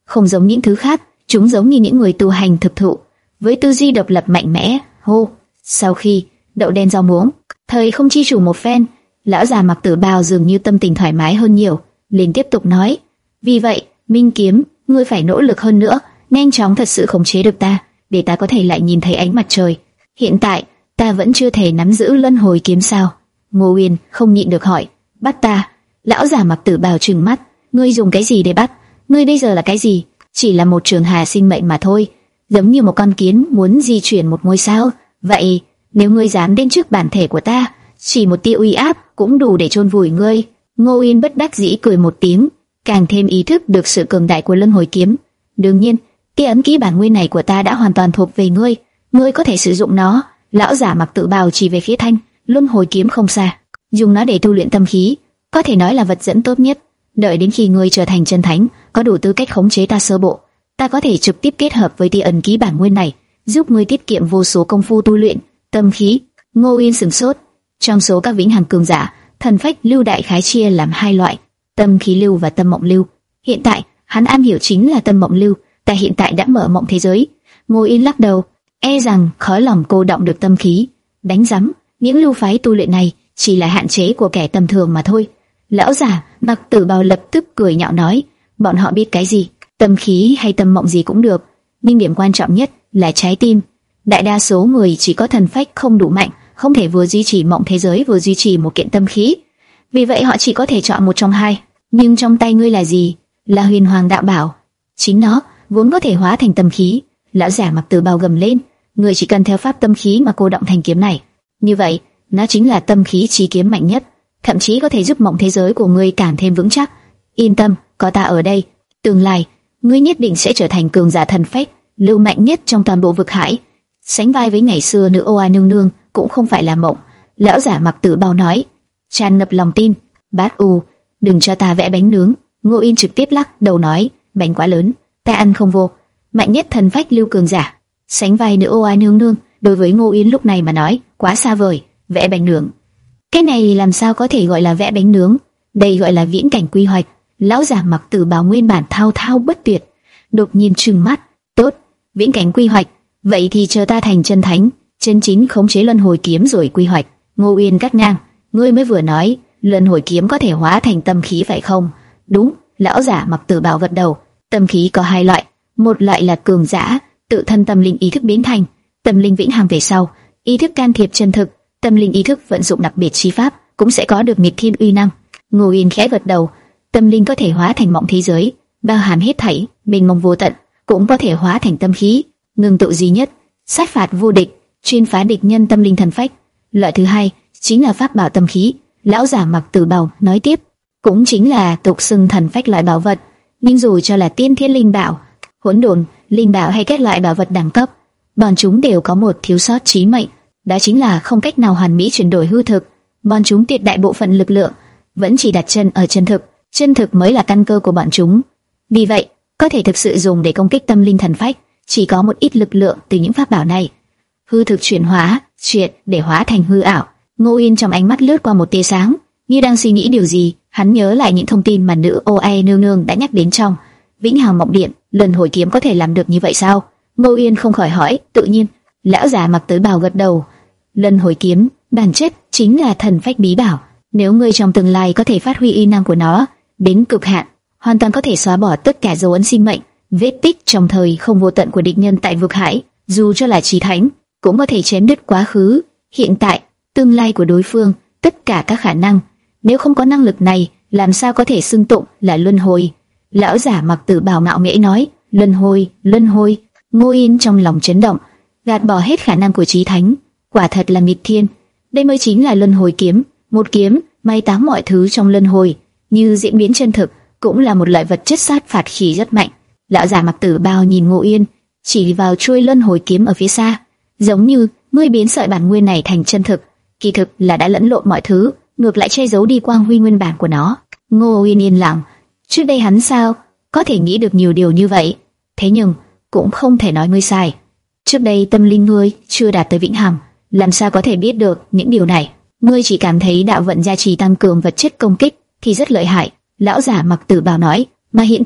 không giống những thứ khác, chúng giống như những người tu hành thực thụ, với tư duy độc lập mạnh mẽ. Hô, sau khi đậu đen rau muống, thời không chi chủ một phen, lão già mặc tử bào dường như tâm tình thoải mái hơn nhiều, liền tiếp tục nói: vì vậy, Minh Kiếm, ngươi phải nỗ lực hơn nữa, nhanh chóng thật sự khống chế được ta, để ta có thể lại nhìn thấy ánh mặt trời. Hiện tại, ta vẫn chưa thể nắm giữ luân hồi kiếm sao? Ngô Uyên không nhịn được hỏi. Bắt ta? Lão già mặc tử bào trừng mắt. Ngươi dùng cái gì để bắt? Ngươi bây giờ là cái gì? Chỉ là một trường hà sinh mệnh mà thôi, giống như một con kiến muốn di chuyển một ngôi sao. Vậy, nếu ngươi dám đến trước bản thể của ta, chỉ một tia uy áp cũng đủ để chôn vùi ngươi. Ngô Uyên bất đắc dĩ cười một tiếng, càng thêm ý thức được sự cường đại của luân hồi kiếm. Đương nhiên, tia ấn ký bản nguyên này của ta đã hoàn toàn thuộc về ngươi, ngươi có thể sử dụng nó. Lão giả mặc tự bào chỉ về phía thanh luân hồi kiếm không xa, dùng nó để tu luyện tâm khí, có thể nói là vật dẫn tốt nhất. Đợi đến khi ngươi trở thành chân thánh, có đủ tư cách khống chế ta sơ bộ, ta có thể trực tiếp kết hợp với tia ấn ký bản nguyên này, giúp ngươi tiết kiệm vô số công phu tu luyện tâm khí. Ngô Uyên sửng sốt. Trong số các vĩnh hằng cường giả, thần phách lưu đại khái chia làm hai loại: tâm khí lưu và tâm mộng lưu. Hiện tại hắn am hiểu chính là tâm mộng lưu. Ta hiện tại đã mở mộng thế giới. Ngô Uyên lắc đầu, e rằng khó lòng cô động được tâm khí. Đánh rắm, những lưu phái tu luyện này chỉ là hạn chế của kẻ tầm thường mà thôi. Lão giả mặc tử bào lập tức cười nhạo nói, bọn họ biết cái gì, tâm khí hay tâm mộng gì cũng được, nhưng điểm quan trọng nhất là trái tim. Đại đa số người chỉ có thần phách không đủ mạnh, không thể vừa duy trì mộng thế giới vừa duy trì một kiện tâm khí, vì vậy họ chỉ có thể chọn một trong hai. Nhưng trong tay ngươi là gì? Là huyền hoàng đạo bảo, chính nó vốn có thể hóa thành tâm khí. Lão giả mặc tử bào gầm lên, ngươi chỉ cần theo pháp tâm khí mà cô động thành kiếm này, như vậy nó chính là tâm khí chí kiếm mạnh nhất, thậm chí có thể giúp mộng thế giới của ngươi càng thêm vững chắc. Yên tâm, có ta ở đây, tương lai ngươi nhất định sẽ trở thành cường giả thần phách lưu mạnh nhất trong toàn bộ vực hải, sánh vai với ngày xưa nữ ô a nương nương cũng không phải là mộng. Lão giả mặc tử bào nói, tràn ngập lòng tin. Bát U, đừng cho ta vẽ bánh nướng. Ngô Yên trực tiếp lắc đầu nói, bánh quá lớn, ta ăn không vô. Mạnh nhất thần phách lưu cường giả, sánh vai nữ ô a nương nương, đối với Ngô Yên lúc này mà nói quá xa vời. Vẽ bánh nướng, cái này làm sao có thể gọi là vẽ bánh nướng, đây gọi là viễn cảnh quy hoạch. Lão giả mặc tử bào nguyên bản thao thao bất tuyệt, đột nhiên trừng mắt. Tốt, viễn cảnh quy hoạch, vậy thì chờ ta thành chân thánh, chân chính khống chế luân hồi kiếm rồi quy hoạch. Ngô Uyên cắt ngang, ngươi mới vừa nói luân hồi kiếm có thể hóa thành tâm khí phải không? Đúng. Lão giả mặc tử bào gật đầu. Tâm khí có hai loại, một loại là cường giả tự thân tâm linh ý thức biến thành, tâm linh vĩnh hằng về sau, ý thức can thiệp chân thực, tâm linh ý thức vận dụng đặc biệt chi pháp cũng sẽ có được nghịch thiên uy năng. Ngô Uyên khẽ gật đầu. Tâm linh có thể hóa thành mộng thế giới, bao hàm hết thảy, mênh mông vô tận, cũng có thể hóa thành tâm khí, ngưng tụ duy nhất, sát phạt vô địch, chuyên phá địch nhân tâm linh thần phách. Loại thứ hai chính là pháp bảo tâm khí. Lão giả mặc tử bào nói tiếp, cũng chính là tục xưng thần phách loại bảo vật, nhưng dù cho là tiên thiên linh bảo, hỗn độn linh bảo hay các loại bảo vật đẳng cấp, bọn chúng đều có một thiếu sót chí mệnh, đó chính là không cách nào hoàn mỹ chuyển đổi hư thực. Bọn chúng tuyệt đại bộ phận lực lượng vẫn chỉ đặt chân ở chân thực, chân thực mới là căn cơ của bọn chúng. Vì vậy, có thể thực sự dùng để công kích tâm linh thần phách, chỉ có một ít lực lượng từ những pháp bảo này. Hư thực chuyển hóa, triệt để hóa thành hư ảo. Ngô Yên trong ánh mắt lướt qua một tia sáng, như đang suy nghĩ điều gì. Hắn nhớ lại những thông tin mà nữ ô a nương nương đã nhắc đến trong Vĩnh Hằng Mộng Điện. Luân hồi kiếm có thể làm được như vậy sao? Ngô Yên không khỏi hỏi. Tự nhiên. Lão giả mặc tới bào gật đầu. Luân hồi kiếm bản chất chính là thần phách bí bảo, nếu ngươi trong tương lai có thể phát huy uy năng của nó đến cực hạn, hoàn toàn có thể xóa bỏ tất cả dấu ấn sinh mệnh, vết tích trong thời không vô tận của địch nhân tại vực hải. Dù cho là chí thánh, cũng có thể chém đứt quá khứ, hiện tại, tương lai của đối phương, tất cả các khả năng. Nếu không có năng lực này, làm sao có thể xưng tụng là luân hồi? Lão giả mặc tử bào ngạo nghễ nói, luân hồi, luân hồi. Ngô Yên trong lòng chấn động, gạt bỏ hết khả năng của chí thánh, quả thật là nghịch thiên. Đây mới chính là luân hồi kiếm, một kiếm mai táng mọi thứ trong luân hồi, như diễn biến chân thực, cũng là một loại vật chất sát phạt khí rất mạnh. Lão giả mặc tử bào nhìn Ngô Yên, chỉ vào chuôi luân hồi kiếm ở phía xa, giống như ngươi biến sợi bản nguyên này thành chân thực, kỳ thực là đã lẫn lộn mọi thứ, ngược lại che giấu đi quang huy nguyên bản của nó. Ngô Yên yên lặng, trước đây hắn sao có thể nghĩ được nhiều điều như vậy? Thế nhưng cũng không thể nói ngươi sai. Trước đây tâm linh ngươi chưa đạt tới vĩnh hằng, làm sao có thể biết được những điều này? Ngươi chỉ cảm thấy đạo vận gia trì tăng cường vật chất công kích thì rất lợi hại. Lão giả mặc tử bào nói, mà hiện tại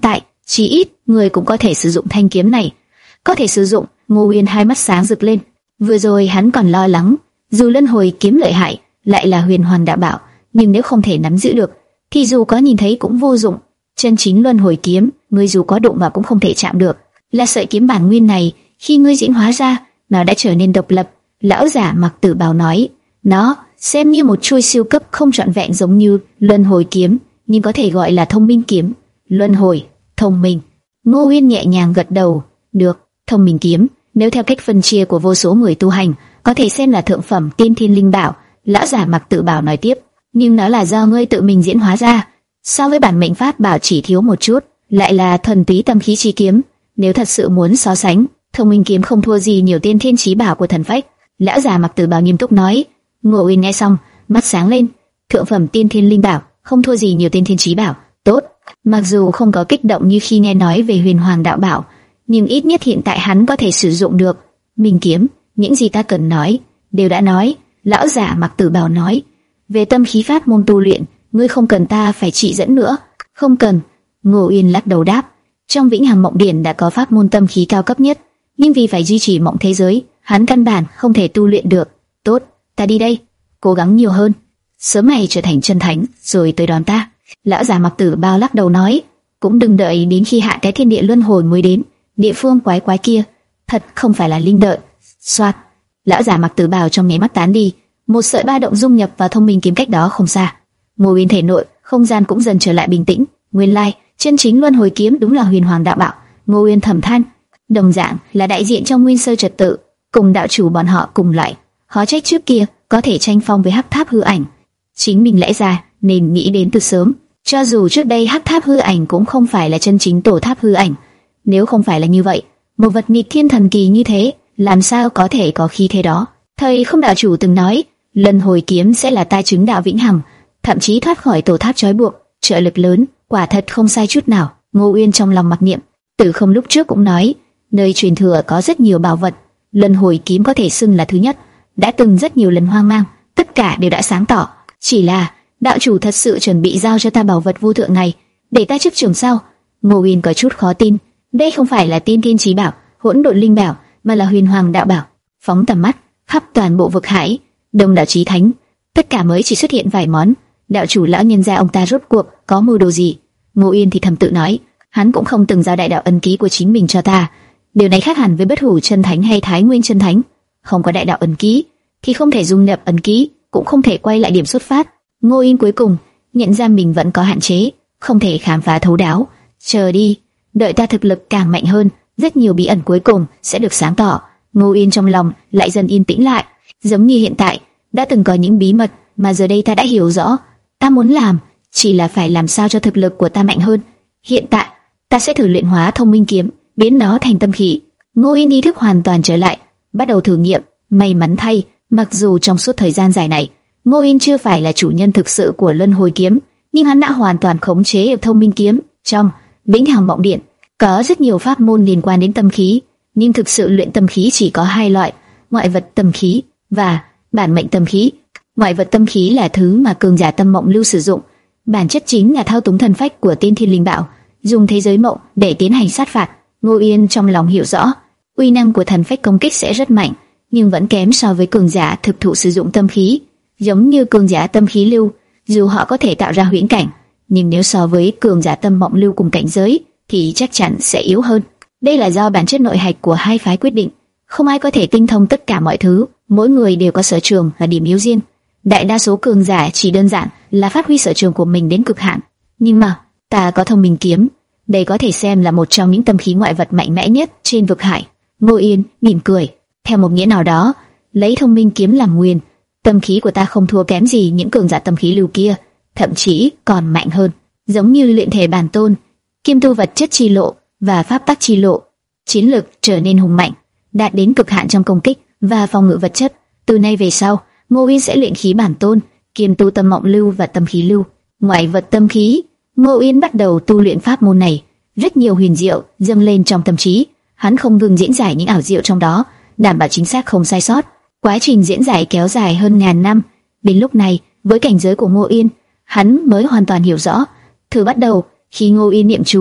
Chí ít, người cũng có thể sử dụng thanh kiếm này. Có thể sử dụng. Ngô Uyên hai mắt sáng rực lên. Vừa rồi hắn còn lo lắng, dù luân hồi kiếm lợi hại, lại là huyền hoàng đạo bảo, nhưng nếu không thể nắm giữ được, thì dù có nhìn thấy cũng vô dụng. Chân chính luân hồi kiếm, ngươi dù có đụng vào cũng không thể chạm được. Là sợi kiếm bản nguyên này, khi ngươi diễn hóa ra, nó đã trở nên độc lập. Lão giả mặc tử bào nói, nó xem như một chuôi siêu cấp không trọn vẹn giống như luân hồi kiếm, nhưng có thể gọi là thông minh kiếm. Luân hồi, thông minh. Ngô Uyên nhẹ nhàng gật đầu. Được, thông minh kiếm, nếu theo cách phân chia của vô số người tu hành, có thể xem là thượng phẩm tiên thiên linh bảo. Lão giả mặc tử bảo nói tiếp, nhưng nó là do ngươi tự mình diễn hóa ra, so với bản mệnh pháp bảo chỉ thiếu một chút, lại là thuần túy tâm khí chi kiếm. Nếu thật sự muốn so sánh, thông minh kiếm không thua gì nhiều tiên thiên chí bảo của thần phách. Lão già mặc tử bào nghiêm túc nói. Ngô Uyên nghe xong, mắt sáng lên. Thượng phẩm tiên thiên linh bảo không thua gì nhiều tiên thiên chí bảo. Tốt. Mặc dù không có kích động như khi nghe nói về huyền hoàng đạo bảo, nhưng ít nhất hiện tại hắn có thể sử dụng được. Minh kiếm, những gì ta cần nói đều đã nói. Lão già mặc tử bào nói. Về tâm khí pháp môn tu luyện, ngươi không cần ta phải chỉ dẫn nữa. Không cần. Ngô Uyên lắc đầu đáp. Trong Vĩnh Hằng Mộng Điển đã có pháp môn tâm khí cao cấp nhất, nhưng vì phải duy trì mộng thế giới, hắn căn bản không thể tu luyện được. Tốt, ta đi đây, cố gắng nhiều hơn, sớm ngày trở thành chân thánh, rồi tới đón ta. Lão già mặc tử bao lắc đầu nói, cũng đừng đợi đến khi hạ cái thiên địa luân hồi mới đến. Địa phương quái quái kia, thật không phải là linh đợi. Soạt, lão già mặc tử bào trong nháy mắt tán đi, một sợi ba động dung nhập vào thông minh kiếm cách đó không xa. Ngô Uyên thể nội, không gian cũng dần trở lại bình tĩnh. Nguyên lai, chân chính luân hồi kiếm đúng là huyền hoàng đạo bảo. Ngô Uyên thầm than, đồng dạng là đại diện trong nguyên sơ trật tự, cùng đạo chủ bọn họ cùng lại. Khó trách trước kia có thể tranh phong với hắc tháp hư ảnh, chính mình lẽ ra nên nghĩ đến từ sớm. Cho dù trước đây hắc tháp hư ảnh cũng không phải là chân chính tổ tháp hư ảnh, nếu không phải là như vậy, một vật nghịch thiên thần kỳ như thế làm sao có thể có khí thế đó. Thầy không đạo chủ từng nói, luân hồi kiếm sẽ là tai chứng đạo vĩnh hằng, thậm chí thoát khỏi tổ tháp trói buộc, trợ lực lớn, quả thật không sai chút nào. Ngô Uyên trong lòng mặc niệm. Tử Không lúc trước cũng nói, nơi truyền thừa có rất nhiều bảo vật, luân hồi kiếm có thể xưng là thứ nhất. Đã từng rất nhiều lần hoang mang, tất cả đều đã sáng tỏ. Chỉ là đạo chủ thật sự chuẩn bị giao cho ta bảo vật vô thượng này để ta chức trưởng sao? Ngô Uyên có chút khó tin. Đây không phải là tiên thiên chí bảo, hỗn độn linh bảo, mà là huyền hoàng đạo bảo. Phóng tầm mắt khắp toàn bộ vực hải, đông đảo chí thánh, tất cả mới chỉ xuất hiện vài món. Đạo chủ lão nhân gia ông ta rốt cuộc có mưu đồ gì? Ngô Uyên thì thầm tự nói, hắn cũng không từng giao đại đạo ấn ký của chính mình cho ta. Điều này khác hẳn với Bất Hủ chân thánh hay Thái Nguyên chân thánh. Không có đại đạo ấn ký thì không thể dung nhập ấn ký, cũng không thể quay lại điểm xuất phát. Ngô Uyên cuối cùng nhận ra mình vẫn có hạn chế, không thể khám phá thấu đáo. Chờ đi, đợi ta thực lực càng mạnh hơn, rất nhiều bí ẩn cuối cùng sẽ được sáng tỏ. Ngô Uyên trong lòng lại dần yên tĩnh lại, giống như hiện tại đã từng có những bí mật mà giờ đây ta đã hiểu rõ. Ta muốn làm chỉ là phải làm sao cho thực lực của ta mạnh hơn. Hiện tại ta sẽ thử luyện hóa thông minh kiếm, biến nó thành tâm khí. Ngô Uyên ý thức hoàn toàn trở lại, bắt đầu thử nghiệm. May mắn thay, mặc dù trong suốt thời gian dài này, Ngô Uyên chưa phải là chủ nhân thực sự của luân hồi kiếm, nhưng hắn đã hoàn toàn khống chế được thông minh kiếm. Trong Vĩnh Hằng Mộng Điển có rất nhiều pháp môn liên quan đến tâm khí, nhưng thực sự luyện tâm khí chỉ có hai loại: ngoại vật tâm khí và bản mệnh tâm khí. Ngoại vật tâm khí là thứ mà cường giả tâm mộng lưu sử dụng, bản chất chính là thao túng thần phách của tiên thiên linh bảo, dùng thế giới mộng để tiến hành sát phạt. Ngô Uyên trong lòng hiểu rõ, uy năng của thần phách công kích sẽ rất mạnh, nhưng vẫn kém so với cường giả thực thụ sử dụng tâm khí. Giống như cường giả tâm khí lưu, dù họ có thể tạo ra huyễn cảnh, nhưng nếu so với cường giả tâm mộng lưu cùng cảnh giới thì chắc chắn sẽ yếu hơn. Đây là do bản chất nội hạch của hai phái quyết định, không ai có thể tinh thông tất cả mọi thứ, mỗi người đều có sở trường và điểm yếu riêng. Đại đa số cường giả chỉ đơn giản là phát huy sở trường của mình đến cực hạn. Nhưng mà ta có thông minh kiếm, đây có thể xem là một trong những tâm khí ngoại vật mạnh mẽ nhất trên vực hải. Ngô Uyên mỉm cười, theo một nghĩa nào đó, lấy thông minh kiếm làm nguyên, tâm khí của ta không thua kém gì những cường giả tâm khí lưu kia, thậm chí còn mạnh hơn. Giống như luyện thể bản tôn, kim tu vật chất chi lộ và pháp tắc chi lộ, chiến lực trở nên hùng mạnh, đạt đến cực hạn trong công kích và phòng ngự vật chất. Từ nay về sau, Ngô Uyên sẽ luyện khí bản tôn, kiêm tu tâm mộng lưu và tâm khí lưu. Ngoại vật tâm khí, Ngô Uyên bắt đầu tu luyện pháp môn này, rất nhiều huyền diệu dâng lên trong tâm trí. Hắn không ngừng diễn giải những ảo diệu trong đó, đảm bảo chính xác không sai sót. Quá trình diễn giải kéo dài hơn ngàn năm. Đến lúc này, với cảnh giới của Ngô Uyên, hắn mới hoàn toàn hiểu rõ. Thử bắt đầu, khi Ngô Uyên niệm chú,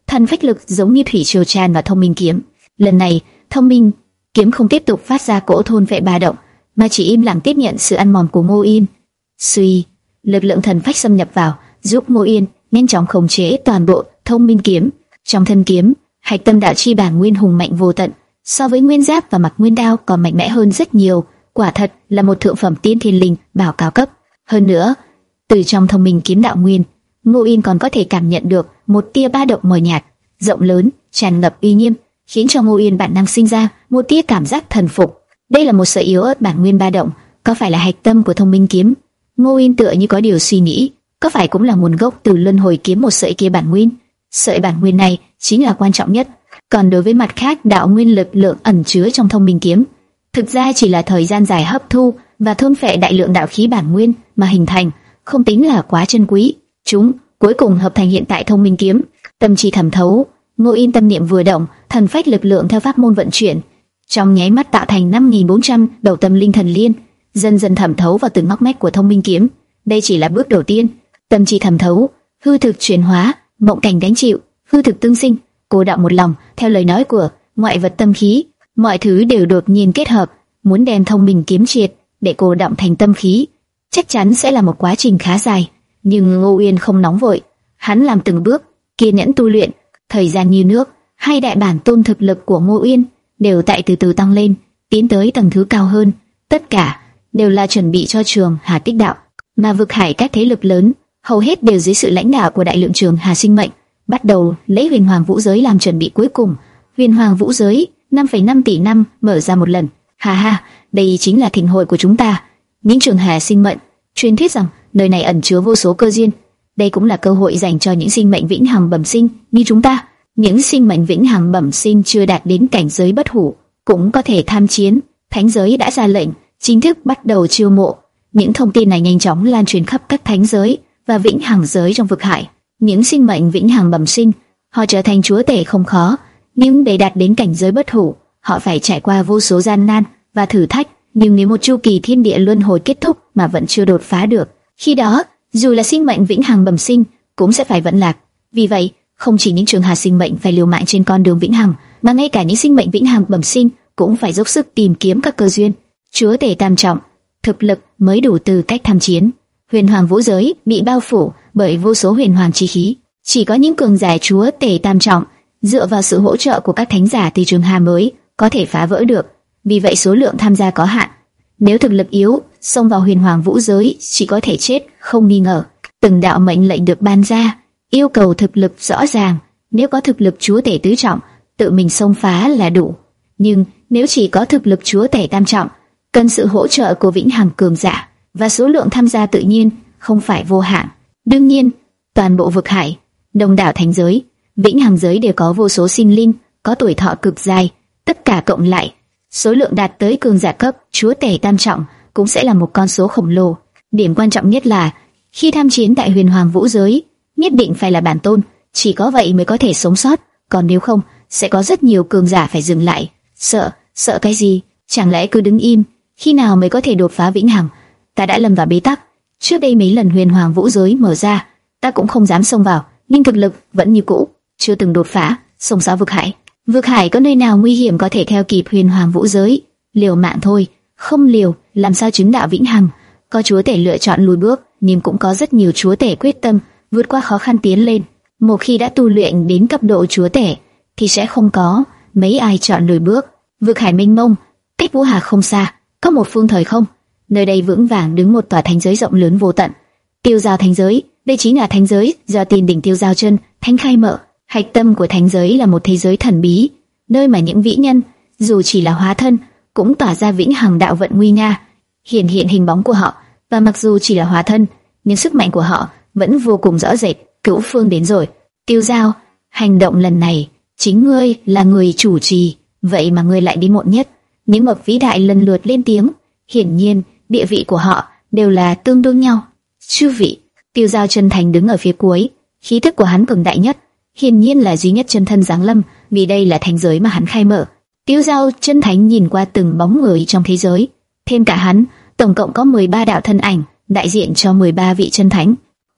thần phách lực giống như thủy triều tràn vào thông minh kiếm. Lần này, thông minh kiếm không tiếp tục phát ra cỗ thôn vệ ba động, mà chỉ im lặng tiếp nhận sự ăn mòn của Ngô Yên. Suy, lực lượng thần phách xâm nhập vào, giúp Ngô Yên nhanh chóng khống chế toàn bộ thông minh kiếm. Trong thân kiếm, hạch tâm đạo chi bản nguyên hùng mạnh vô tận, so với nguyên giáp và mặc nguyên đao còn mạnh mẽ hơn rất nhiều. Quả thật là một thượng phẩm tiên thiên linh bảo cao cấp. Hơn nữa, từ trong thông minh kiếm đạo nguyên, Ngô Yên còn có thể cảm nhận được một tia ba động mờ nhạt, rộng lớn, tràn ngập uy nghiêm, khiến cho Ngô Yên bản năng sinh ra một tia cảm giác thần phục. Đây là một sợi yếu ớt bản nguyên ba động, có phải là hạch tâm của thông minh kiếm? Ngô Yên tựa như có điều suy nghĩ, có phải cũng là nguồn gốc từ luân hồi kiếm một sợi kia bản nguyên? Sợi bản nguyên này chính là quan trọng nhất. Còn đối với mặt khác, đạo nguyên lực lượng ẩn chứa trong thông minh kiếm, thực ra chỉ là thời gian dài hấp thu và thôn phệ đại lượng đạo khí bản nguyên mà hình thành, không tính là quá chân quý. Chúng cuối cùng hợp thành hiện tại thông minh kiếm. Tâm trí thẩm thấu, Ngô Yên tâm niệm vừa động, thần phách lực lượng theo pháp môn vận chuyển, trong nháy mắt tạo thành năm nghìn bốn trăm đầu tâm linh thần liên, dần dần thẩm thấu vào từng ngóc ngách của thông minh kiếm. Đây chỉ là bước đầu tiên. Tâm trí thẩm thấu, hư thực chuyển hóa, mộng cảnh gánh chịu, hư thực tương sinh, cô đạo một lòng. Theo lời nói của ngoại vật tâm khí, mọi thứ đều đột nhiên kết hợp, muốn đem thông minh kiếm triệt để cô động thành tâm khí, chắc chắn sẽ là một quá trình khá dài. Nhưng Ngô Yên không nóng vội, hắn làm từng bước, kiên nhẫn tu luyện. Thời gian như nước, hai đại bản tôn thực lực của Ngô Yên đều tại từ từ tăng lên, tiến tới tầng thứ cao hơn. Tất cả đều là chuẩn bị cho Trường Hà Tích Đạo, mà vực hải các thế lực lớn hầu hết đều dưới sự lãnh đạo của đại lượng Trường Hà Sinh Mệnh, bắt đầu lấy Huyền Hoàng Vũ Giới làm chuẩn bị cuối cùng. Huyền Hoàng Vũ Giới năm phẩy năm tỷ năm mở ra một lần. Ha ha, đây chính là thịnh hội của chúng ta. Những Trường Hà Sinh Mệnh truyền thuyết rằng nơi này ẩn chứa vô số cơ duyên. Đây cũng là cơ hội dành cho những sinh mệnh vĩnh hằng bẩm sinh như chúng ta. Những sinh mệnh vĩnh hằng bẩm sinh chưa đạt đến cảnh giới bất hủ cũng có thể tham chiến. Thánh giới đã ra lệnh chính thức bắt đầu chiêu mộ. Những thông tin này nhanh chóng lan truyền khắp các thánh giới và vĩnh hằng giới trong vực hải. Những sinh mệnh vĩnh hằng bẩm sinh, họ trở thành chúa tể không khó, nhưng để đạt đến cảnh giới bất hủ, họ phải trải qua vô số gian nan và thử thách. Nhưng nếu một chu kỳ thiên địa luân hồi kết thúc mà vẫn chưa đột phá được, khi đó dù là sinh mệnh vĩnh hằng bẩm sinh cũng sẽ phải vẫn lạc. Vì vậy, không chỉ những Trường Hà Sinh Mệnh phải liều mạng trên con đường vĩnh hằng, mà ngay cả những sinh mệnh vĩnh hằng bẩm sinh cũng phải dốc sức tìm kiếm các cơ duyên. Chúa tể tam trọng, thực lực mới đủ tư cách tham chiến. Huyền Hoàng Vũ Giới bị bao phủ bởi vô số huyền hoàng chi khí, chỉ có những cường giả chúa tể tam trọng dựa vào sự hỗ trợ của các thánh giả từ Trường Hà mới có thể phá vỡ được. Vì vậy số lượng tham gia có hạn. Nếu thực lực yếu, xông vào Huyền Hoàng Vũ Giới chỉ có thể chết không nghi ngờ. Từng đạo mệnh lệnh được ban ra, yêu cầu thực lực rõ ràng. Nếu có thực lực chúa tể tứ trọng, tự mình xông phá là đủ. Nhưng nếu chỉ có thực lực chúa tể tam trọng, cần sự hỗ trợ của vĩnh hằng cường giả, và số lượng tham gia tự nhiên không phải vô hạn. Đương nhiên, toàn bộ vực hải, đông đảo thánh giới, vĩnh hằng giới đều có vô số sinh linh có tuổi thọ cực dài. Tất cả cộng lại, số lượng đạt tới cường giả cấp chúa tể tam trọng cũng sẽ là một con số khổng lồ. Điểm quan trọng nhất là khi tham chiến tại Huyền Hoàng Vũ Giới, nhất định phải là bản tôn, chỉ có vậy mới có thể sống sót. Còn nếu không, sẽ có rất nhiều cường giả phải dừng lại. Sợ, sợ cái gì? Chẳng lẽ cứ đứng im? Khi nào mới có thể đột phá vĩnh hằng? Ta đã lâm vào bế tắc. Trước đây mấy lần Huyền Hoàng Vũ Giới mở ra, ta cũng không dám xông vào, nhưng thực lực vẫn như cũ, chưa từng đột phá. Xông xáo vực hải, vực hải có nơi nào nguy hiểm có thể theo kịp Huyền Hoàng Vũ Giới? Liều mạng thôi, không liều làm sao chứng đạo vĩnh hằng? Có chúa tể lựa chọn lùi bước, nhưng cũng có rất nhiều chúa tể quyết tâm vượt qua khó khăn tiến lên. Một khi đã tu luyện đến cấp độ chúa tể, thì sẽ không có mấy ai chọn lùi bước. Vực hải mênh mông, cách Vũ Hà không xa, có một phương thời không. Nơi đây vững vàng đứng một tòa thánh giới rộng lớn vô tận. Tiêu Giao Thánh Giới, đây chính là thánh giới do Tiền Đỉnh Tiêu Giao Chân thánh khai mở. Hạch tâm của thánh giới là một thế giới thần bí, nơi mà những vĩ nhân, dù chỉ là hóa thân, cũng tỏa ra vĩnh hằng đạo vận nguy nga, hiển hiện hình bóng của họ. Và mặc dù chỉ là hóa thân, nhưng sức mạnh của họ vẫn vô cùng rõ rệt. Cửu phương đến rồi. Tiêu Giao, hành động lần này chính ngươi là người chủ trì, vậy mà ngươi lại đi muộn nhất. Những bậc vĩ đại lần lượt lên tiếng, hiển nhiên địa vị của họ đều là tương đương nhau. Chư vị, Tiêu Giao chân thành đứng ở phía cuối, khí thức của hắn cường đại nhất, hiển nhiên là duy nhất chân thân giáng lâm, vì đây là thánh giới mà hắn khai mở. Tiêu Giao chân thánh nhìn qua từng bóng người trong thế giới, thêm cả hắn, tổng cộng có mười ba đạo thân ảnh, đại diện cho mười ba vị chân thánh.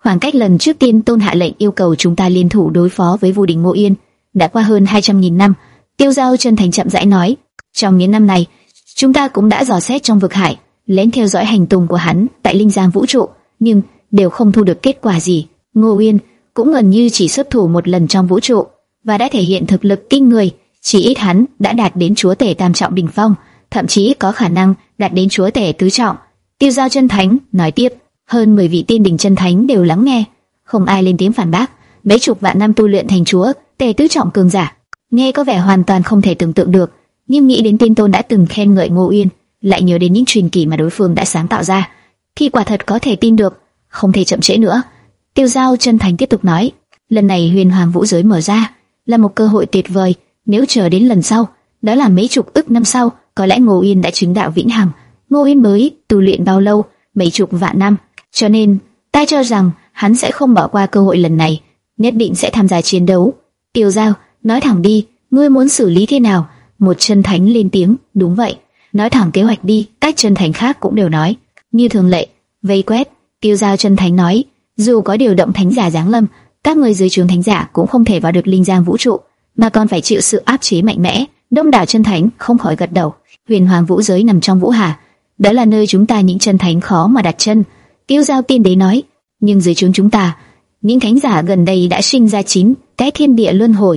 Khoảng cách lần trước Tiên Tôn hạ lệnh yêu cầu chúng ta liên thủ đối phó với Vu Đình Ngô Yên đã qua hơn hai trăm nghìn năm. Tiêu Giao chân thành chậm rãi nói, trong những năm này, chúng ta cũng đã dò xét trong vực hải, lén theo dõi hành tung của hắn tại Linh Giang vũ trụ, nhưng đều không thu được kết quả gì. Ngô Yên cũng gần như chỉ xuất thủ một lần trong vũ trụ và đã thể hiện thực lực kinh người, chỉ ít hắn đã đạt đến chúa tể tam trọng đỉnh phong, thậm chí có khả năng đạt đến chúa tể tứ trọng. Tiêu Giao chân thánh nói tiếp, hơn mười vị tiên đỉnh chân thánh đều lắng nghe, không ai lên tiếng phản bác. Mấy chục vạn năm tu luyện thành chúa tể tứ trọng cường giả, nghe có vẻ hoàn toàn không thể tưởng tượng được, nhưng nghĩ đến Tiên Tôn đã từng khen ngợi Ngô Yên, lại nhớ đến những truyền kỳ mà đối phương đã sáng tạo ra, thì quả thật có thể tin được, không thể chậm trễ nữa. Tiêu Giao chân thành tiếp tục nói, lần này Huyền Hoàng vũ giới mở ra là một cơ hội tuyệt vời, nếu chờ đến lần sau, đó là mấy chục ức năm sau, có lẽ Ngô Yên đã chứng đạo vĩnh hằng. Ngô Yên mới tu luyện bao lâu? Mấy chục vạn năm, cho nên ta cho rằng hắn sẽ không bỏ qua cơ hội lần này, nhất định sẽ tham gia chiến đấu. Tiêu Giao, nói thẳng đi, ngươi muốn xử lý thế nào? Một chân thánh lên tiếng, đúng vậy, nói thẳng kế hoạch đi. Các chân thánh khác cũng đều nói, như thường lệ, vây quét. Tiêu Giao chân thánh nói, dù có điều động thánh giả giáng lâm, các người dưới trướng thánh giả cũng không thể vào được Linh Giang vũ trụ, mà còn phải chịu sự áp chế mạnh mẽ. Đông đảo chân thánh không khỏi gật đầu. Huyền Hoàng vũ giới nằm trong vũ hà, đó là nơi chúng ta những chân thánh khó mà đặt chân. Tiêu Giao tiên đế nói, nhưng dưới trướng chúng ta, những thánh giả gần đây đã sinh ra chín cái thiên địa luân hồi,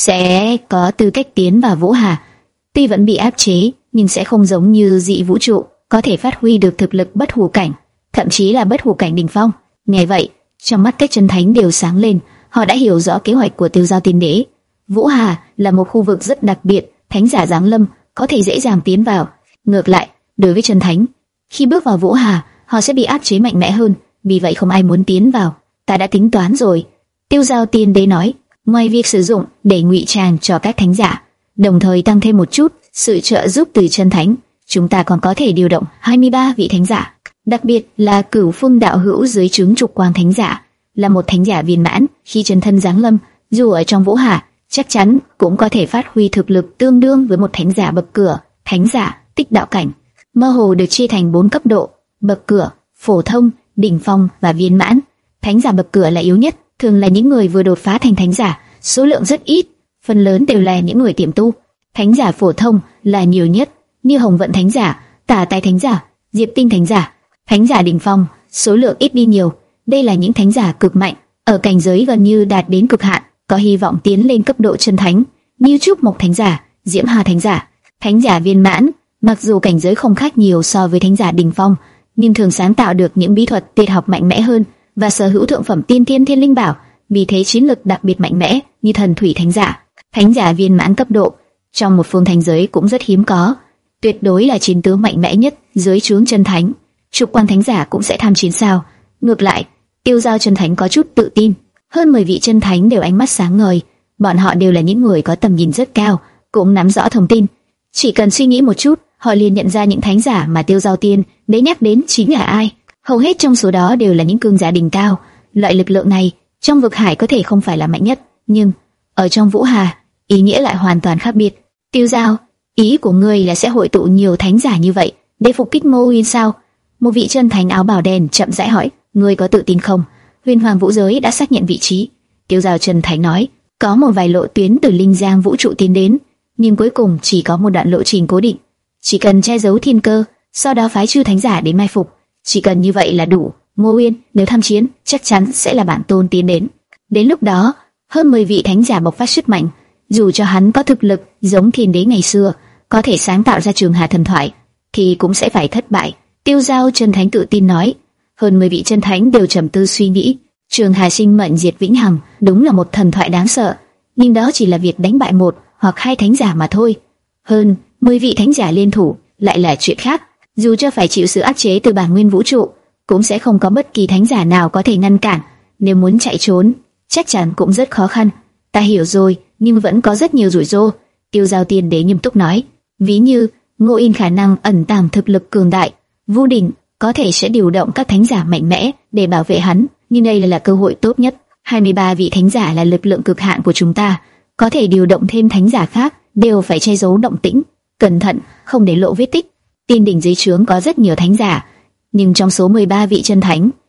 sẽ có tư cách tiến vào vũ hà. Tuy vẫn bị áp chế, nhưng sẽ không giống như dị vũ trụ, có thể phát huy được thực lực bất hủ cảnh, thậm chí là bất hủ cảnh đỉnh phong. Nghe vậy, trong mắt các chân thánh đều sáng lên, họ đã hiểu rõ kế hoạch của Tiêu Giao tiên đế. Vũ hà là một khu vực rất đặc biệt, thánh giả giáng lâm có thể dễ dàng tiến vào. Ngược lại, đối với chân thánh, khi bước vào vũ hà, họ sẽ bị áp chế mạnh mẽ hơn, vì vậy không ai muốn tiến vào. Ta đã tính toán rồi, Tiêu Giao tiên đế nói, ngoài việc sử dụng để ngụy trang cho các thánh giả, đồng thời tăng thêm một chút sự trợ giúp từ chân thánh, chúng ta còn có thể điều động hai mươi ba vị thánh giả, đặc biệt là Cửu Phương đạo hữu dưới trướng Trục Quang thánh giả, là một thánh giả viên mãn, khi chân thân giáng lâm, dù ở trong vũ hà, chắc chắn cũng có thể phát huy thực lực tương đương với một thánh giả bậc cửa. Thánh giả tích đạo cảnh mơ hồ được chia thành bốn cấp độ: bậc cửa, phổ thông, đỉnh phong và viên mãn. Thánh giả bậc cửa là yếu nhất, thường là những người vừa đột phá thành thánh giả, số lượng rất ít, phần lớn đều là những người tiềm tu. Thánh giả phổ thông là nhiều nhất, như Hồng Vận thánh giả, Tả Tài thánh giả, Diệp Tinh thánh giả. Thánh giả đỉnh phong, số lượng ít đi nhiều, đây là những thánh giả cực mạnh, ở cảnh giới gần như đạt đến cực hạn, có hy vọng tiến lên cấp độ chân thánh, như Trúc Mộc thánh giả, Diễm Hà thánh giả. Thánh giả viên mãn, mặc dù cảnh giới không khác nhiều so với thánh giả đỉnh phong, nhưng thường sáng tạo được những bí thuật tuyệt học mạnh mẽ hơn và sở hữu thượng phẩm tiên thiên thiên linh bảo, vì thế chiến lực đặc biệt mạnh mẽ, như Thần Thủy thánh giả. Thánh giả viên mãn cấp độ trong một phương thành giới cũng rất hiếm có, tuyệt đối là chiến tướng mạnh mẽ nhất dưới trướng chân thánh. Trục Quan thánh giả cũng sẽ tham chiến sao? Ngược lại, Tiêu Giao chân thánh có chút tự tin. Hơn mười vị chân thánh đều ánh mắt sáng ngời, bọn họ đều là những người có tầm nhìn rất cao, cũng nắm rõ thông tin. Chỉ cần suy nghĩ một chút, họ liền nhận ra những thánh giả mà Tiêu Giao tiên đế nhắc đến chính là ai. Hầu hết trong số đó đều là những cường giả đỉnh cao. Loại lực lượng này trong vực hải có thể không phải là mạnh nhất, nhưng ở trong vũ hà, ý nghĩa lại hoàn toàn khác biệt. Tiêu Giao, ý của ngươi là sẽ hội tụ nhiều thánh giả như vậy để phục kích Ngô Uyên sao? Một vị chân thánh áo bào đen chậm rãi hỏi. Ngươi có tự tin không? Huyền Hoàng vũ giới đã xác nhận vị trí. Tiêu Giao chân thánh nói, có một vài lộ tuyến từ Linh Giang vũ trụ tiến đến, nhưng cuối cùng chỉ có một đoạn lộ trình cố định. Chỉ cần che giấu thiên cơ, sau đó phái chư thánh giả đến mai phục, chỉ cần như vậy là đủ. Ngô Uyên nếu tham chiến, chắc chắn sẽ là bản tôn tiến đến. Đến lúc đó, hơn mười vị thánh giả bộc phát sức mạnh, dù cho hắn có thực lực giống thiên đế ngày xưa, có thể sáng tạo ra Trường Hà thần thoại, thì cũng sẽ phải thất bại. Tiêu Giao chân thánh tự tin nói. Hơn mười vị chân thánh đều trầm tư suy nghĩ. Trường Hà sinh mệnh diệt vĩnh hằng, đúng là một thần thoại đáng sợ, nhưng đó chỉ là việc đánh bại một hoặc hai thánh giả mà thôi. Hơn mười vị thánh giả liên thủ lại là chuyện khác. Dù cho phải chịu sự áp chế từ bản nguyên vũ trụ, cũng sẽ không có bất kỳ thánh giả nào có thể ngăn cản. Nếu muốn chạy trốn, chắc chắn cũng rất khó khăn. Ta hiểu rồi, nhưng vẫn có rất nhiều rủi ro. Tiêu Giao tiên đế nghiêm túc nói. Ví như Ngô Yên khả năng ẩn tàng thực lực cường đại, Vu Đình có thể sẽ điều động các thánh giả mạnh mẽ để bảo vệ hắn, nhưng đây là, là cơ hội tốt nhất. hai mươi ba vị thánh giả là lực lượng cực hạn của chúng ta, có thể điều động thêm thánh giả khác, đều phải che giấu động tĩnh, cẩn thận, không để lộ vết tích. Tiên đỉnh dưới trướng có rất nhiều thánh giả, nhưng trong số mười ba vị chân thánh,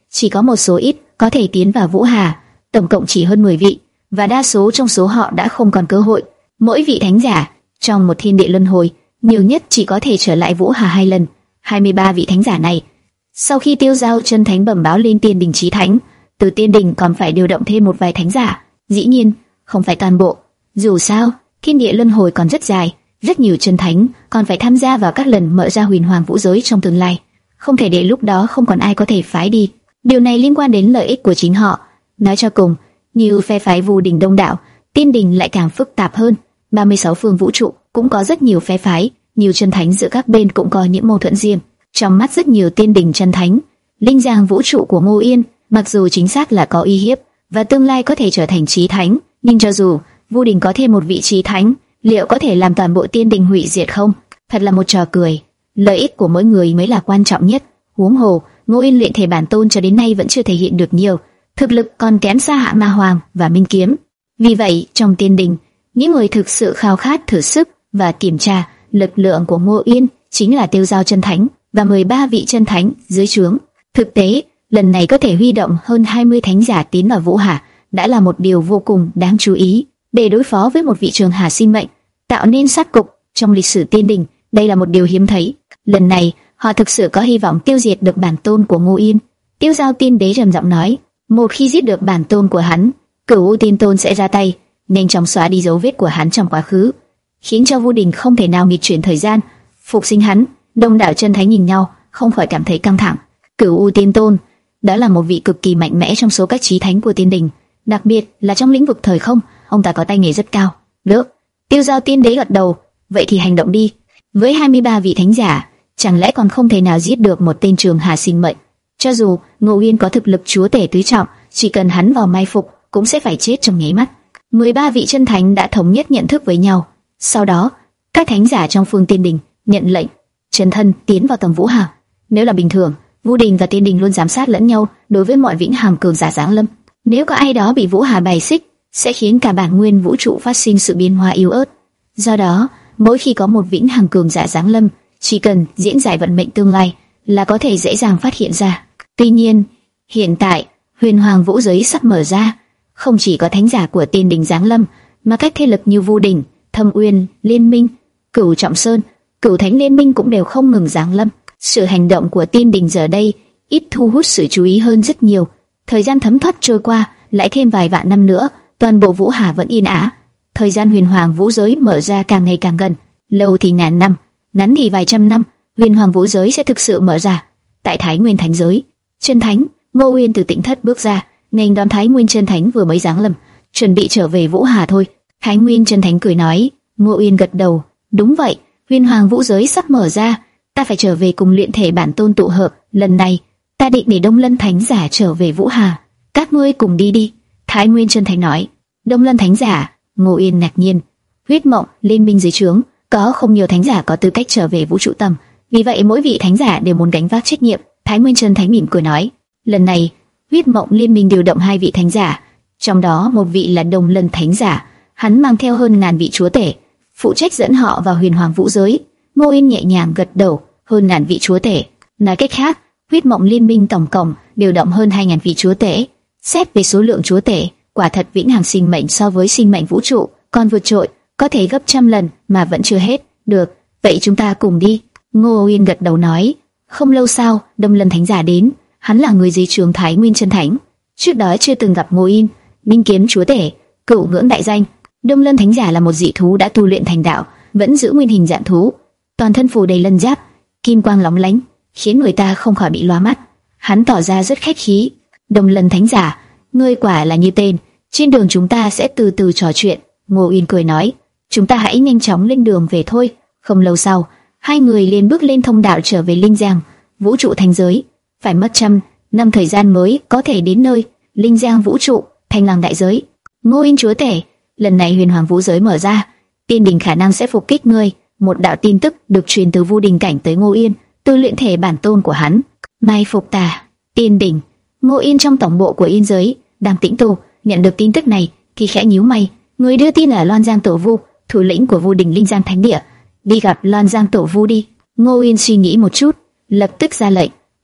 chỉ có một số ít có thể tiến vào Vũ Hà, tổng cộng chỉ hơn mười vị, và đa số trong số họ đã không còn cơ hội. Mỗi vị thánh giả trong một thiên địa luân hồi nhiều nhất chỉ có thể trở lại Vũ Hà hai lần. hai mươi ba vị thánh giả này, sau khi Tiêu Giao chân thánh bẩm báo lên Tiên Đình Chí Thánh, từ Tiên Đình còn phải điều động thêm một vài thánh giả, dĩ nhiên không phải toàn bộ. Dù sao, thiên địa luân hồi còn rất dài, rất nhiều chân thánh còn phải tham gia vào các lần mở ra huyền hoàng vũ giới trong tương lai, không thể để lúc đó không còn ai có thể phái đi. Điều này liên quan đến lợi ích của chính họ. Nói cho cùng, như phe phái Vu Đình đông đảo, Tiên Đình lại càng phức tạp hơn. ba mươi sáu phương vũ trụ cũng có rất nhiều phe phái, nhiều chân thánh giữa các bên cũng có những mâu thuẫn riêng. Trong mắt rất nhiều Tiên Đình chân thánh, linh giang vũ trụ của Ngô Yên mặc dù chính xác là có uy hiếp và tương lai có thể trở thành chí thánh, nhưng cho dù Vu Đình có thêm một vị chí thánh, liệu có thể làm toàn bộ Tiên Đình hủy diệt không? Thật là một trò cười. Lợi ích của mỗi người mới là quan trọng nhất. Huống hồ, Ngô Yên luyện thể bản tôn cho đến nay vẫn chưa thể hiện được nhiều, thực lực còn kém xa Hạ Ma Hoàng và Minh Kiếm. Vì vậy, trong Tiên Đình, những người thực sự khao khát thử sức và kiểm tra lực lượng của Ngô Yên chính là Tiêu Giao chân thánh và mười ba vị chân thánh dưới trướng. Thực tế, lần này có thể huy động hơn hai mươi thánh giả tiến vào Vũ Hà đã là một điều vô cùng đáng chú ý. Để đối phó với một vị Trường Hà sinh mệnh, tạo nên sát cục trong lịch sử Tiên Đình, đây là một điều hiếm thấy. Lần này, họ thực sự có hy vọng tiêu diệt được bản tôn của Ngô Yên. Tiêu Giao Tiên Đế trầm giọng nói, một khi giết được bản tôn của hắn, Cửu U Tiên Tôn sẽ ra tay, nhanh chóng xóa đi dấu vết của hắn trong quá khứ, khiến cho Vu Đình không thể nào nghịch chuyển thời gian, phục sinh hắn. Đông đảo chân thánh nhìn nhau, không khỏi cảm thấy căng thẳng. Cửu U Tiên Tôn, đó là một vị cực kỳ mạnh mẽ trong số các chí thánh của Tiên Đình, đặc biệt là trong lĩnh vực thời không, ông ta có tay nghề rất cao. Được, Tiêu Giao Tiên Đế gật đầu, vậy thì hành động đi. Với hai mươi ba vị thánh giả, chẳng lẽ còn không thể nào giết được một tên Trường Hà sinh mệnh? Cho dù Ngô Yên có thực lực chúa tể tứ trọng, chỉ cần hắn vào mai phục cũng sẽ phải chết trong nháy mắt. mười ba vị chân thánh đã thống nhất nhận thức với nhau. Sau đó, các thánh giả trong phương Tiên Đình nhận lệnh chân thân tiến vào tầng Vũ Hà. Nếu là bình thường, Vu Đình và Tiên Đình luôn giám sát lẫn nhau đối với mọi vĩnh hằng cường giả giáng lâm. Nếu có ai đó bị Vũ Hà bài xích, sẽ khiến cả bản nguyên vũ trụ phát sinh sự biến hóa yếu ớt. Do đó, mỗi khi có một vĩnh hằng cường giả giáng lâm, chỉ cần diễn giải vận mệnh tương lai là có thể dễ dàng phát hiện ra. Tuy nhiên, hiện tại huyền hoàng vũ giới sắp mở ra, không chỉ có thánh giả của Tiên Đình giáng lâm, mà các thế lực như Vu Đình, Thâm Uyên, Liên Minh, Cửu Trọng Sơn, Cửu Thánh Liên Minh cũng đều không ngừng giáng lâm. Sự hành động của Tiên Đình giờ đây ít thu hút sự chú ý hơn rất nhiều. Thời gian thấm thoát trôi qua, lại thêm vài vạn năm nữa, toàn bộ Vũ Hà vẫn yên ả. Thời gian huyền hoàng vũ giới mở ra càng ngày càng gần, lâu thì ngàn năm, ngắn thì vài trăm năm, huyền hoàng vũ giới sẽ thực sự mở ra. Tại Thái Nguyên Thánh giới, chân thánh Ngô Uyên từ Tĩnh Thất bước ra, nên đón Thái Nguyên chân thánh vừa mới giáng lâm, chuẩn bị trở về Vũ Hà thôi. Thái Nguyên chân thánh cười nói. Ngô Uyên gật đầu, đúng vậy, huyền hoàng vũ giới sắp mở ra, ta phải trở về cùng luyện thể bản tôn tụ hợp. Lần này, ta định để Đông Lân thánh giả trở về Vũ Hà, các ngươi cùng đi đi. Thái Nguyên chân thánh nói. Đông Lân thánh giả? Ngô Uyên ngạc nhiên. Huyết Mộng Liên Minh dưới trướng có không nhiều thánh giả có tư cách trở về vũ trụ tầm, vì vậy mỗi vị thánh giả đều muốn gánh vác trách nhiệm. Thái Nguyên chân thánh mỉm cười nói. Lần này, Huyết Mộng Liên Minh điều động hai vị thánh giả, trong đó một vị là Đông Lân thánh giả, hắn mang theo hơn ngàn vị chúa tể, phụ trách dẫn họ vào huyền hoàng vũ giới. Ngô Uyên nhẹ nhàng gật đầu. Hơn ngàn vị chúa tể, nói cách khác, Huyết Mộng Liên Minh tổng cộng điều động hơn hai ngàn vị chúa tể. Xét về số lượng chúa tể, quả thật vĩnh hằng sinh mệnh so với sinh mệnh vũ trụ còn vượt trội, có thể gấp trăm lần mà vẫn chưa hết. Được, vậy chúng ta cùng đi. Ngô Uyên gật đầu nói. Không lâu sau, Đông Lân thánh giả đến, hắn là người dưới trướng Thái Nguyên chân thánh, trước đó chưa từng gặp Ngô Uyên. Minh Kiếm chúa tể, Cửu Ngưỡng đại danh. Đông Lân thánh giả là một dị thú đã tu luyện thành đạo, vẫn giữ nguyên hình dạng thú, toàn thân phủ đầy lân giáp, kim quang lóng lánh, khiến người ta không khỏi bị loa mắt. Hắn tỏ ra rất khách khí. Đông Lân thánh giả, ngươi quả là như tên, trên đường chúng ta sẽ từ từ trò chuyện. Ngô Uyên cười nói. Chúng ta hãy nhanh chóng lên đường về thôi. Không lâu sau, hai người liền bước lên thông đạo trở về Linh Giang vũ trụ thành giới. Phải mất trăm năm thời gian mới có thể đến nơi Linh Giang vũ trụ Thanh Lăng đại giới. Ngô Uyên chúa tể, lần này huyền hoàng vũ giới mở ra, Tiên Đình khả năng sẽ phục kích ngươi. Một đạo tin tức được truyền từ Vu Đình cảnh tới Ngô Uyên, từ luyện thể bản tôn của hắn. Mai phục ta, Tiên Đình. Ngô Uyên trong tổng bộ của Yên giới đang tĩnh tu, nhận được tin tức này thì khẽ nhíu mày. Người đưa tin là Loan Giang Tổ Vu, thủ lĩnh của Vu Đình Linh Giang Thánh Địa. Đi gặp Loan Giang Tổ Vu đi. Ngô Uyên suy nghĩ một chút, lập tức ra lệnh.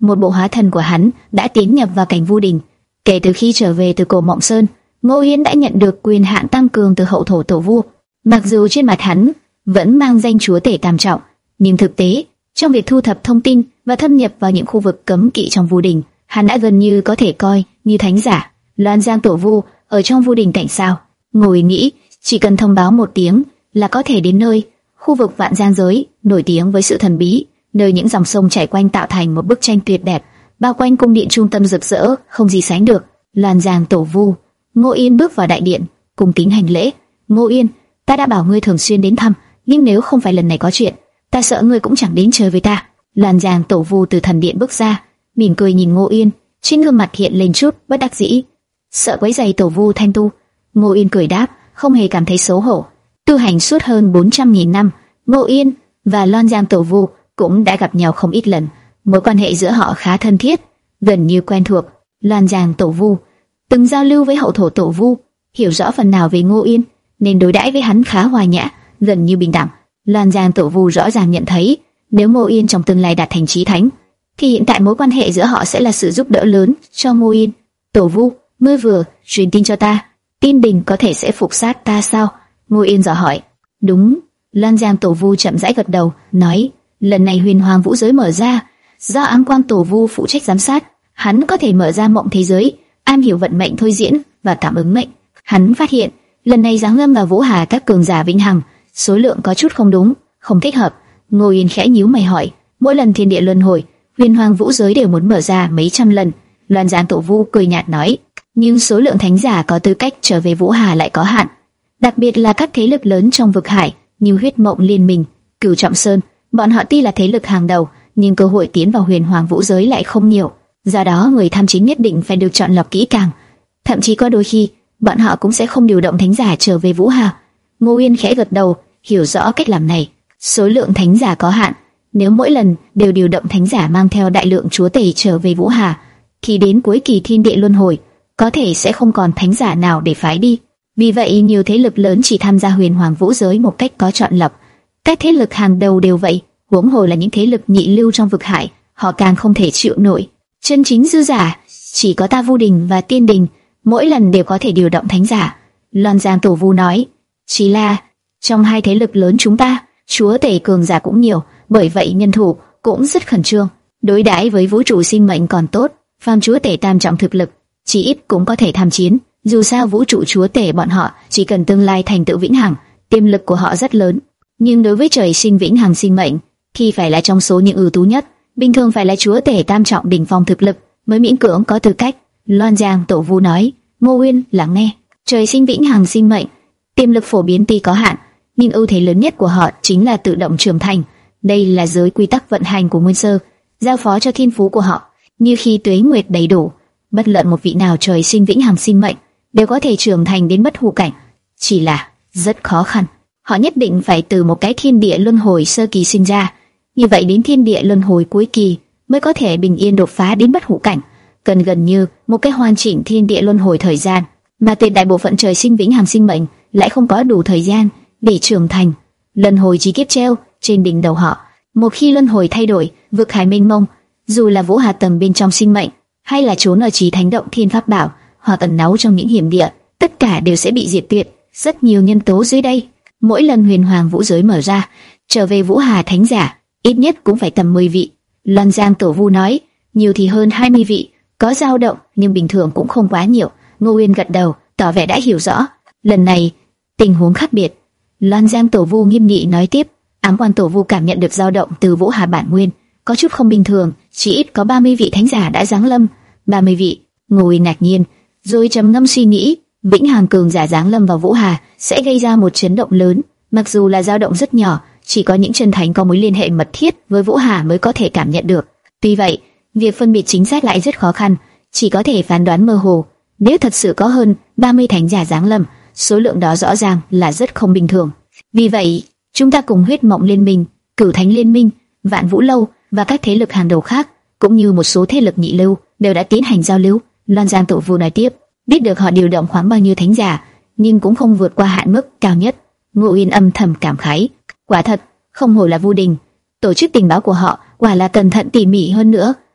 một bộ hóa thần của hắn đã tiến nhập vào cảnh Vu Đình. Kể từ khi trở về từ Cổ Mộng Sơn, Ngô Yên đã nhận được quyền hạn tăng cường từ hậu thổ tổ vu. Mặc dù trên mặt hắn vẫn mang danh chúa tể tam trọng, nhưng thực tế trong việc thu thập thông tin và thâm nhập vào những khu vực cấm kỵ trong Vu Đình, hắn đã gần như có thể coi như thánh giả. Loan Giang tổ vu ở trong Vu Đình cảnh sao? Ngô Yên nghĩ chỉ cần thông báo một tiếng là có thể đến nơi. Khu vực Vạn Giang giới nổi tiếng với sự thần bí, nơi những dòng sông chảy quanh tạo thành một bức tranh tuyệt đẹp, bao quanh cung điện trung tâm rực rỡ không gì sánh được. Loan Giang tổ vu. Ngô Yên bước vào đại điện, cung kính hành lễ. Ngô Yên, ta đã bảo ngươi thường xuyên đến thăm, nhưng nếu không phải lần này có chuyện, ta sợ ngươi cũng chẳng đến chơi với ta. Loan Giang tổ vu từ thần điện bước ra, mỉm cười nhìn Ngô Yên, trên gương mặt hiện lên chút bất đắc dĩ. Sợ quấy rầy tổ vu thanh tu. Ngô Yên cười đáp, không hề cảm thấy xấu hổ. Tu hành suốt hơn bốn trăm nghìn năm, Ngô Yên và Loan Giang tổ vu cũng đã gặp nhau không ít lần, mối quan hệ giữa họ khá thân thiết, gần như quen thuộc. Loan Giang tổ vu từng giao lưu với hậu thổ tổ vu, hiểu rõ phần nào về Ngô Yên, nên đối đãi với hắn khá hòa nhã, gần như bình đẳng. Loan Giang tổ vu rõ ràng nhận thấy, nếu Ngô Yên trong tương lai đạt thành chí thánh, thì hiện tại mối quan hệ giữa họ sẽ là sự giúp đỡ lớn cho Ngô Yên. Tổ vu, ngươi vừa truyền tin cho ta, Tiên Đình có thể sẽ phục sát ta sao? Ngô Yên dò hỏi. Đúng. Loan Giang tổ vu chậm rãi gật đầu, nói, lần này Huyền Hoàng vũ giới mở ra, do Ám Quang tổ vu phụ trách giám sát, hắn có thể mở ra mộng thế giới, am hiểu vận mệnh thôi diễn và cảm ứng mệnh. Hắn phát hiện lần này giáng lâm vào Vũ Hà các cường giả vĩnh hằng, số lượng có chút không đúng, không thích hợp. Ngô Yên khẽ nhíu mày hỏi, mỗi lần thiên địa luân hồi, Huyền Hoàng vũ giới đều muốn mở ra mấy trăm lần. Loan Giang tổ vu cười nhạt nói, nhưng số lượng thánh giả có tư cách trở về Vũ Hà lại có hạn, đặc biệt là các thế lực lớn trong vực hải như Huyết Mộng Liên Minh, Cửu Trọng Sơn. Bọn họ tuy là thế lực hàng đầu, nhưng cơ hội tiến vào Huyền Hoàng vũ giới lại không nhiều. Do đó người tham chính nhất định phải được chọn lọc kỹ càng. Thậm chí có đôi khi bọn họ cũng sẽ không điều động thánh giả trở về Vũ Hà. Ngô Yên khẽ gật đầu, hiểu rõ cách làm này. Số lượng thánh giả có hạn, nếu mỗi lần đều điều động thánh giả mang theo đại lượng chúa tể trở về Vũ Hà, thì đến cuối kỳ thiên địa luân hồi, có thể sẽ không còn thánh giả nào để phái đi. Vì vậy nhiều thế lực lớn chỉ tham gia Huyền Hoàng vũ giới một cách có chọn lọc. Các thế lực hàng đầu đều vậy, huống hồ là những thế lực nhị lưu trong vực hải, họ càng không thể chịu nổi. Chân chính dư giả chỉ có ta Vu Đình và Tiên Đình, mỗi lần đều có thể điều động thánh giả. Loan Giang tổ vu nói, chỉ là trong hai thế lực lớn chúng ta, chúa tể cường giả cũng nhiều, bởi vậy nhân thủ cũng rất khẩn trương. Đối đãi với vũ trụ sinh mệnh còn tốt, phàm chúa tể tam trọng thực lực, chỉ ít cũng có thể tham chiến. Dù sao vũ trụ chúa tể bọn họ chỉ cần tương lai thành tựu vĩnh hằng, tiềm lực của họ rất lớn. Nhưng đối với trời sinh vĩnh hằng sinh mệnh, thì phải là trong số những ưu tú nhất, bình thường phải là chúa tể tam trọng đỉnh phong thực lực mới miễn cưỡng có tư cách. Loan Giang tổ vu nói. Ngô Uyên lắng nghe. Trời sinh vĩnh hằng sinh mệnh, tiềm lực phổ biến tuy có hạn, nhưng ưu thế lớn nhất của họ chính là tự động trưởng thành. Đây là giới quy tắc vận hành của Nguyên Sơ, giao phó cho thiên phú của họ. Như khi tuế nguyệt đầy đủ, bất luận một vị nào trời sinh vĩnh hằng sinh mệnh đều có thể trưởng thành đến bất hủ cảnh, chỉ là rất khó khăn. Họ nhất định phải từ một cái thiên địa luân hồi sơ kỳ sinh ra, như vậy đến thiên địa luân hồi cuối kỳ mới có thể bình yên đột phá đến bất hủ cảnh, cần gần như một cái hoàn chỉnh thiên địa luân hồi thời gian, mà tuyệt đại bộ phận trời sinh vĩnh hằng sinh mệnh lại không có đủ thời gian để trưởng thành. Luân hồi chỉ kiếp treo trên đỉnh đầu họ, một khi luân hồi thay đổi, vực hải mênh mông, dù là Vũ Hà tầng bên trong sinh mệnh, hay là trốn ở Chí Thánh Động Thiên Pháp Bảo, hoặc ẩn náu trong những hiểm địa, tất cả đều sẽ bị diệt tuyệt. Rất nhiều nhân tố dưới đây. Mỗi lần Huyền Hoàng vũ giới mở ra, trở về Vũ Hà thánh giả ít nhất cũng phải tầm mười vị. Loan Giang tổ vu nói, nhiều thì hơn hai mươi vị, có dao động nhưng bình thường cũng không quá nhiều. Ngô Uyên gật đầu, tỏ vẻ đã hiểu rõ. Lần này tình huống khác biệt. Loan Giang tổ vu nghiêm nghị nói tiếp. Ám Quan tổ vu cảm nhận được dao động từ Vũ Hà bản nguyên, có chút không bình thường. Chỉ ít có ba mươi vị thánh giả đã giáng lâm. ba mươi vị. Ngô Uyên ngạc nhiên, rồi trầm ngâm suy nghĩ. Vĩnh hằng cường giả giáng lâm vào Vũ Hà sẽ gây ra một chấn động lớn. Mặc dù là dao động rất nhỏ, chỉ có những chân thánh có mối liên hệ mật thiết với Vũ Hà mới có thể cảm nhận được. Tuy vậy, việc phân biệt chính xác lại rất khó khăn, chỉ có thể phán đoán mơ hồ. Nếu thật sự có hơn ba mươi thánh giả giáng lâm, số lượng đó rõ ràng là rất không bình thường. Vì vậy, chúng ta cùng Huyết Mộng Liên Minh, Cửu Thánh Liên Minh, Vạn Vũ Lâu và các thế lực hàng đầu khác, cũng như một số thế lực nhị lưu, đều đã tiến hành giao lưu. Loan Giang tổ vu nói tiếp, biết được họ điều động khoảng bao nhiêu thánh giả, nhưng cũng không vượt qua hạn mức cao nhất. Ngô Uyên âm thầm cảm khái, quả thật, không hổ là Vu Đình, tổ chức tình báo của họ quả là cẩn thận tỉ mỉ hơn nữa.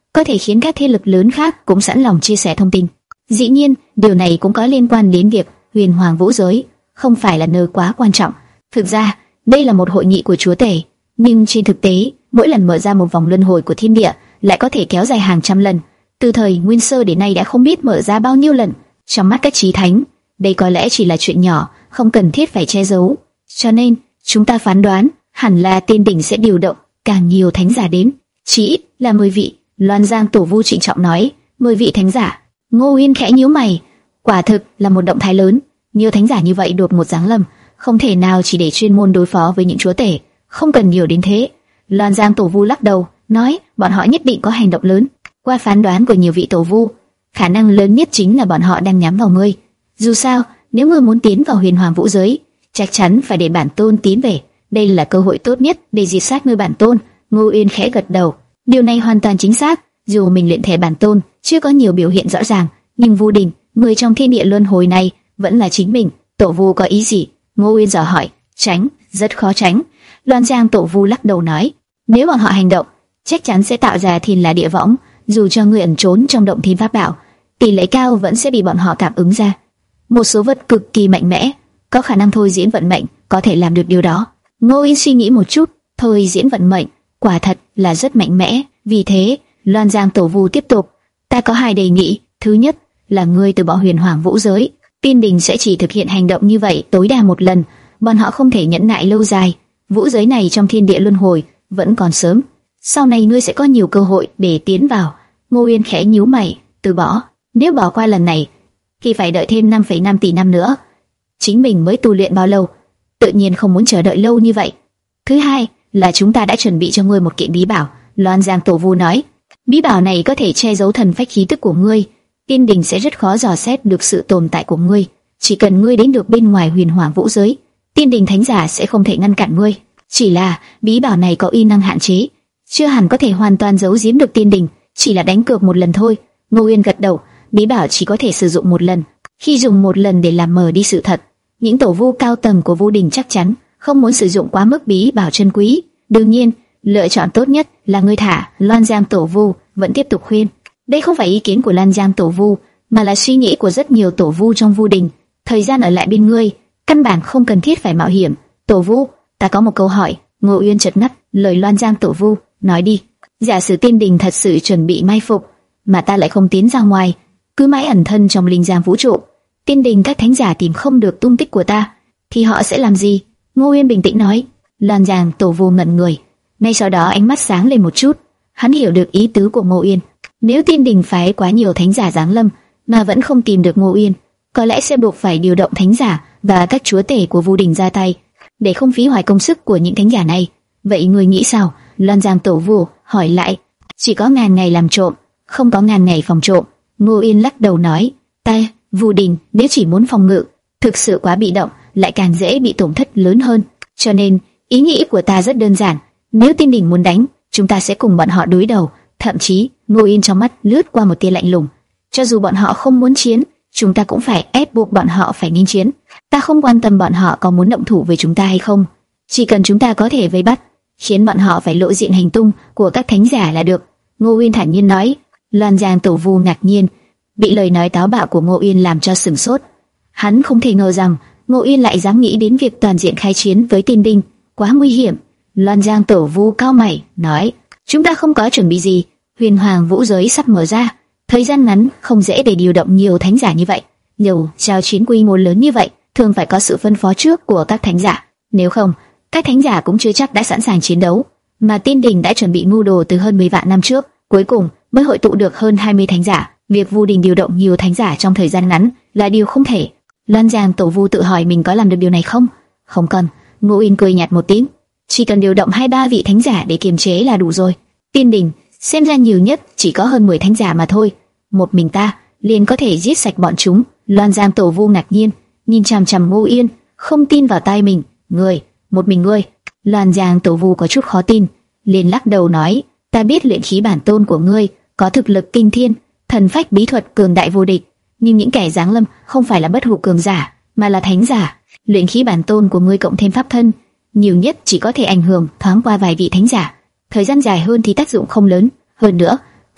có thể khiến các thế lực lớn khác cũng sẵn lòng chia sẻ thông tin. Dĩ nhiên, điều này cũng có liên quan đến việc Huyền Hoàng Vũ Giới không phải là nơi quá quan trọng. Thực ra, đây là một hội nghị của chúa tể, nhưng trên thực tế, mỗi lần mở ra một vòng luân hồi của thiên địa lại có thể kéo dài hàng trăm lần. Từ thời Nguyên Sơ đến nay đã không biết mở ra bao nhiêu lần. Trong mắt các chí thánh, đây có lẽ chỉ là chuyện nhỏ, không cần thiết phải che giấu. Cho nên, chúng ta phán đoán, hẳn là Tiên Đỉnh sẽ điều động càng nhiều thánh giả đến, chỉ ít là mười vị. Loan Giang Tổ Vu trịnh trọng nói, mười vị thánh giả. Ngô Uyên khẽ nhíu mày, quả thực là một động thái lớn. Nhiều thánh giả như vậy đột một giáng lâm, không thể nào chỉ để chuyên môn đối phó với những chúa tể, không cần nhiều đến thế. Loan Giang Tổ Vu lắc đầu, nói, bọn họ nhất định có hành động lớn. Qua phán đoán của nhiều vị tổ vu, khả năng lớn nhất chính là bọn họ đang nhắm vào ngươi. Dù sao, nếu ngươi muốn tiến vào Huyền Hoàng Vũ Giới, chắc chắn phải để bản tôn tiến về. Đây là cơ hội tốt nhất để diệt sát ngươi bản tôn. Ngô Uyên khẽ gật đầu, điều này hoàn toàn chính xác. Dù mình luyện thể bản tôn chưa có nhiều biểu hiện rõ ràng, nhưng Vu Đình, người trong thiên địa luân hồi này, vẫn là chính mình. Tổ vu có ý gì? Ngô Uyên dò hỏi. Tránh, rất khó tránh. Loan Giang Tổ Vu lắc đầu nói, nếu bọn họ hành động, chắc chắn sẽ tạo ra thiên la địa võng. Dù cho người ẩn trốn trong động thiên pháp bảo, tỷ lệ cao vẫn sẽ bị bọn họ cảm ứng ra. Một số vật cực kỳ mạnh mẽ, có khả năng thôi diễn vận mệnh, có thể làm được điều đó. Ngô Uyên suy nghĩ một chút, thôi diễn vận mệnh, quả thật là rất mạnh mẽ. Vì thế, Loan Giang Tổ Vu tiếp tục, ta có hai đề nghị. Thứ nhất là ngươi từ bỏ Huyền Hoàng Vũ Giới. Tiên Đình sẽ chỉ thực hiện hành động như vậy tối đa một lần, bọn họ không thể nhẫn nại lâu dài. Vũ giới này trong thiên địa luân hồi vẫn còn sớm, sau này ngươi sẽ có nhiều cơ hội để tiến vào. Ngô Uyên khẽ nhíu mày, từ bỏ. Nếu bỏ qua lần này, thì phải đợi thêm năm phẩy năm tỷ năm nữa. Chính mình mới tu luyện bao lâu, tự nhiên không muốn chờ đợi lâu như vậy. Thứ hai là chúng ta đã chuẩn bị cho ngươi một kiện bí bảo. Loan Giang Tổ Vu nói, bí bảo này có thể che giấu thần phách khí tức của ngươi. Tiên Đình sẽ rất khó dò xét được sự tồn tại của ngươi. Chỉ cần ngươi đến được bên ngoài Huyền Hoàng Vũ Giới, Tiên Đình thánh giả sẽ không thể ngăn cản ngươi. Chỉ là bí bảo này có uy năng hạn chế, chưa hẳn có thể hoàn toàn giấu giếm được Tiên Đình, chỉ là đánh cược một lần thôi. Ngô Uyên gật đầu, bí bảo chỉ có thể sử dụng một lần. Khi dùng một lần để làm mờ đi sự thật, những tổ vu cao tầng của Vu Đình chắc chắn không muốn sử dụng quá mức bí bảo chân quý. Đương nhiên, lựa chọn tốt nhất là ngươi thả. Loan Giang Tổ Vu vẫn tiếp tục khuyên. Đây không phải ý kiến của Loan Giang Tổ Vu, mà là suy nghĩ của rất nhiều tổ vu trong Vu Đình. Thời gian ở lại bên ngươi, căn bản không cần thiết phải mạo hiểm. Tổ Vu, ta có một câu hỏi. Ngô Uyên chợt ngắt lời Loan Giang Tổ Vu, nói đi. Giả sử Tiên Đình thật sự chuẩn bị mai phục, mà ta lại không tiến ra ngoài, cứ mãi ẩn thân trong linh giang vũ trụ, Tiên Đình các thánh giả tìm không được tung tích của ta, thì họ sẽ làm gì? Ngô Uyên bình tĩnh nói. Loan Giang Tổ Vu ngẩn người, ngay sau đó ánh mắt sáng lên một chút, hắn hiểu được ý tứ của Ngô Uyên. Nếu Tiên Đình phái quá nhiều thánh giả giáng lâm mà vẫn không tìm được Ngô Uyên, có lẽ sẽ buộc phải điều động thánh giả và các chúa tể của Vu Đình ra tay, để không phí hoài công sức của những thánh giả này. Vậy người nghĩ sao? Loan Giang Tổ Vu hỏi lại. Chỉ có ngàn ngày làm trộm, không có ngàn ngày phòng trộm. Ngô Uyên lắc đầu nói, ta, Vu Đình nếu chỉ muốn phòng ngự, thực sự quá bị động, lại càng dễ bị tổn thất lớn hơn. Cho nên, ý nghĩ của ta rất đơn giản, nếu Tiên Đình muốn đánh, chúng ta sẽ cùng bọn họ đối đầu. Thậm chí, Ngô Uyên trong mắt lướt qua một tia lạnh lùng. Cho dù bọn họ không muốn chiến, chúng ta cũng phải ép buộc bọn họ phải nghênh chiến. Ta không quan tâm bọn họ có muốn động thủ với chúng ta hay không, chỉ cần chúng ta có thể vây bắt, khiến bọn họ phải lộ diện hành tung của các thánh giả là được. Ngô Uyên thản nhiên nói. Loan Giang Tổ Vu ngạc nhiên, bị lời nói táo bạo của Ngô Uyên làm cho sửng sốt. Hắn không thể ngờ rằng Ngô Uyên lại dám nghĩ đến việc toàn diện khai chiến với Tiên Đình, quá nguy hiểm. Loan Giang Tổ Vu cao mày nói, chúng ta không có chuẩn bị gì, Huyền Hoàng Vũ Giới sắp mở ra, thời gian ngắn không dễ để điều động nhiều thánh giả như vậy. Nhiều giao chiến quy mô lớn như vậy, thường phải có sự phân phó trước của các thánh giả, nếu không, các thánh giả cũng chưa chắc đã sẵn sàng chiến đấu. Mà Tiên Đình đã chuẩn bị mưu đồ từ hơn mười vạn năm trước, cuối cùng mới hội tụ được hơn hai mươi thánh giả. Việc Vu Đình điều động nhiều thánh giả trong thời gian ngắn là điều không thể. Loan Giang Tổ Vu tự hỏi mình có làm được điều này không? Không cần. Ngô Uyên cười nhạt một tiếng, chỉ cần điều động hai ba vị thánh giả để kiềm chế là đủ rồi. Tiên Đình xem ra nhiều nhất chỉ có hơn mười thánh giả mà thôi, một mình ta liền có thể giết sạch bọn chúng. Loan Giang Tổ Vu ngạc nhiên nhìn chằm chằm Ngô Uyên, không tin vào tai mình. Ngươi, một mình ngươi? Loan Giang Tổ Vu có chút khó tin, liền lắc đầu nói, ta biết luyện khí bản tôn của ngươi có thực lực kinh thiên, thần phách bí thuật cường đại vô địch, nhưng những kẻ giáng lâm không phải là bất hủ cường giả, mà là thánh giả. Luyện khí bản tôn của ngươi cộng thêm pháp thân, nhiều nhất chỉ có thể ảnh hưởng thoáng qua vài vị thánh giả, thời gian dài hơn thì tác dụng không lớn. Hơn nữa,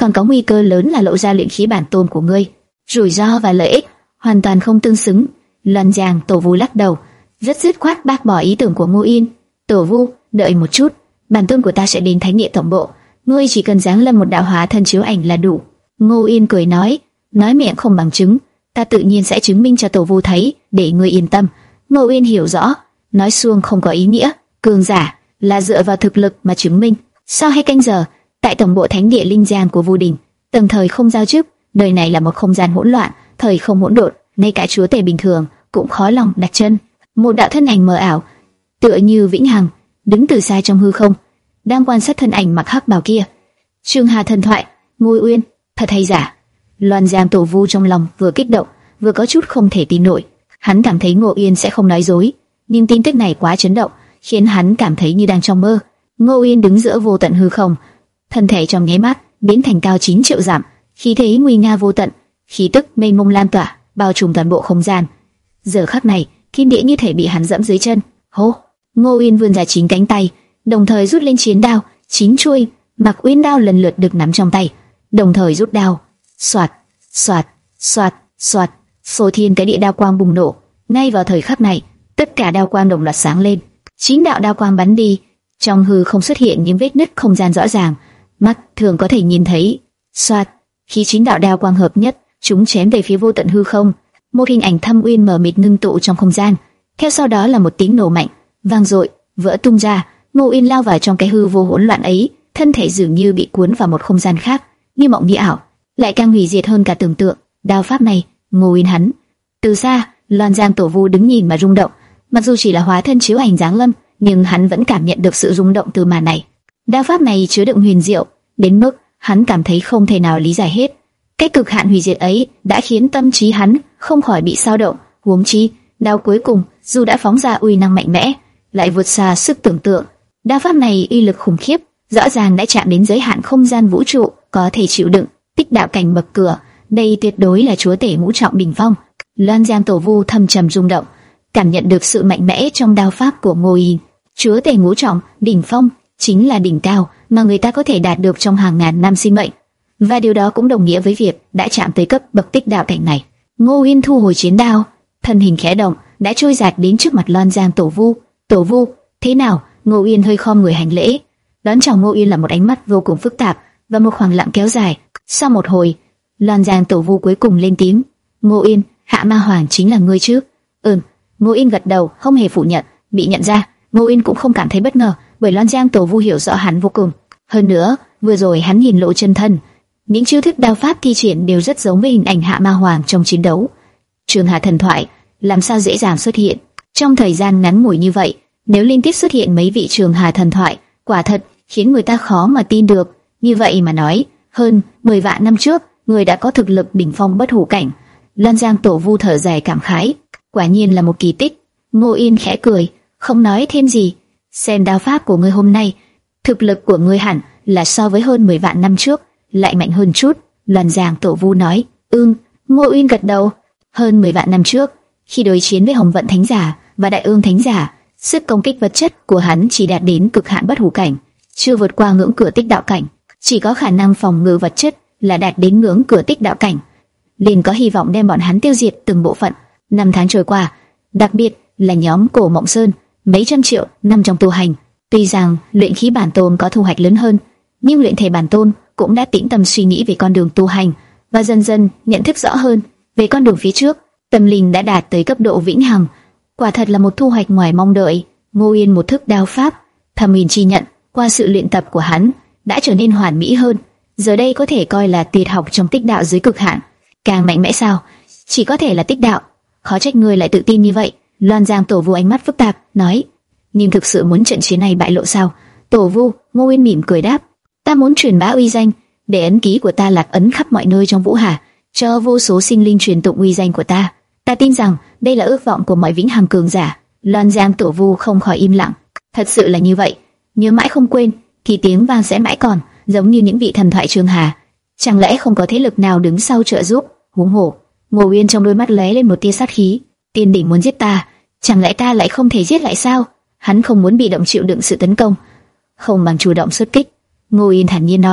còn có nguy cơ lớn là lộ ra luyện khí bản tôn của ngươi. Rủi ro và lợi ích hoàn toàn không tương xứng. Loan Giang Tổ Vu lắc đầu, rất dứt khoát bác bỏ ý tưởng của Ngô Yên. Tổ Vu, đợi một chút, bản tôn của ta sẽ đến Thánh Địa tổng bộ, ngươi chỉ cần giáng lâm một đạo hóa thân chiếu ảnh là đủ. Ngô Yên cười nói, nói miệng không bằng chứng, ta tự nhiên sẽ chứng minh cho Tổ Vu thấy, để ngươi yên tâm. Ngô Yên hiểu rõ, nói suông không có ý nghĩa, cường giả là dựa vào thực lực mà chứng minh. Sau hai canh giờ, tại tổng bộ Thánh Địa Linh Giang của Vu Đình, tầng thời không giao chức, nơi này là một không gian hỗn loạn, thời không hỗn độn, ngay cả chúa tể bình thường cũng khó lòng đặt chân. Một đạo thân ảnh mờ ảo, tựa như vĩnh hằng, đứng từ xa trong hư không, đang quan sát thân ảnh mặc hắc bào kia. Trường Hà thần thoại, Ngô Uyên, thật hay giả? Loan Giang Tổ Vu trong lòng vừa kích động, vừa có chút không thể tin nổi. Hắn cảm thấy Ngô Uyên sẽ không nói dối, nhưng tin tức này quá chấn động, khiến hắn cảm thấy như đang trong mơ. Ngô Uyên đứng giữa vô tận hư không, thân thể trong nháy mắt biến thành cao chín triệu dặm, khí thế nguy nga vô tận, khí tức mênh mông lan tỏa, bao trùm toàn bộ không gian. Giờ khắc này, thiên địa như thể bị hắn dẫm dưới chân. Hô! Ngô Uyên vươn ra chín cánh tay, đồng thời rút lên chiến đao, chín chuôi Mặc Uyên đao lần lượt được nắm trong tay, đồng thời rút đao. Soạt, soạt, soạt, soạt, phô thiên cái địa đao quang bùng nổ. Ngay vào thời khắc này, tất cả đao quang đồng loạt sáng lên, chín đạo đao quang bắn đi, trong hư không xuất hiện những vết nứt không gian rõ ràng, mắt thường có thể nhìn thấy. Soạt, khi chín đạo đao quang hợp nhất, chúng chém về phía vô tận hư không. Một hình ảnh thâm uyên mờ mịt ngưng tụ trong không gian, theo sau đó là một tiếng nổ mạnh, vang dội, vỡ tung ra. Ngô Uyên lao vào trong cái hư vô hỗn loạn ấy, thân thể dường như bị cuốn vào một không gian khác, như mộng như ảo, lại càng hủy diệt hơn cả tưởng tượng. Đao pháp này, Ngô Uyên hắn. Từ xa, Loan Giang Tổ Vu đứng nhìn mà rung động, mặc dù chỉ là hóa thân chiếu ảnh giáng lâm, nhưng hắn vẫn cảm nhận được sự rung động từ màn này. Đao pháp này chứa đựng huyền diệu đến mức hắn cảm thấy không thể nào lý giải hết. Cái cực hạn hủy diệt ấy đã khiến tâm trí hắn không khỏi bị xao động. Huống chi, đao cuối cùng dù đã phóng ra uy năng mạnh mẽ, lại vượt xa sức tưởng tượng. Đao pháp này uy lực khủng khiếp, rõ ràng đã chạm đến giới hạn không gian vũ trụ có thể chịu đựng. Tích đạo cảnh bậc cửa, đây tuyệt đối là chúa tể ngũ trọng đỉnh phong. Loan Giang Tổ Vu thâm trầm rung động, cảm nhận được sự mạnh mẽ trong đao pháp của Ngô Uyên. Chúa tể ngũ trọng đỉnh phong chính là đỉnh cao mà người ta có thể đạt được trong hàng ngàn năm sinh mệnh, và điều đó cũng đồng nghĩa với việc đã chạm tới cấp bậc tích đạo cảnh này. Ngô Uyên thu hồi chiến đao, thân hình khẽ động, đã trôi dạt đến trước mặt Loan Giang Tổ Vu. Tổ Vu, thế nào? Ngô Uyên hơi khom người hành lễ. Đón chào Ngô Uyên là một ánh mắt vô cùng phức tạp và một khoảng lặng kéo dài. Sau một hồi, Loan Giang Tổ Vu cuối cùng lên tiếng. Ngô Uyên, Hạ Ma Hoàng chính là ngươi chứ? Ừm. Ngô Uyên gật đầu, không hề phủ nhận. Bị nhận ra, Ngô Uyên cũng không cảm thấy bất ngờ, bởi Loan Giang Tổ Vu hiểu rõ hắn vô cùng. Hơn nữa, vừa rồi hắn nhìn lộ chân thân, những chiêu thức đao pháp thi triển đều rất giống với hình ảnh Hạ Ma Hoàng trong chiến đấu. Trường Hà thần thoại làm sao dễ dàng xuất hiện trong thời gian ngắn ngủi như vậy? Nếu liên tiếp xuất hiện mấy vị Trường Hà thần thoại, quả thật khiến người ta khó mà tin được. Như vậy mà nói, hơn mười vạn năm trước, người đã có thực lực đỉnh phong bất hủ cảnh. Loan Giang Tổ Vu thở dài cảm khái, quả nhiên là một kỳ tích. Ngô Yên khẽ cười, không nói thêm gì. Xem đao pháp của ngươi hôm nay, thực lực của ngươi hẳn là so với hơn mười vạn năm trước lại mạnh hơn chút. Loan Giang Tổ Vu nói. Ừm. Ngô Uyên gật đầu. Hơn mười vạn năm trước, khi đối chiến với Hồng Vận Thánh Giả và Đại Ương Thánh Giả, sức công kích vật chất của hắn chỉ đạt đến cực hạn bất hủ cảnh, chưa vượt qua ngưỡng cửa tích đạo cảnh, chỉ có khả năng phòng ngự vật chất là đạt đến ngưỡng cửa tích đạo cảnh, liền có hy vọng đem bọn hắn tiêu diệt từng bộ phận. Năm tháng trôi qua, đặc biệt là nhóm Cổ Mộng Sơn, mấy trăm triệu năm trong tu hành, tuy rằng luyện khí bản tôn có thu hoạch lớn hơn, nhưng luyện thể bản tôn cũng đã tĩnh tâm suy nghĩ về con đường tu hành và dần dần nhận thức rõ hơn về con đường phía trước. Tâm linh đã đạt tới cấp độ vĩnh hằng, quả thật là một thu hoạch ngoài mong đợi. Ngô Yên một thức đao pháp, Thẩm Uyên chi nhận, qua sự luyện tập của hắn đã trở nên hoàn mỹ hơn, giờ đây có thể coi là tuyệt học trong tích đạo dưới cực hạn. Càng mạnh mẽ sao? Chỉ có thể là tích đạo. Khó trách ngươi lại tự tin như vậy. Loan Giang Tổ Vu ánh mắt phức tạp nói. Nhưng thực sự muốn trận chiến này bại lộ sao? Tổ Vu, Ngô Uyên mỉm cười đáp. Ta muốn truyền bá uy danh, để ấn ký của ta lạc ấn khắp mọi nơi trong Vũ Hà, cho vô số sinh linh truyền tụng uy danh của ta. Ta tin rằng đây là ước vọng của mọi vĩnh hằng cường giả. Loan Giang Tổ Vu không khỏi im lặng. Thật sự là như vậy, nhớ mãi không quên, thì tiếng vang sẽ mãi còn, giống như những vị thần thoại Trường Hà. Chẳng lẽ không có thế lực nào đứng sau trợ giúp? Huống hồ, Ngô Uyên trong đôi mắt lóe lên một tia sát khí. Tiên đỉnh muốn giết ta, chẳng lẽ ta lại không thể giết lại sao? Hắn không muốn bị động chịu đựng sự tấn công, không bằng chủ động xuất kích. Ngô Uyên thản nhiên nói.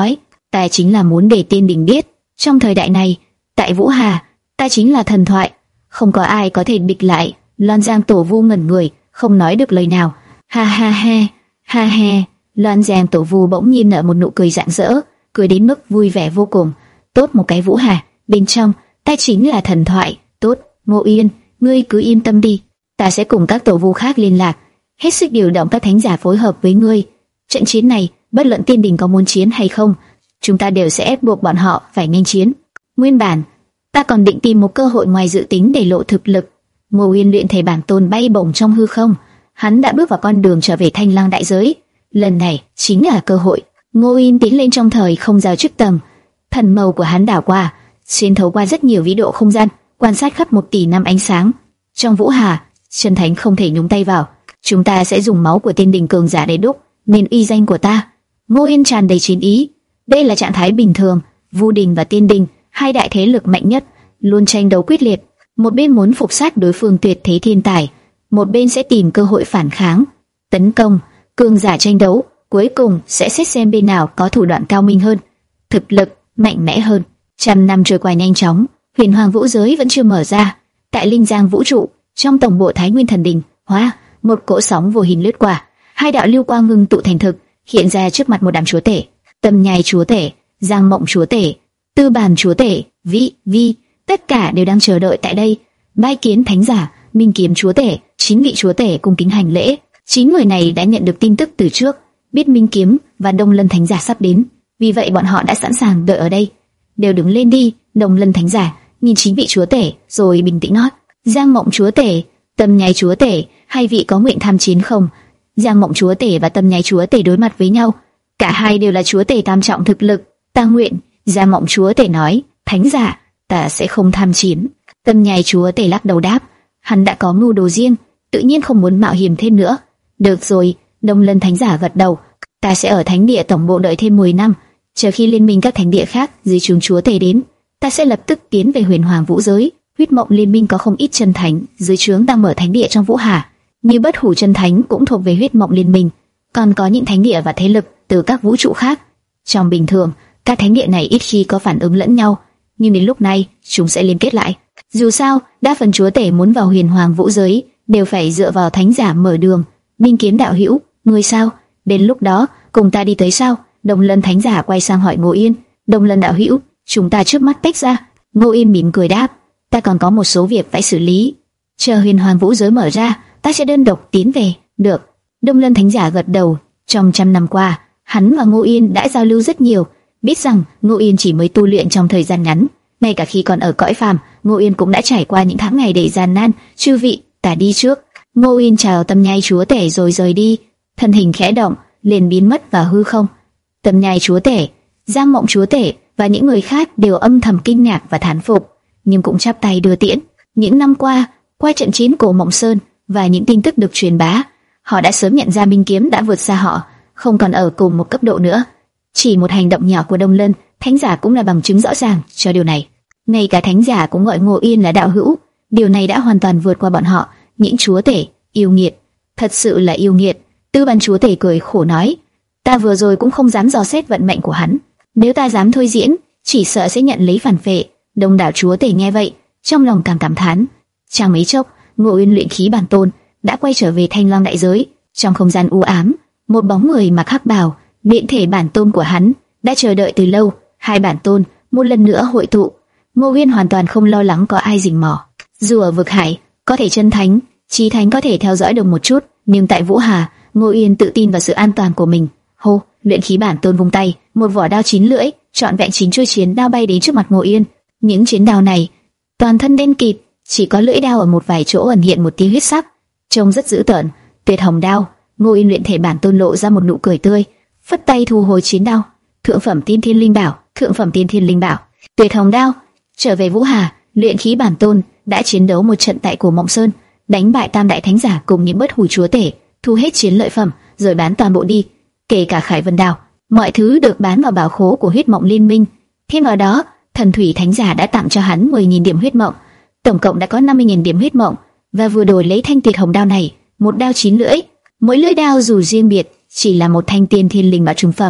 Ta chính là muốn để Tiên Đình biết, trong thời đại này, tại Vũ Hà, ta chính là thần thoại, không có ai có thể địch lại. Loan Giang Tổ Vu ngẩn người, không nói được lời nào. Ha ha ha, ha ha. Loan Giang Tổ Vu bỗng nhiên nở một nụ cười rạng rỡ, cười đến mức vui vẻ vô cùng. Tốt một cái Vũ Hà, bên trong ta chính là thần thoại. Tốt, Ngô Yên, ngươi cứ yên tâm đi, ta sẽ cùng các tổ vu khác liên lạc, hết sức điều động các thánh giả phối hợp với ngươi. Trận chiến này, bất luận Tiên Đình có muốn chiến hay không, chúng ta đều sẽ ép buộc bọn họ phải nghênh chiến. Nguyên bản, ta còn định tìm một cơ hội ngoài dự tính để lộ thực lực. Ngô Yên luyện thể bản tôn bay bổng trong hư không, hắn đã bước vào con đường trở về Thanh Lang đại giới. Lần này chính là cơ hội. Ngô Yên tiến lên trong thời không giao chức tầng, thần mâu của hắn đảo qua, xuyên thấu qua rất nhiều vĩ độ không gian, quan sát khắp một tỷ năm ánh sáng. Trong Vũ Hà, chân thánh không thể nhúng tay vào. Chúng ta sẽ dùng máu của Tiên Đình cường giả để đúc nên uy danh của ta. Ngô Yên tràn đầy chiến ý. Đây là trạng thái bình thường. Vu Đình và Tiên Đình, hai đại thế lực mạnh nhất, luôn tranh đấu quyết liệt. Một bên muốn phục sát đối phương tuyệt thế thiên tài, một bên sẽ tìm cơ hội phản kháng, tấn công. Cường giả tranh đấu, cuối cùng sẽ xét xem bên nào có thủ đoạn cao minh hơn, thực lực mạnh mẽ hơn. Trăm năm trôi qua nhanh chóng, huyền hoàng vũ giới vẫn chưa mở ra. Tại Linh Giang vũ trụ, trong tổng bộ Thái Nguyên Thần Đình, hóa một cỗ sóng vô hình lướt qua, hai đạo lưu quang ngưng tụ thành thực, hiện ra trước mặt một đám chúa tể. Tâm Nhai chúa tể, Giang Mộng chúa tể, Tư Bàn chúa tể, Vi Vi, tất cả đều đang chờ đợi tại đây. Bái kiến thánh giả. Minh Kiếm chúa tể, chín vị chúa tể cung kính hành lễ. Chín người này đã nhận được tin tức từ trước, biết Minh Kiếm và Đông Lân thánh giả sắp đến, vì vậy bọn họ đã sẵn sàng đợi ở đây. Đều đứng lên đi. Đông Lân thánh giả nhìn chín vị chúa tể rồi bình tĩnh nói: Giang Mộng chúa tể, Tâm Nhai chúa tể, hai vị có nguyện tham chiến không? Giang Mộng chúa tể và Tâm Nhai chúa tể đối mặt với nhau, cả hai đều là chúa tể tam trọng thực lực. Ta nguyện. Giang Mộng chúa tể nói: Thánh giả, ta sẽ không tham chiến. Tâm Nhai chúa tể lắc đầu đáp: Hắn đã có mưu đồ riêng, tự nhiên không muốn mạo hiểm thêm nữa. Được rồi. Đông Lân thánh giả gật đầu: Ta sẽ ở thánh địa tổng bộ đợi thêm mười năm, chờ khi liên minh các thánh địa khác dưới trướng chúa tể đến, ta sẽ lập tức tiến về huyền hoàng vũ giới. Huyết Mộng liên minh có không ít chân thánh dưới trướng đang mở thánh địa trong Vũ Hà, như Bất Hủ chân thánh cũng thuộc về Huyết Mộng liên minh, còn có những thánh địa và thế lực từ các vũ trụ khác. Trong bình thường, các thánh địa này ít khi có phản ứng lẫn nhau, nhưng đến lúc này chúng sẽ liên kết lại. Dù sao, đa phần chúa tể muốn vào huyền hoàng vũ giới đều phải dựa vào thánh giả mở đường. Minh Kiếm đạo hữu, ngươi sao? Đến lúc đó cùng ta đi tới sao? Đông Lân thánh giả quay sang hỏi Ngô Yên. Đông Lân đạo hữu, chúng ta trước mắt tách ra. Ngô Yên mỉm cười đáp: Ta còn có một số việc phải xử lý, chờ huyền hoàng vũ giới mở ra, ta sẽ đơn độc tiến về. Được. Đông Lân thánh giả gật đầu. Trong trăm năm qua, hắn và Ngô Yên đã giao lưu rất nhiều, biết rằng Ngô Yên chỉ mới tu luyện trong thời gian ngắn, ngay cả khi còn ở cõi phàm, Ngô Yên cũng đã trải qua những tháng ngày đầy gian nan. Chư vị, ta đi trước. Ngô Yên chào Tâm Nhai chúa tể rồi rời đi, thân hình khẽ động, liền biến mất vào hư không. Tâm Nhai chúa tể, Giang Mộng chúa tể và những người khác đều âm thầm kinh ngạc và thán phục, nhưng cũng chắp tay đưa tiễn. Những năm qua, qua trận chiến cổ Mộng Sơn và những tin tức được truyền bá, họ đã sớm nhận ra Minh Kiếm đã vượt xa họ, không còn ở cùng một cấp độ nữa. Chỉ một hành động nhỏ của Đông Lân thánh giả cũng là bằng chứng rõ ràng cho điều này. Ngay cả thánh giả cũng gọi Ngô Yên là đạo hữu, điều này đã hoàn toàn vượt qua bọn họ. Những chúa tể yêu nghiệt, thật sự là yêu nghiệt. Tư Bàn chúa tể cười khổ nói: Ta vừa rồi cũng không dám dò xét vận mệnh của hắn, nếu ta dám thôi diễn, chỉ sợ sẽ nhận lấy phản vệ. Đông đảo chúa tể nghe vậy, trong lòng càng cảm thán. Chẳng mấy chốc, Ngô Yên luyện khí bản tôn đã quay trở về Thanh Long đại giới. Trong không gian u ám, một bóng người mặc hắc bào, luyện thể bản tôn của hắn đã chờ đợi từ lâu. Hai bản tôn một lần nữa hội tụ. Ngô Yên hoàn toàn không lo lắng có ai rình mò. Dù ở vực hải, có thể chân thánh, chí thánh có thể theo dõi được một chút, nhưng tại Vũ Hà, Ngô Yên tự tin vào sự an toàn của mình. Hô, luyện khí bản tôn vung tay, một vỏ đao chín lưỡi, trọn vẹn chín chuôi chiến đao bay đến trước mặt Ngô Yên. Những chiến đao này toàn thân đen kịt, chỉ có lưỡi đao ở một vài chỗ ẩn hiện một tia huyết sắc, trông rất dữ tợn. Tuyệt hồng đao. Ngô Yên luyện thể bản tôn lộ ra một nụ cười tươi, phất tay thu hồi chiến đao. Thượng phẩm tiên thiên linh bảo, thượng phẩm tiên thiên linh bảo. Tuyệt hồng đao. Trở về Vũ Hà, luyện khí bản tôn đã chiến đấu một trận tại cổ Mộng Sơn, đánh bại tam đại thánh giả cùng những Bất Hủ chúa tể, thu hết chiến lợi phẩm rồi bán toàn bộ đi, kể cả Khải Vân đao. Mọi thứ được bán vào bảo khố của Huyết Mộng liên minh. Thêm vào đó, Thần Thủy thánh giả đã tặng cho hắn mười nghìn điểm huyết mộng, tổng cộng đã có năm mươi nghìn điểm huyết mộng, và vừa đổi lấy thanh tuyệt hồng đao này, một đao chín lưỡi. Mỗi lưỡi đao dù riêng biệt chỉ là một thanh tiên thiên linh bảo trung phẩm,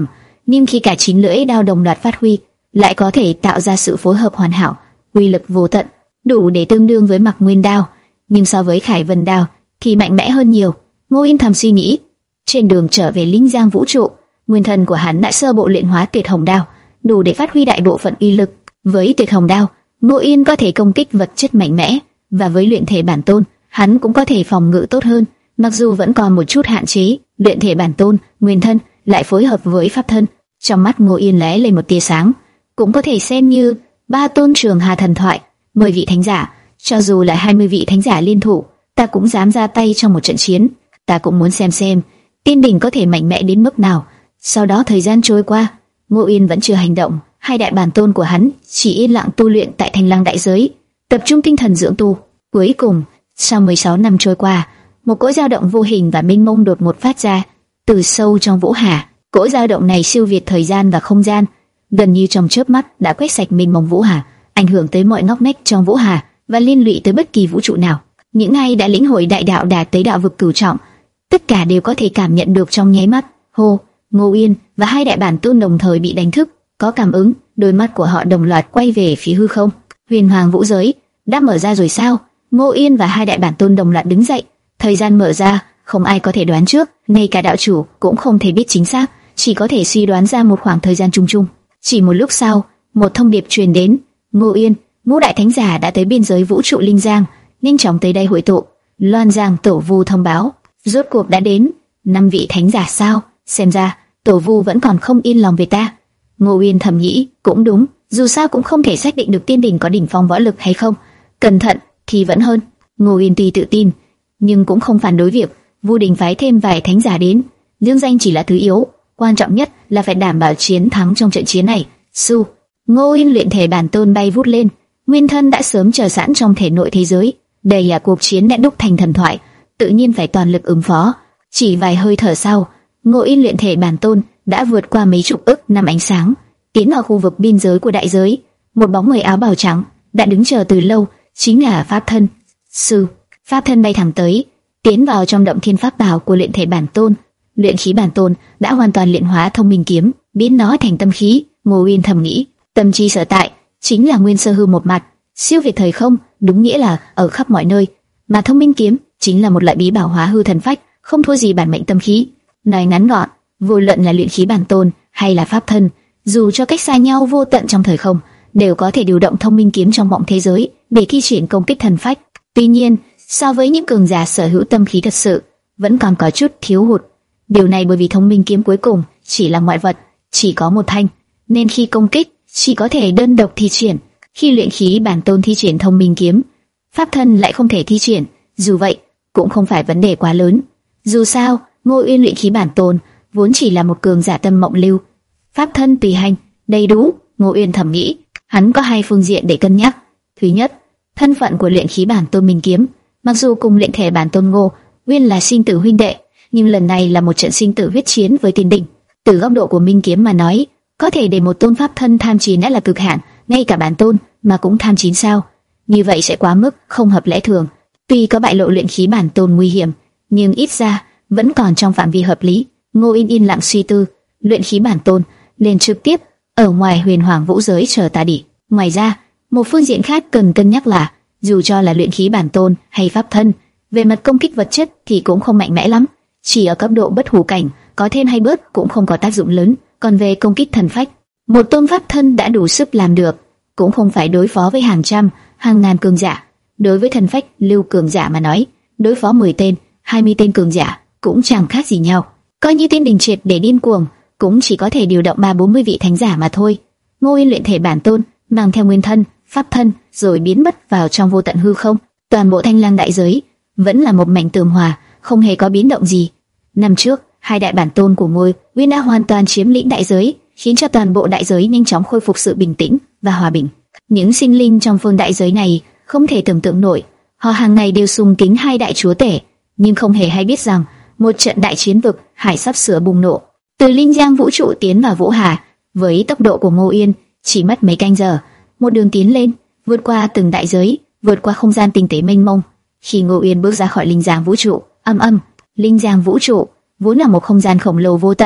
nhưng khi cả chín lưỡi đao đồng loạt phát huy, lại có thể tạo ra sự phối hợp hoàn hảo, uy lực vô tận, đủ để tương đương với Mặc Nguyên đao, nhưng so với Khải Vân đao thì mạnh mẽ hơn nhiều. Ngô Yên thầm suy nghĩ. Trên đường trở về Linh Giang vũ trụ, nguyên thần của hắn đã sơ bộ luyện hóa Tuyệt Hồng đao, đủ để phát huy đại bộ phận uy lực. Với Tuyệt Hồng đao, Ngô Yên có thể công kích vật chất mạnh mẽ, và với luyện thể bản tôn, hắn cũng có thể phòng ngự tốt hơn. Mặc dù vẫn còn một chút hạn chế, luyện thể bản tôn, nguyên thân lại phối hợp với pháp thân. Trong mắt Ngô Yên lóe lên một tia sáng, cũng có thể xem như ba tôn Trường Hà thần thoại, mười vị thánh giả, cho dù là hai mươi vị thánh giả liên thủ, ta cũng dám ra tay trong một trận chiến. Ta cũng muốn xem xem Tiên Đình có thể mạnh mẽ đến mức nào. Sau đó thời gian trôi qua, Ngô Yên vẫn chưa hành động, hai đại bản tôn của hắn chỉ yên lặng tu luyện tại Thanh Lăng đại giới, tập trung tinh thần dưỡng tu. Cuối cùng, sau mười sáu năm trôi qua, một cỗ dao động vô hình và mênh mông đột ngột phát ra từ sâu trong Vũ Hà. Cỗ dao động này siêu việt thời gian và không gian, gần như trong chớp mắt đã quét sạch mênh mông Vũ Hà, ảnh hưởng tới mọi ngóc ngách trong Vũ Hà và liên lụy tới bất kỳ vũ trụ nào. Những ai đã lĩnh hội đại đạo đạt tới đạo vực cửu trọng, tất cả đều có thể cảm nhận được trong nháy mắt. Hô, Ngô Yên và hai đại bản tôn đồng thời bị đánh thức, có cảm ứng, đôi mắt của họ đồng loạt quay về phía hư không. Huyền Hoàng vũ giới đã mở ra rồi sao? Ngô Yên và hai đại bản tôn đồng loạt đứng dậy. Thời gian mở ra, không ai có thể đoán trước, ngay cả đạo chủ cũng không thể biết chính xác, chỉ có thể suy đoán ra một khoảng thời gian chung chung. Chỉ một lúc sau, một thông điệp truyền đến. Ngô Yên, ngũ đại thánh giả đã tới biên giới vũ trụ Linh Giang, nhanh chóng tới đây hội tụ. Loan Giang Tổ Vu thông báo, rốt cuộc đã đến. Năm vị thánh giả sao? Xem ra Tổ Vu vẫn còn không yên lòng về ta. Ngô Yên thầm nghĩ, cũng đúng, dù sao cũng không thể xác định được Tiên Đình có đỉnh phong võ lực hay không. Cẩn thận thì vẫn hơn. Ngô Yên tuy tự tin, nhưng cũng không phản đối việc Vu Đình phái thêm vài thánh giả đến. Dương danh chỉ là thứ yếu, quan trọng nhất là phải đảm bảo chiến thắng trong trận chiến này. Su, Ngô Yên luyện thể bản tôn bay vút lên, nguyên thân đã sớm chờ sẵn trong thể nội thế giới. Đây là cuộc chiến đã đúc thành thần thoại, tự nhiên phải toàn lực ứng phó. Chỉ vài hơi thở sau, Ngô Yên luyện thể bản tôn đã vượt qua mấy chục ức năm ánh sáng, tiến vào khu vực biên giới của đại giới. Một bóng người áo bào trắng đã đứng chờ từ lâu, chính là pháp thân. Sư, pháp thân bay thẳng tới, tiến vào trong động thiên pháp bảo của luyện thể bản tôn. Luyện khí bản tôn đã hoàn toàn luyện hóa thông minh kiếm, biến nó thành tâm khí. Ngô Yên thầm nghĩ, tâm chi sở tại chính là nguyên sơ hư một mặt, siêu việt thời không, đúng nghĩa là ở khắp mọi nơi. Mà thông minh kiếm chính là một loại bí bảo hóa hư thần phách, không thua gì bản mệnh tâm khí. Nói ngắn gọn, vô luận là luyện khí bản tôn hay là pháp thân, dù cho cách xa nhau vô tận trong thời không, đều có thể điều động thông minh kiếm trong vọng thế giới để thi triển công kích thần phách. Tuy nhiên, so với những cường giả sở hữu tâm khí thật sự, vẫn còn có chút thiếu hụt. Điều này bởi vì thông minh kiếm cuối cùng chỉ là ngoại vật, chỉ có một thanh, nên khi công kích chỉ có thể đơn độc thi triển. Khi luyện khí bản tôn thi triển thông minh kiếm, pháp thân lại không thể thi triển. Dù vậy, cũng không phải vấn đề quá lớn. Dù sao, Ngô Yên luyện khí bản tôn vốn chỉ là một cường giả tâm mộng lưu, pháp thân tùy hành, đầy đủ. Ngô Yên thầm nghĩ, hắn có hai phương diện để cân nhắc. Thứ nhất, thân phận của luyện khí bản tôn minh kiếm, mặc dù cùng luyện thể bản tôn Ngô Nguyên là sinh tử huynh đệ, nhưng lần này là một trận sinh tử huyết chiến với Tiên Đình. Từ góc độ của minh kiếm mà nói, có thể để một tôn pháp thân tham chiến đã là cực hạn, ngay cả bản tôn mà cũng tham chiến sao? Như vậy sẽ quá mức không hợp lẽ thường. Tuy có bại lộ luyện khí bản tôn nguy hiểm, nhưng ít ra vẫn còn trong phạm vi hợp lý. Ngô Yên yên lặng suy tư, luyện khí bản tôn liền trực tiếp ở ngoài Huyền Hoàng vũ giới chờ ta đi. Ngoài ra, một phương diện khác cần cân nhắc là, dù cho là luyện khí bản tôn hay pháp thân, về mặt công kích vật chất thì cũng không mạnh mẽ lắm, chỉ ở cấp độ bất hủ cảnh, có thêm hay bớt cũng không có tác dụng lớn. Còn về công kích thần phách, một tôn pháp thân đã đủ sức làm được, cũng không phải đối phó với hàng trăm, hàng ngàn cường giả. Đối với thần phách lưu cường giả mà nói, đối phó mười tên, hai mươi tên cường giả cũng chẳng khác gì nhau. Coi như Tiên Đình triệt để điên cuồng, cũng chỉ có thể điều động ba bốn mươi vị thánh giả mà thôi. Ngô Yên luyện thể bản tôn, mang theo nguyên thân, pháp thân, rồi biến mất vào trong vô tận hư không. Toàn bộ Thanh Lăng đại giới vẫn là một mảnh tường hòa, không hề có biến động gì. Năm trước, hai đại bản tôn của Ngô Nguyên đã hoàn toàn chiếm lĩnh đại giới, khiến cho toàn bộ đại giới nhanh chóng khôi phục sự bình tĩnh và hòa bình. Những sinh linh trong phương đại giới này không thể tưởng tượng nổi, họ hàng ngày đều sùng kính hai đại chúa tể, nhưng không hề hay biết rằng một trận đại chiến vực hải sắp sửa bùng nổ. Từ Linh Giang vũ trụ tiến vào Vũ Hà, với tốc độ của Ngô Yên chỉ mất mấy canh giờ, một đường tiến lên, vượt qua từng đại giới, vượt qua không gian tinh tế mênh mông. Khi Ngô Yên bước ra khỏi Linh Giang vũ trụ, âm âm, Linh Giang vũ trụ vốn là một không gian khổng lồ vô tận,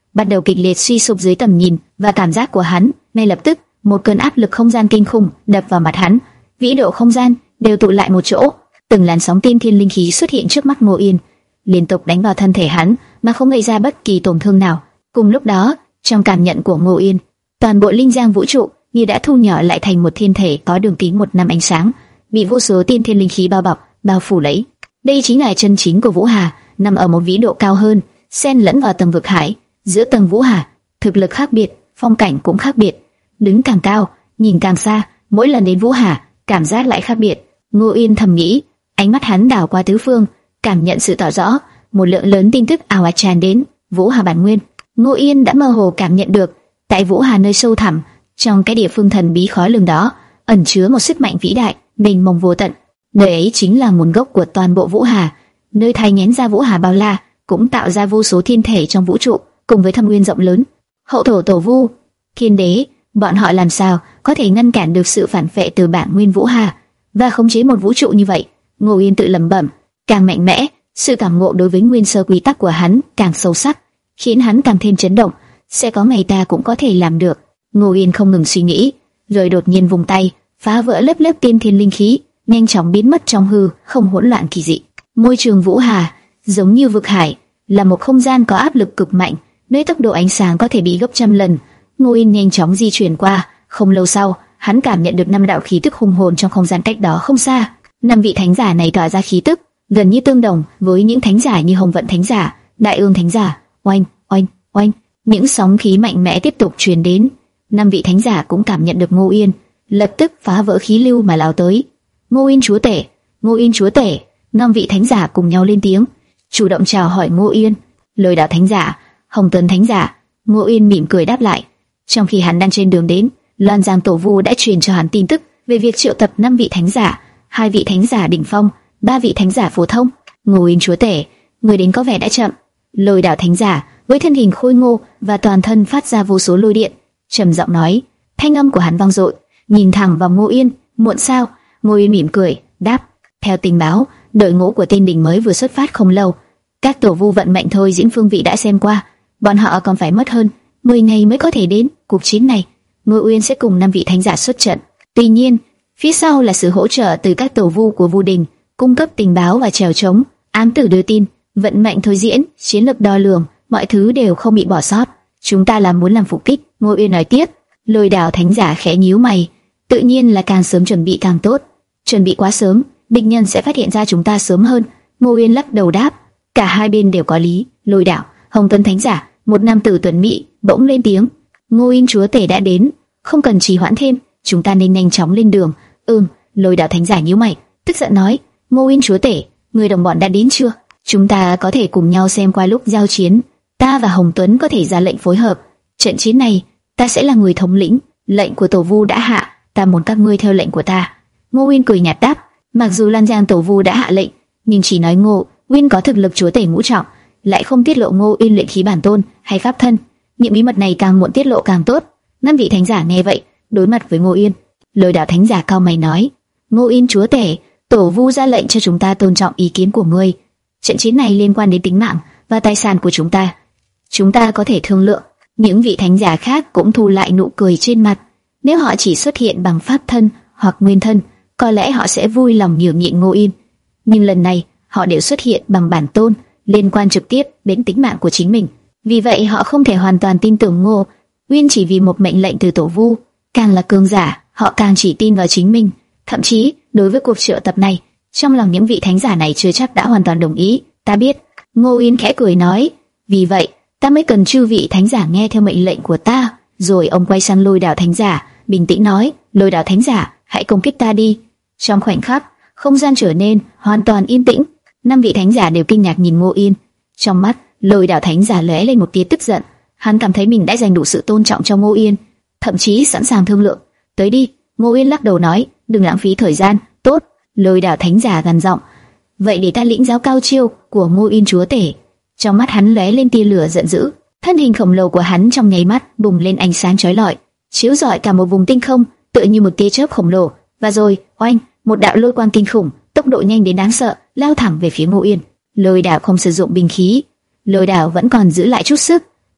bắt đầu kịch liệt suy sụp dưới tầm nhìn và cảm giác của hắn. Ngay lập tức, một cơn áp lực không gian kinh khủng đập vào mặt hắn, vĩ độ không gian đều tụ lại một chỗ, từng làn sóng tiên thiên linh khí xuất hiện trước mắt Ngô Yên, liên tục đánh vào thân thể hắn mà không gây ra bất kỳ tổn thương nào. Cùng lúc đó, trong cảm nhận của Ngô Yên, toàn bộ linh giang vũ trụ như đã thu nhỏ lại thành một thiên thể có đường kính một năm ánh sáng, bị vô số tiên thiên linh khí bao bọc, bao phủ lấy. Đây chính là chân chính của Vũ Hà, nằm ở một vĩ độ cao hơn, xen lẫn vào tầng vực hải. Giữa tầng Vũ Hà, thực lực khác biệt, phong cảnh cũng khác biệt. Đứng càng cao, nhìn càng xa, mỗi lần đến Vũ Hà, cảm giác lại khác biệt. Ngô Yên thầm nghĩ, ánh mắt hắn đảo qua tứ phương, cảm nhận sự tỏ rõ. Một lượng lớn tin tức ào ạt tràn đến. Vũ Hà bản nguyên, Ngô Yên đã mơ hồ cảm nhận được, tại Vũ Hà nơi sâu thẳm, trong cái địa phương thần bí khó lường đó, ẩn chứa một sức mạnh vĩ đại, mênh mông vô tận. Nơi ấy chính là nguồn gốc của toàn bộ Vũ Hà, nơi thay nhén ra Vũ Hà bao la, cũng tạo ra vô số thiên thể trong vũ trụ, cùng với thâm nguyên rộng lớn. Hậu thổ tổ vu, thiên đế, bọn họ làm sao có thể ngăn cản được sự phản phệ từ bản nguyên Vũ Hà và khống chế một vũ trụ như vậy? Ngô Yên tự lẩm bẩm. Càng mạnh mẽ, sự cảm ngộ đối với nguyên sơ quy tắc của hắn càng sâu sắc, khiến hắn càng thêm chấn động. Sẽ có ngày ta cũng có thể làm được. Ngô Yên không ngừng suy nghĩ, rồi đột nhiên vùng tay, phá vỡ lớp lớp tiên thiên linh khí, nhanh chóng biến mất trong hư không hỗn loạn kỳ dị. Môi trường Vũ Hà giống như vực hải, là một không gian có áp lực cực mạnh, nơi tốc độ ánh sáng có thể bị gấp trăm lần. Ngô Yên nhanh chóng di chuyển qua, không lâu sau, hắn cảm nhận được năm đạo khí tức hùng hồn trong không gian cách đó không xa. Năm vị thánh giả này tỏa ra khí tức gần như tương đồng với những thánh giả như Hồng Vận Thánh giả, Đại Ương Thánh giả. Oanh, oanh, oanh, những sóng khí mạnh mẽ tiếp tục truyền đến. Năm vị thánh giả cũng cảm nhận được Ngô Yên, lập tức phá vỡ khí lưu mà lao tới. Ngô Yên chúa tể, Ngô Yên chúa tể. Năm vị thánh giả cùng nhau lên tiếng, chủ động chào hỏi Ngô Yên. Lôi Đạo Thánh giả, Hồng Tuấn Thánh giả. Ngô Yên mỉm cười đáp lại. Trong khi hắn đang trên đường đến, Loan Giang Tổ Vu đã truyền cho hắn tin tức về việc triệu tập năm vị thánh giả, hai vị thánh giả đỉnh phong, ba vị thánh giả phổ thông. Ngô Yên chúa tể, người đến có vẻ đã chậm. Lôi Đạo Thánh giả với thân hình khôi ngô và toàn thân phát ra vô số lôi điện, trầm giọng nói. Thanh âm của hắn vang dội, nhìn thẳng vào Ngô Yên. Muộn sao? Ngô Yên mỉm cười đáp. Theo tình báo, đội ngũ của tên đỉnh mới vừa xuất phát không lâu, các tổ vu vận mệnh thôi diễn phương vị đã xem qua, bọn họ còn phải mất hơn mười ngày mới có thể đến cuộc chiến này. Ngô Uyên sẽ cùng năm vị thánh giả xuất trận. Tuy nhiên, phía sau là sự hỗ trợ từ các tổ vu của Vu Đình, cung cấp tình báo và trèo trống. Ám tử đưa tin, vận mệnh thôi diễn, chiến lược đo lường, mọi thứ đều không bị bỏ sót. Chúng ta là muốn làm phục kích. Ngô Uyên nói tiếp. Lôi Đạo Thánh giả khẽ nhíu mày. Tự nhiên là càng sớm chuẩn bị càng tốt. Chuẩn bị quá sớm, địch nhân sẽ phát hiện ra chúng ta sớm hơn. Ngô Uyên lắc đầu đáp. Cả hai bên đều có lý. Lôi Đạo, Hồng Tuấn Thánh giả, một nam tử tuấn mỹ bỗng lên tiếng. Ngô Yên chúa tể đã đến, không cần trì hoãn thêm, chúng ta nên nhanh chóng lên đường. Ừm. Lôi Đạo Thánh giả nhíu mày, tức giận nói. Ngô Yên chúa tể, người đồng bọn đã đến chưa? Chúng ta có thể cùng nhau xem qua lúc giao chiến. Ta và Hồng Tuấn có thể ra lệnh phối hợp. Trận chiến này, ta sẽ là người thống lĩnh. Lệnh của Tổ Vu đã hạ, ta muốn các ngươi theo lệnh của ta. Ngô Uyên cười nhạt đáp. Mặc dù Lan Giang Tổ Vu đã hạ lệnh, nhưng chỉ nói Ngô Uyên có thực lực chúa tể ngũ trọng, lại không tiết lộ Ngô Uyên luyện khí bản tôn hay pháp thân. Những bí mật này càng muộn tiết lộ càng tốt. Năm vị thánh giả nghe vậy, đối mặt với Ngô Uyên. Lôi Đạo Thánh giả cao mày nói. Ngô Uyên chúa tể, Tổ Vu ra lệnh cho chúng ta tôn trọng ý kiến của ngươi. Trận chiến này liên quan đến tính mạng và tài sản của chúng ta. Chúng ta có thể thương lượng. Những vị thánh giả khác cũng thu lại nụ cười trên mặt. Nếu họ chỉ xuất hiện bằng pháp thân hoặc nguyên thân, có lẽ họ sẽ vui lòng nhường nhịn Ngô Yên. Nhưng lần này, họ đều xuất hiện bằng bản tôn, liên quan trực tiếp đến tính mạng của chính mình. Vì vậy họ không thể hoàn toàn tin tưởng Ngô Uyên chỉ vì một mệnh lệnh từ Tổ Vu. Càng là cường giả, họ càng chỉ tin vào chính mình. Thậm chí, đối với cuộc triệu tập này, trong lòng những vị thánh giả này chưa chắc đã hoàn toàn đồng ý. Ta biết. Ngô Uyên khẽ cười nói. Vì vậy, ta mới cần chư vị thánh giả nghe theo mệnh lệnh của ta. Rồi ông quay sang Lôi Đạo Thánh giả, bình tĩnh nói. Lôi Đạo Thánh giả, hãy công kích ta đi. Trong khoảnh khắc, không gian trở nên hoàn toàn yên tĩnh. Năm vị thánh giả đều kinh ngạc nhìn Ngô Uyên. Trong mắt Lôi Đạo Thánh giả lóe lên một tia tức giận. Hắn cảm thấy mình đã dành đủ sự tôn trọng cho Ngô Uyên, thậm chí sẵn sàng thương lượng. Tới đi. Ngô Uyên lắc đầu nói. Đừng lãng phí thời gian. Tốt. Lôi Đạo Thánh giả gằn giọng. Vậy để ta lĩnh giáo cao chiêu của Ngô Uyên chúa tể. Trong mắt hắn lóe lên tia lửa giận dữ. Thân hình khổng lồ của hắn trong nháy mắt bùng lên ánh sáng chói lọi, chiếu rọi cả một vùng tinh không, tựa như một tia chớp khổng lồ. Và rồi, oanh, một đạo lôi quang kinh khủng, tốc độ nhanh đến đáng sợ, lao thẳng về phía Ngô Uyên. Lôi Đạo không sử dụng binh khí, Lôi Đạo vẫn còn giữ lại chút sức,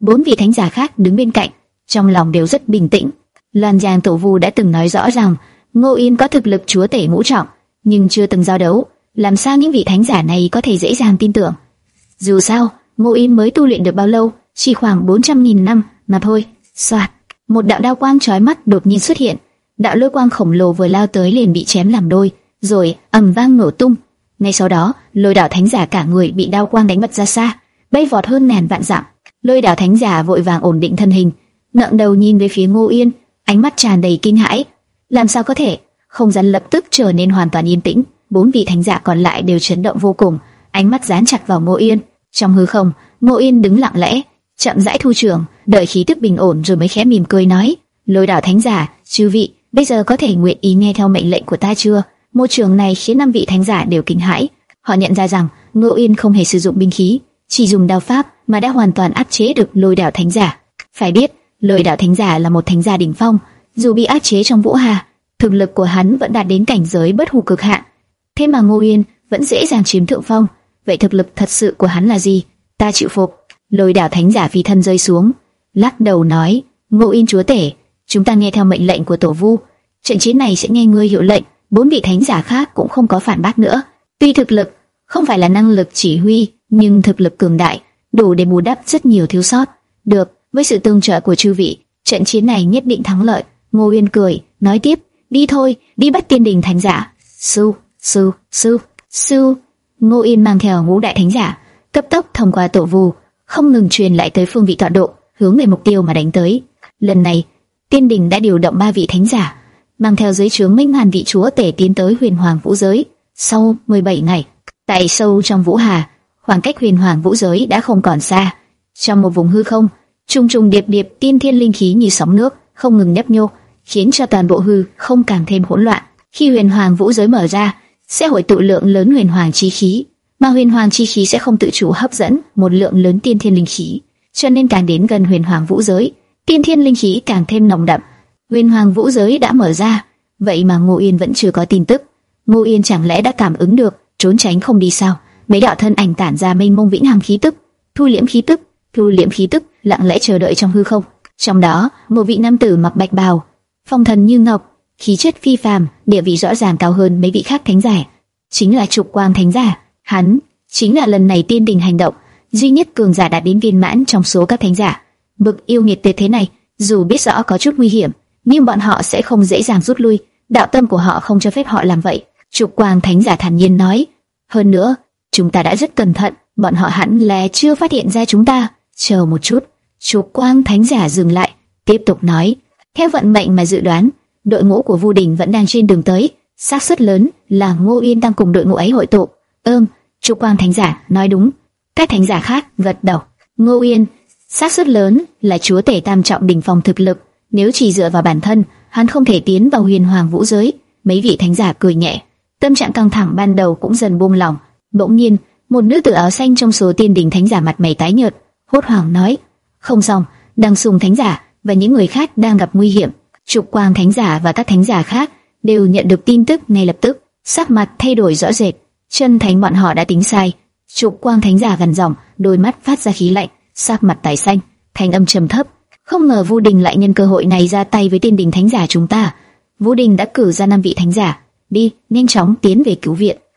Bốn vị thánh giả khác đứng bên cạnh, trong lòng đều rất bình tĩnh. Lan Giang Tổ Vu đã từng nói rõ rằng Ngô Yên có thực lực chúa tể ngũ trọng, nhưng chưa từng giao đấu, làm sao những vị thánh giả này có thể dễ dàng tin tưởng? Dù sao, Ngô Yên mới tu luyện được bao lâu, chỉ khoảng bốn trăm nghìn năm mà thôi. Soạt, một đạo đao quang chói mắt đột nhiên xuất hiện, đạo lôi quang khổng lồ vừa lao tới liền bị chém làm đôi, rồi ầm vang nổ tung. Ngay sau đó, Lôi Đạo thánh giả cả người bị đao quang đánh bật ra xa, bay vọt hơn ngàn vạn dặm. Lôi Đạo thánh giả vội vàng ổn định thân hình, ngẩng đầu nhìn về phía Ngô Yên, ánh mắt tràn đầy kinh hãi. Làm sao có thể? Không gian lập tức trở nên hoàn toàn yên tĩnh, bốn vị thánh giả còn lại đều chấn động vô cùng, ánh mắt dán chặt vào Ngô Yên. Trong hư không, Ngô Yên đứng lặng lẽ, chậm rãi thu trường, đợi khí tức bình ổn rồi mới khẽ mỉm cười nói: Lôi Đạo thánh giả, chư vị, bây giờ có thể nguyện ý nghe theo mệnh lệnh của ta chưa? Môi trường này khiến năm vị thánh giả đều kinh hãi. Họ nhận ra rằng Ngô Yên không hề sử dụng binh khí, chỉ dùng đao pháp mà đã hoàn toàn áp chế được Lôi Đạo thánh giả. Phải biết, Lôi Đạo thánh giả là một thánh giả đỉnh phong, dù bị áp chế trong Vũ Hà, thực lực của hắn vẫn đạt đến cảnh giới bất hủ cực hạn. Thế mà Ngô Yên vẫn dễ dàng chiếm thượng phong. Vậy thực lực thật sự của hắn là gì? Ta chịu phục. Lôi Đạo thánh giả phi thân rơi xuống, lắc đầu nói: Ngô Yên chúa tể, chúng ta nghe theo mệnh lệnh của Tổ Vu, trận chiến này sẽ nghe ngươi hiệu lệnh. Bốn vị thánh giả khác cũng không có phản bác nữa. Tuy thực lực không phải là năng lực chỉ huy, nhưng thực lực cường đại, đủ để bù đắp rất nhiều thiếu sót. Được, với sự tương trợ của chư vị, trận chiến này nhất định thắng lợi. Ngô Yên cười, nói tiếp: Đi thôi, đi bắt tiên đình thánh giả. Su, su, su, su. Ngô Yên mang theo ngũ đại thánh giả, cấp tốc thông qua Tổ Vu, không ngừng truyền lại tới phương vị tọa độ, hướng về mục tiêu mà đánh tới. Lần này, tiên đình đã điều động ba vị thánh giả, mang theo dưới trướng Minh Hàn vị chúa tể tiến tới Huyền Hoàng Vũ giới. Sau mười bảy ngày, tại sâu trong Vũ Hà, khoảng cách Huyền Hoàng Vũ giới đã không còn xa. Trong một vùng hư không, trùng trùng điệp điệp tiên thiên linh khí như sóng nước không ngừng nhấp nhô, khiến cho toàn bộ hư không càng thêm hỗn loạn. Khi Huyền Hoàng Vũ giới mở ra, sẽ hội tụ lượng lớn Huyền Hoàng chi khí, mà Huyền Hoàng chi khí sẽ không tự chủ hấp dẫn một lượng lớn tiên thiên linh khí, cho nên càng đến gần Huyền Hoàng Vũ giới, tiên thiên linh khí càng thêm nồng đậm. Huyền Hoàng Vũ giới đã mở ra, vậy mà Ngô Yên vẫn chưa có tin tức. Ngô Yên chẳng lẽ đã cảm ứng được, trốn tránh không đi sao? Mấy đạo thân ảnh tản ra mênh mông vĩnh hằng khí tức, thu liễm khí tức, thu liễm khí tức, lặng lẽ chờ đợi trong hư không. Trong đó, một vị nam tử mặc bạch bào, phong thần như ngọc, khí chất phi phàm, địa vị rõ ràng cao hơn mấy vị khác thánh giả, chính là Trục Quang thánh giả. Hắn chính là lần này tiên đình hành động duy nhất cường giả đạt đến viên mãn trong số các thánh giả. Bực yêu nghiệt tuyệt thế này, dù biết rõ có chút nguy hiểm, nhưng bọn họ sẽ không dễ dàng rút lui. Đạo tâm của họ không cho phép họ làm vậy. Trục Quang thánh giả thản nhiên nói: Hơn nữa, chúng ta đã rất cẩn thận, bọn họ hẳn là chưa phát hiện ra chúng ta. Chờ một chút. Trục Quang thánh giả dừng lại, tiếp tục nói: Theo vận mệnh mà dự đoán, đội ngũ của Vu Đình vẫn đang trên đường tới, xác suất lớn là Ngô Yên đang cùng đội ngũ ấy hội tụ. Ừm, Trục Quang thánh giả nói đúng. Các thánh giả khác gật đầu. Ngô Yên, xác suất lớn là chúa tể tam trọng đỉnh phong thực lực, nếu chỉ dựa vào bản thân, hắn không thể tiến vào Huyền Hoàng Vũ giới. Mấy vị thánh giả cười nhẹ, tâm trạng căng thẳng ban đầu cũng dần buông lỏng. Bỗng nhiên, một nữ tử áo xanh trong số tiên đình thánh giả mặt mày tái nhợt, hốt hoảng nói: Không xong, Đằng Sùng thánh giả và những người khác đang gặp nguy hiểm. Trục Quang thánh giả và các thánh giả khác đều nhận được tin tức ngay lập tức, sắc mặt thay đổi rõ rệt. Chân thánh bọn họ đã tính sai. Trục Quang thánh giả gằn giọng, đôi mắt phát ra khí lạnh, sắc mặt tái xanh, thanh âm trầm thấp: Không ngờ Vu Đình lại nhân cơ hội này ra tay với tiên đình thánh giả chúng ta. Vu Đình đã cử ra năm vị thánh giả, đi nhanh chóng tiến về cứu viện.